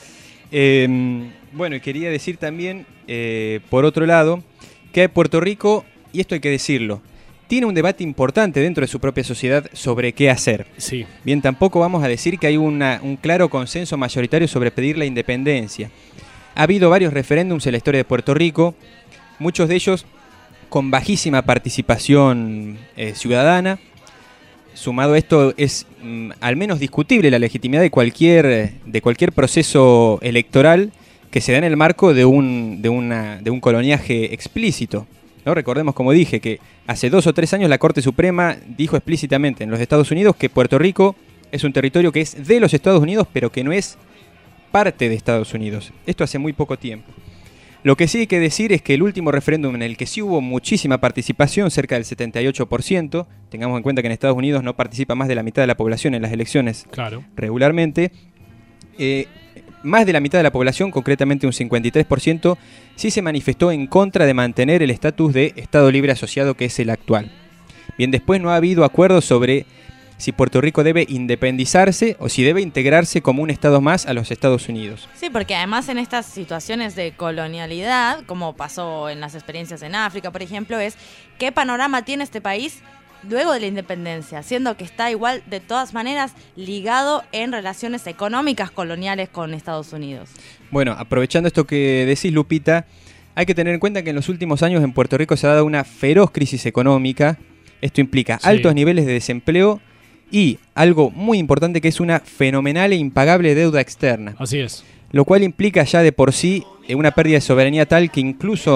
Bueno, y quería decir también, por otro lado, que Puerto Rico, y esto hay que decirlo, tiene un debate importante dentro de su propia sociedad sobre qué hacer. Sí. Bien, tampoco vamos a decir que hay un claro consenso mayoritario sobre pedir la independencia. Ha habido varios referéndums en la historia de Puerto Rico, muchos de ellos con bajísima participación ciudadana. Sumado a esto, es al menos discutible la legitimidad de cualquier proceso electoral que se da en el marco de un coloniaje explícito, ¿no? Recordemos, como dije, que hace 2 o 3 años la Corte Suprema dijo explícitamente en los Estados Unidos que Puerto Rico es un territorio que es de los Estados Unidos, pero que no es parte de Estados Unidos. Esto hace muy poco tiempo. Lo que sí hay que decir es que el último referéndum en el que sí hubo muchísima participación, cerca del 78%, tengamos en cuenta que en Estados Unidos no participa más de la mitad de la población en las elecciones regularmente, más de la mitad de la población, concretamente un 53%, sí se manifestó en contra de mantener el estatus de Estado Libre Asociado, que es el actual. Bien, después no ha habido acuerdo sobre si Puerto Rico debe independizarse o si debe integrarse como un estado más a los Estados Unidos. Sí, porque además en estas situaciones de colonialidad, como pasó en las experiencias en África, por ejemplo, es ¿qué panorama tiene este país luego de la independencia? Siendo que está igual, de todas maneras, ligado en relaciones económicas coloniales con Estados Unidos. Bueno, aprovechando esto que decís, Lupita, hay que tener en cuenta que en los últimos años en Puerto Rico se ha dado una feroz crisis económica. Esto implica altos niveles de desempleo y algo muy importante, que es una fenomenal e impagable deuda externa. Así es. Lo cual implica ya de por sí una pérdida de soberanía tal que incluso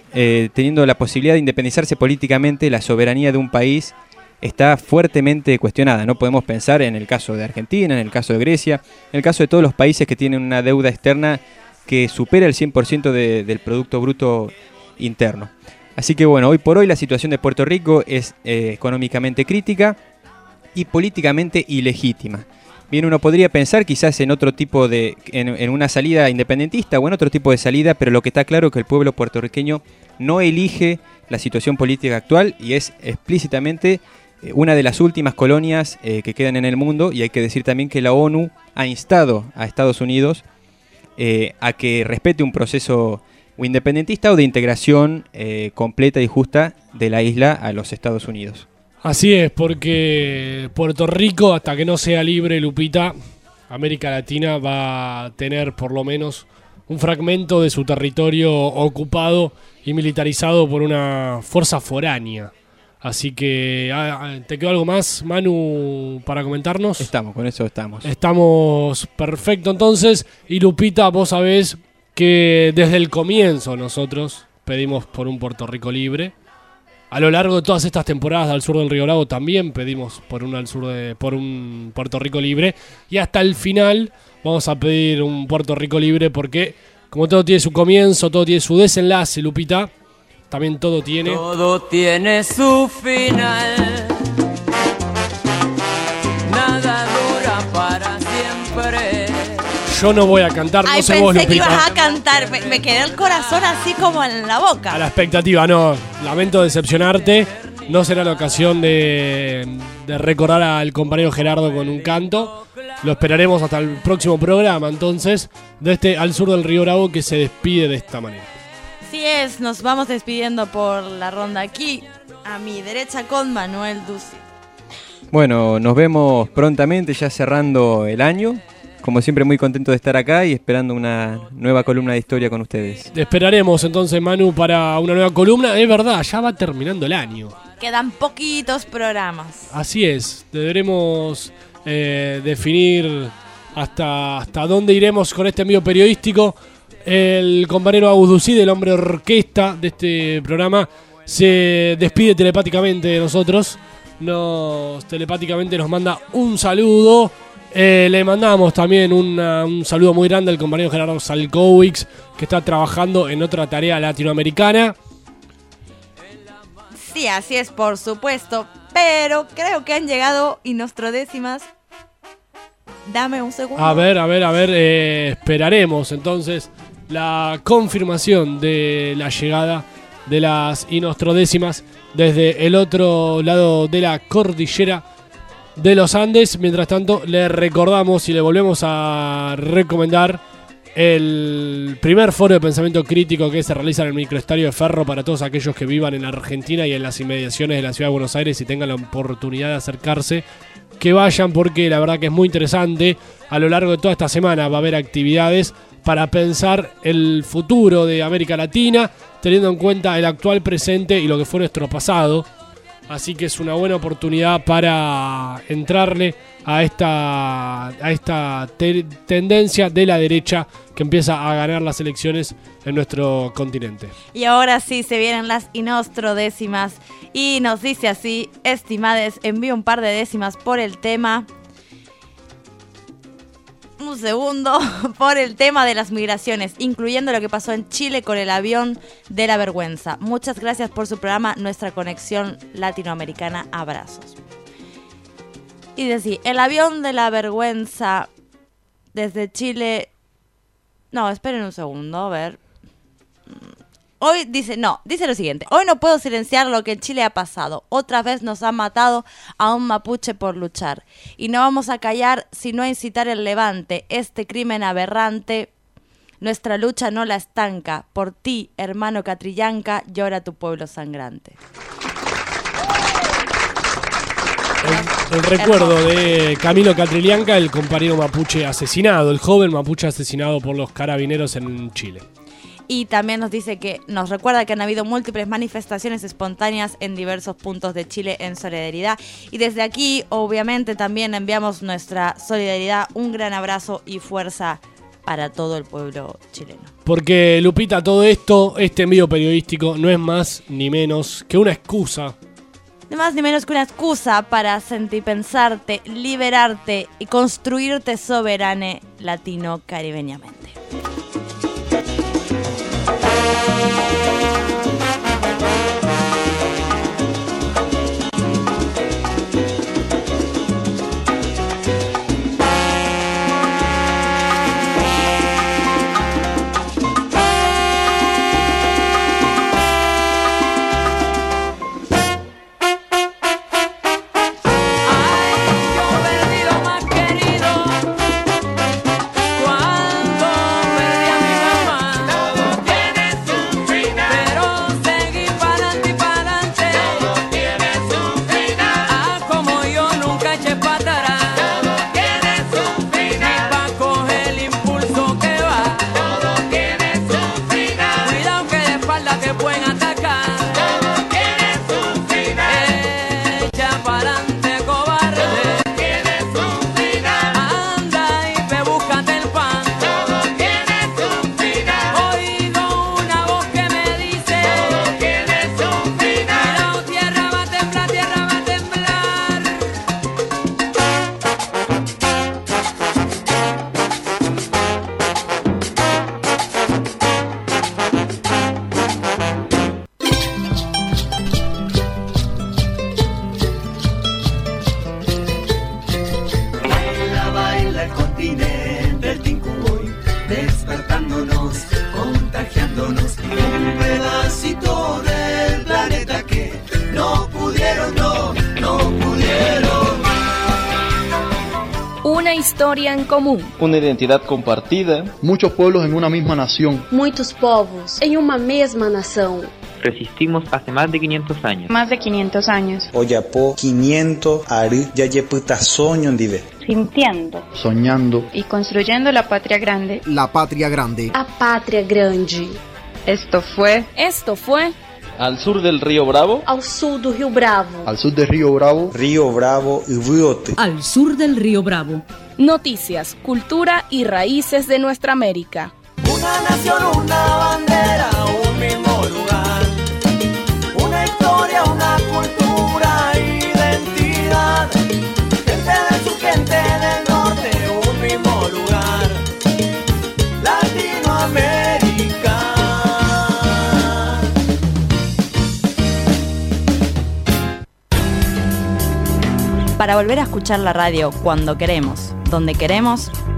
teniendo la posibilidad de independizarse políticamente, la soberanía de un país está fuertemente cuestionada. No podemos pensar en el caso de Argentina, en el caso de Grecia, en el caso de todos los países que tienen una deuda externa que supera el 100% del Producto Bruto Interno. Así que bueno, hoy por hoy la situación de Puerto Rico es económicamente crítica y políticamente ilegítima. Bien, uno podría pensar quizás en otro tipo en una salida independentista o en otro tipo de salida, pero lo que está claro es que el pueblo puertorriqueño no elige la situación política actual y es explícitamente una de las últimas colonias que quedan en el mundo, y hay que decir también que la ONU ha instado a Estados Unidos a que respete un proceso independentista o de integración completa y justa de la isla a los Estados Unidos. Así es, porque Puerto Rico, hasta que no sea libre, Lupita, América Latina va a tener por lo menos un fragmento de su territorio ocupado y militarizado por una fuerza foránea. Así que, ¿te quedó algo más, Manu, para comentarnos? Con eso estamos. Estamos perfecto entonces. Y Lupita, vos sabés que desde el comienzo nosotros pedimos por un Puerto Rico libre. A lo largo de todas estas temporadas al sur del Río Bravo también pedimos por un Puerto Rico libre. Y hasta el final vamos a pedir un Puerto Rico libre porque, como todo tiene su comienzo, todo tiene su desenlace, Lupita, también todo tiene su final. Nada dura para siempre. Yo no voy a cantar, no sé vos, Lupita. Pensé que ibas a cantar, me quedó el corazón así como en la boca. A la expectativa, no. Lamento decepcionarte. No será la ocasión de recordar al compañero Gerardo con un canto. Lo esperaremos hasta el próximo programa, entonces, de Al Sur del Río Bravo, que se despide de esta manera. Así es, nos vamos despidiendo por la ronda aquí, a mi derecha con Manuel Ducci. Bueno, nos vemos prontamente, ya cerrando el año. Como siempre, muy contento de estar acá y esperando una nueva columna de historia con ustedes. Te esperaremos entonces, Manu, para una nueva columna. Es verdad, ya va terminando el año. Quedan poquitos programas. Así es, deberemos definir hasta dónde iremos con este envío periodístico. El compañero Agus Ducid, el hombre orquesta de este programa, se despide telepáticamente de nosotros. Telepáticamente nos manda un saludo. Le mandamos también un saludo muy grande al compañero Gerardo Salkowicz, que está trabajando en otra tarea latinoamericana. Sí, así es, por supuesto. Pero creo que han llegado y nuestras décimas. Dame un segundo. A ver, esperaremos entonces la confirmación de la llegada de las inostrodécimas desde el otro lado de la cordillera de los Andes. Mientras tanto, le recordamos y le volvemos a recomendar el primer foro de pensamiento crítico que se realiza en el microestadio de Ferro para todos aquellos que vivan en Argentina y en las inmediaciones de la ciudad de Buenos Aires y tengan la oportunidad de acercarse. Que vayan, porque la verdad que es muy interesante. A lo largo de toda esta semana va a haber actividades para pensar el futuro de América Latina, teniendo en cuenta el actual presente y lo que fue nuestro pasado. Así que es una buena oportunidad para entrarle a esta tendencia de la derecha que empieza a ganar las elecciones en nuestro continente. Y ahora sí se vienen las inostrodécimas y nos dice así: estimades, envío un par de décimas por el tema. Un segundo, por el tema de las migraciones, incluyendo lo que pasó en Chile con el avión de la vergüenza. Muchas gracias por su programa, Nuestra Conexión Latinoamericana. Abrazos. Y decir, el avión de la vergüenza desde Chile... No, esperen un segundo, a ver. Hoy dice lo siguiente: hoy no puedo silenciar lo que en Chile ha pasado. Otra vez nos han matado a un mapuche por luchar. Y no vamos a callar sino a incitar el levante. Este crimen aberrante, nuestra lucha no la estanca. Por ti, hermano Catrillanca, llora tu pueblo sangrante. El recuerdo de Camilo Catrillanca, el compañero mapuche asesinado, el joven mapuche asesinado por los carabineros en Chile. Y también nos recuerda que han habido múltiples manifestaciones espontáneas en diversos puntos de Chile en solidaridad. Y desde aquí, obviamente, también enviamos nuestra solidaridad, un gran abrazo y fuerza para todo el pueblo chileno. Porque, Lupita, todo esto, este envío periodístico, no es más ni menos que una excusa. Ni más ni menos que una excusa para sentipensarte, liberarte y construirte soberane latino-caribeñamente. Historia en común. Una identidad compartida. Muchos pueblos en una misma nación. Muchos povos en una misma nación. Resistimos hace más de 500 años. Más de 500 años. Oyapo 500 ari yayeputa soño ndive. Sintiendo. Soñando. Y construyendo la patria grande. La patria grande. A patria grande. Esto fue Al sur del río Bravo. Al sur del río Bravo. Al sur del río Bravo. Río Bravo y Riote. Al sur del río Bravo. Noticias, cultura y raíces de nuestra América. Una nación, una bandera, un mismo lugar. Una historia, una cultura, identidad. Gente del sur, gente del norte, un mismo lugar. Latinoamérica. Para volver a escuchar la radio cuando queremos, donde queremos,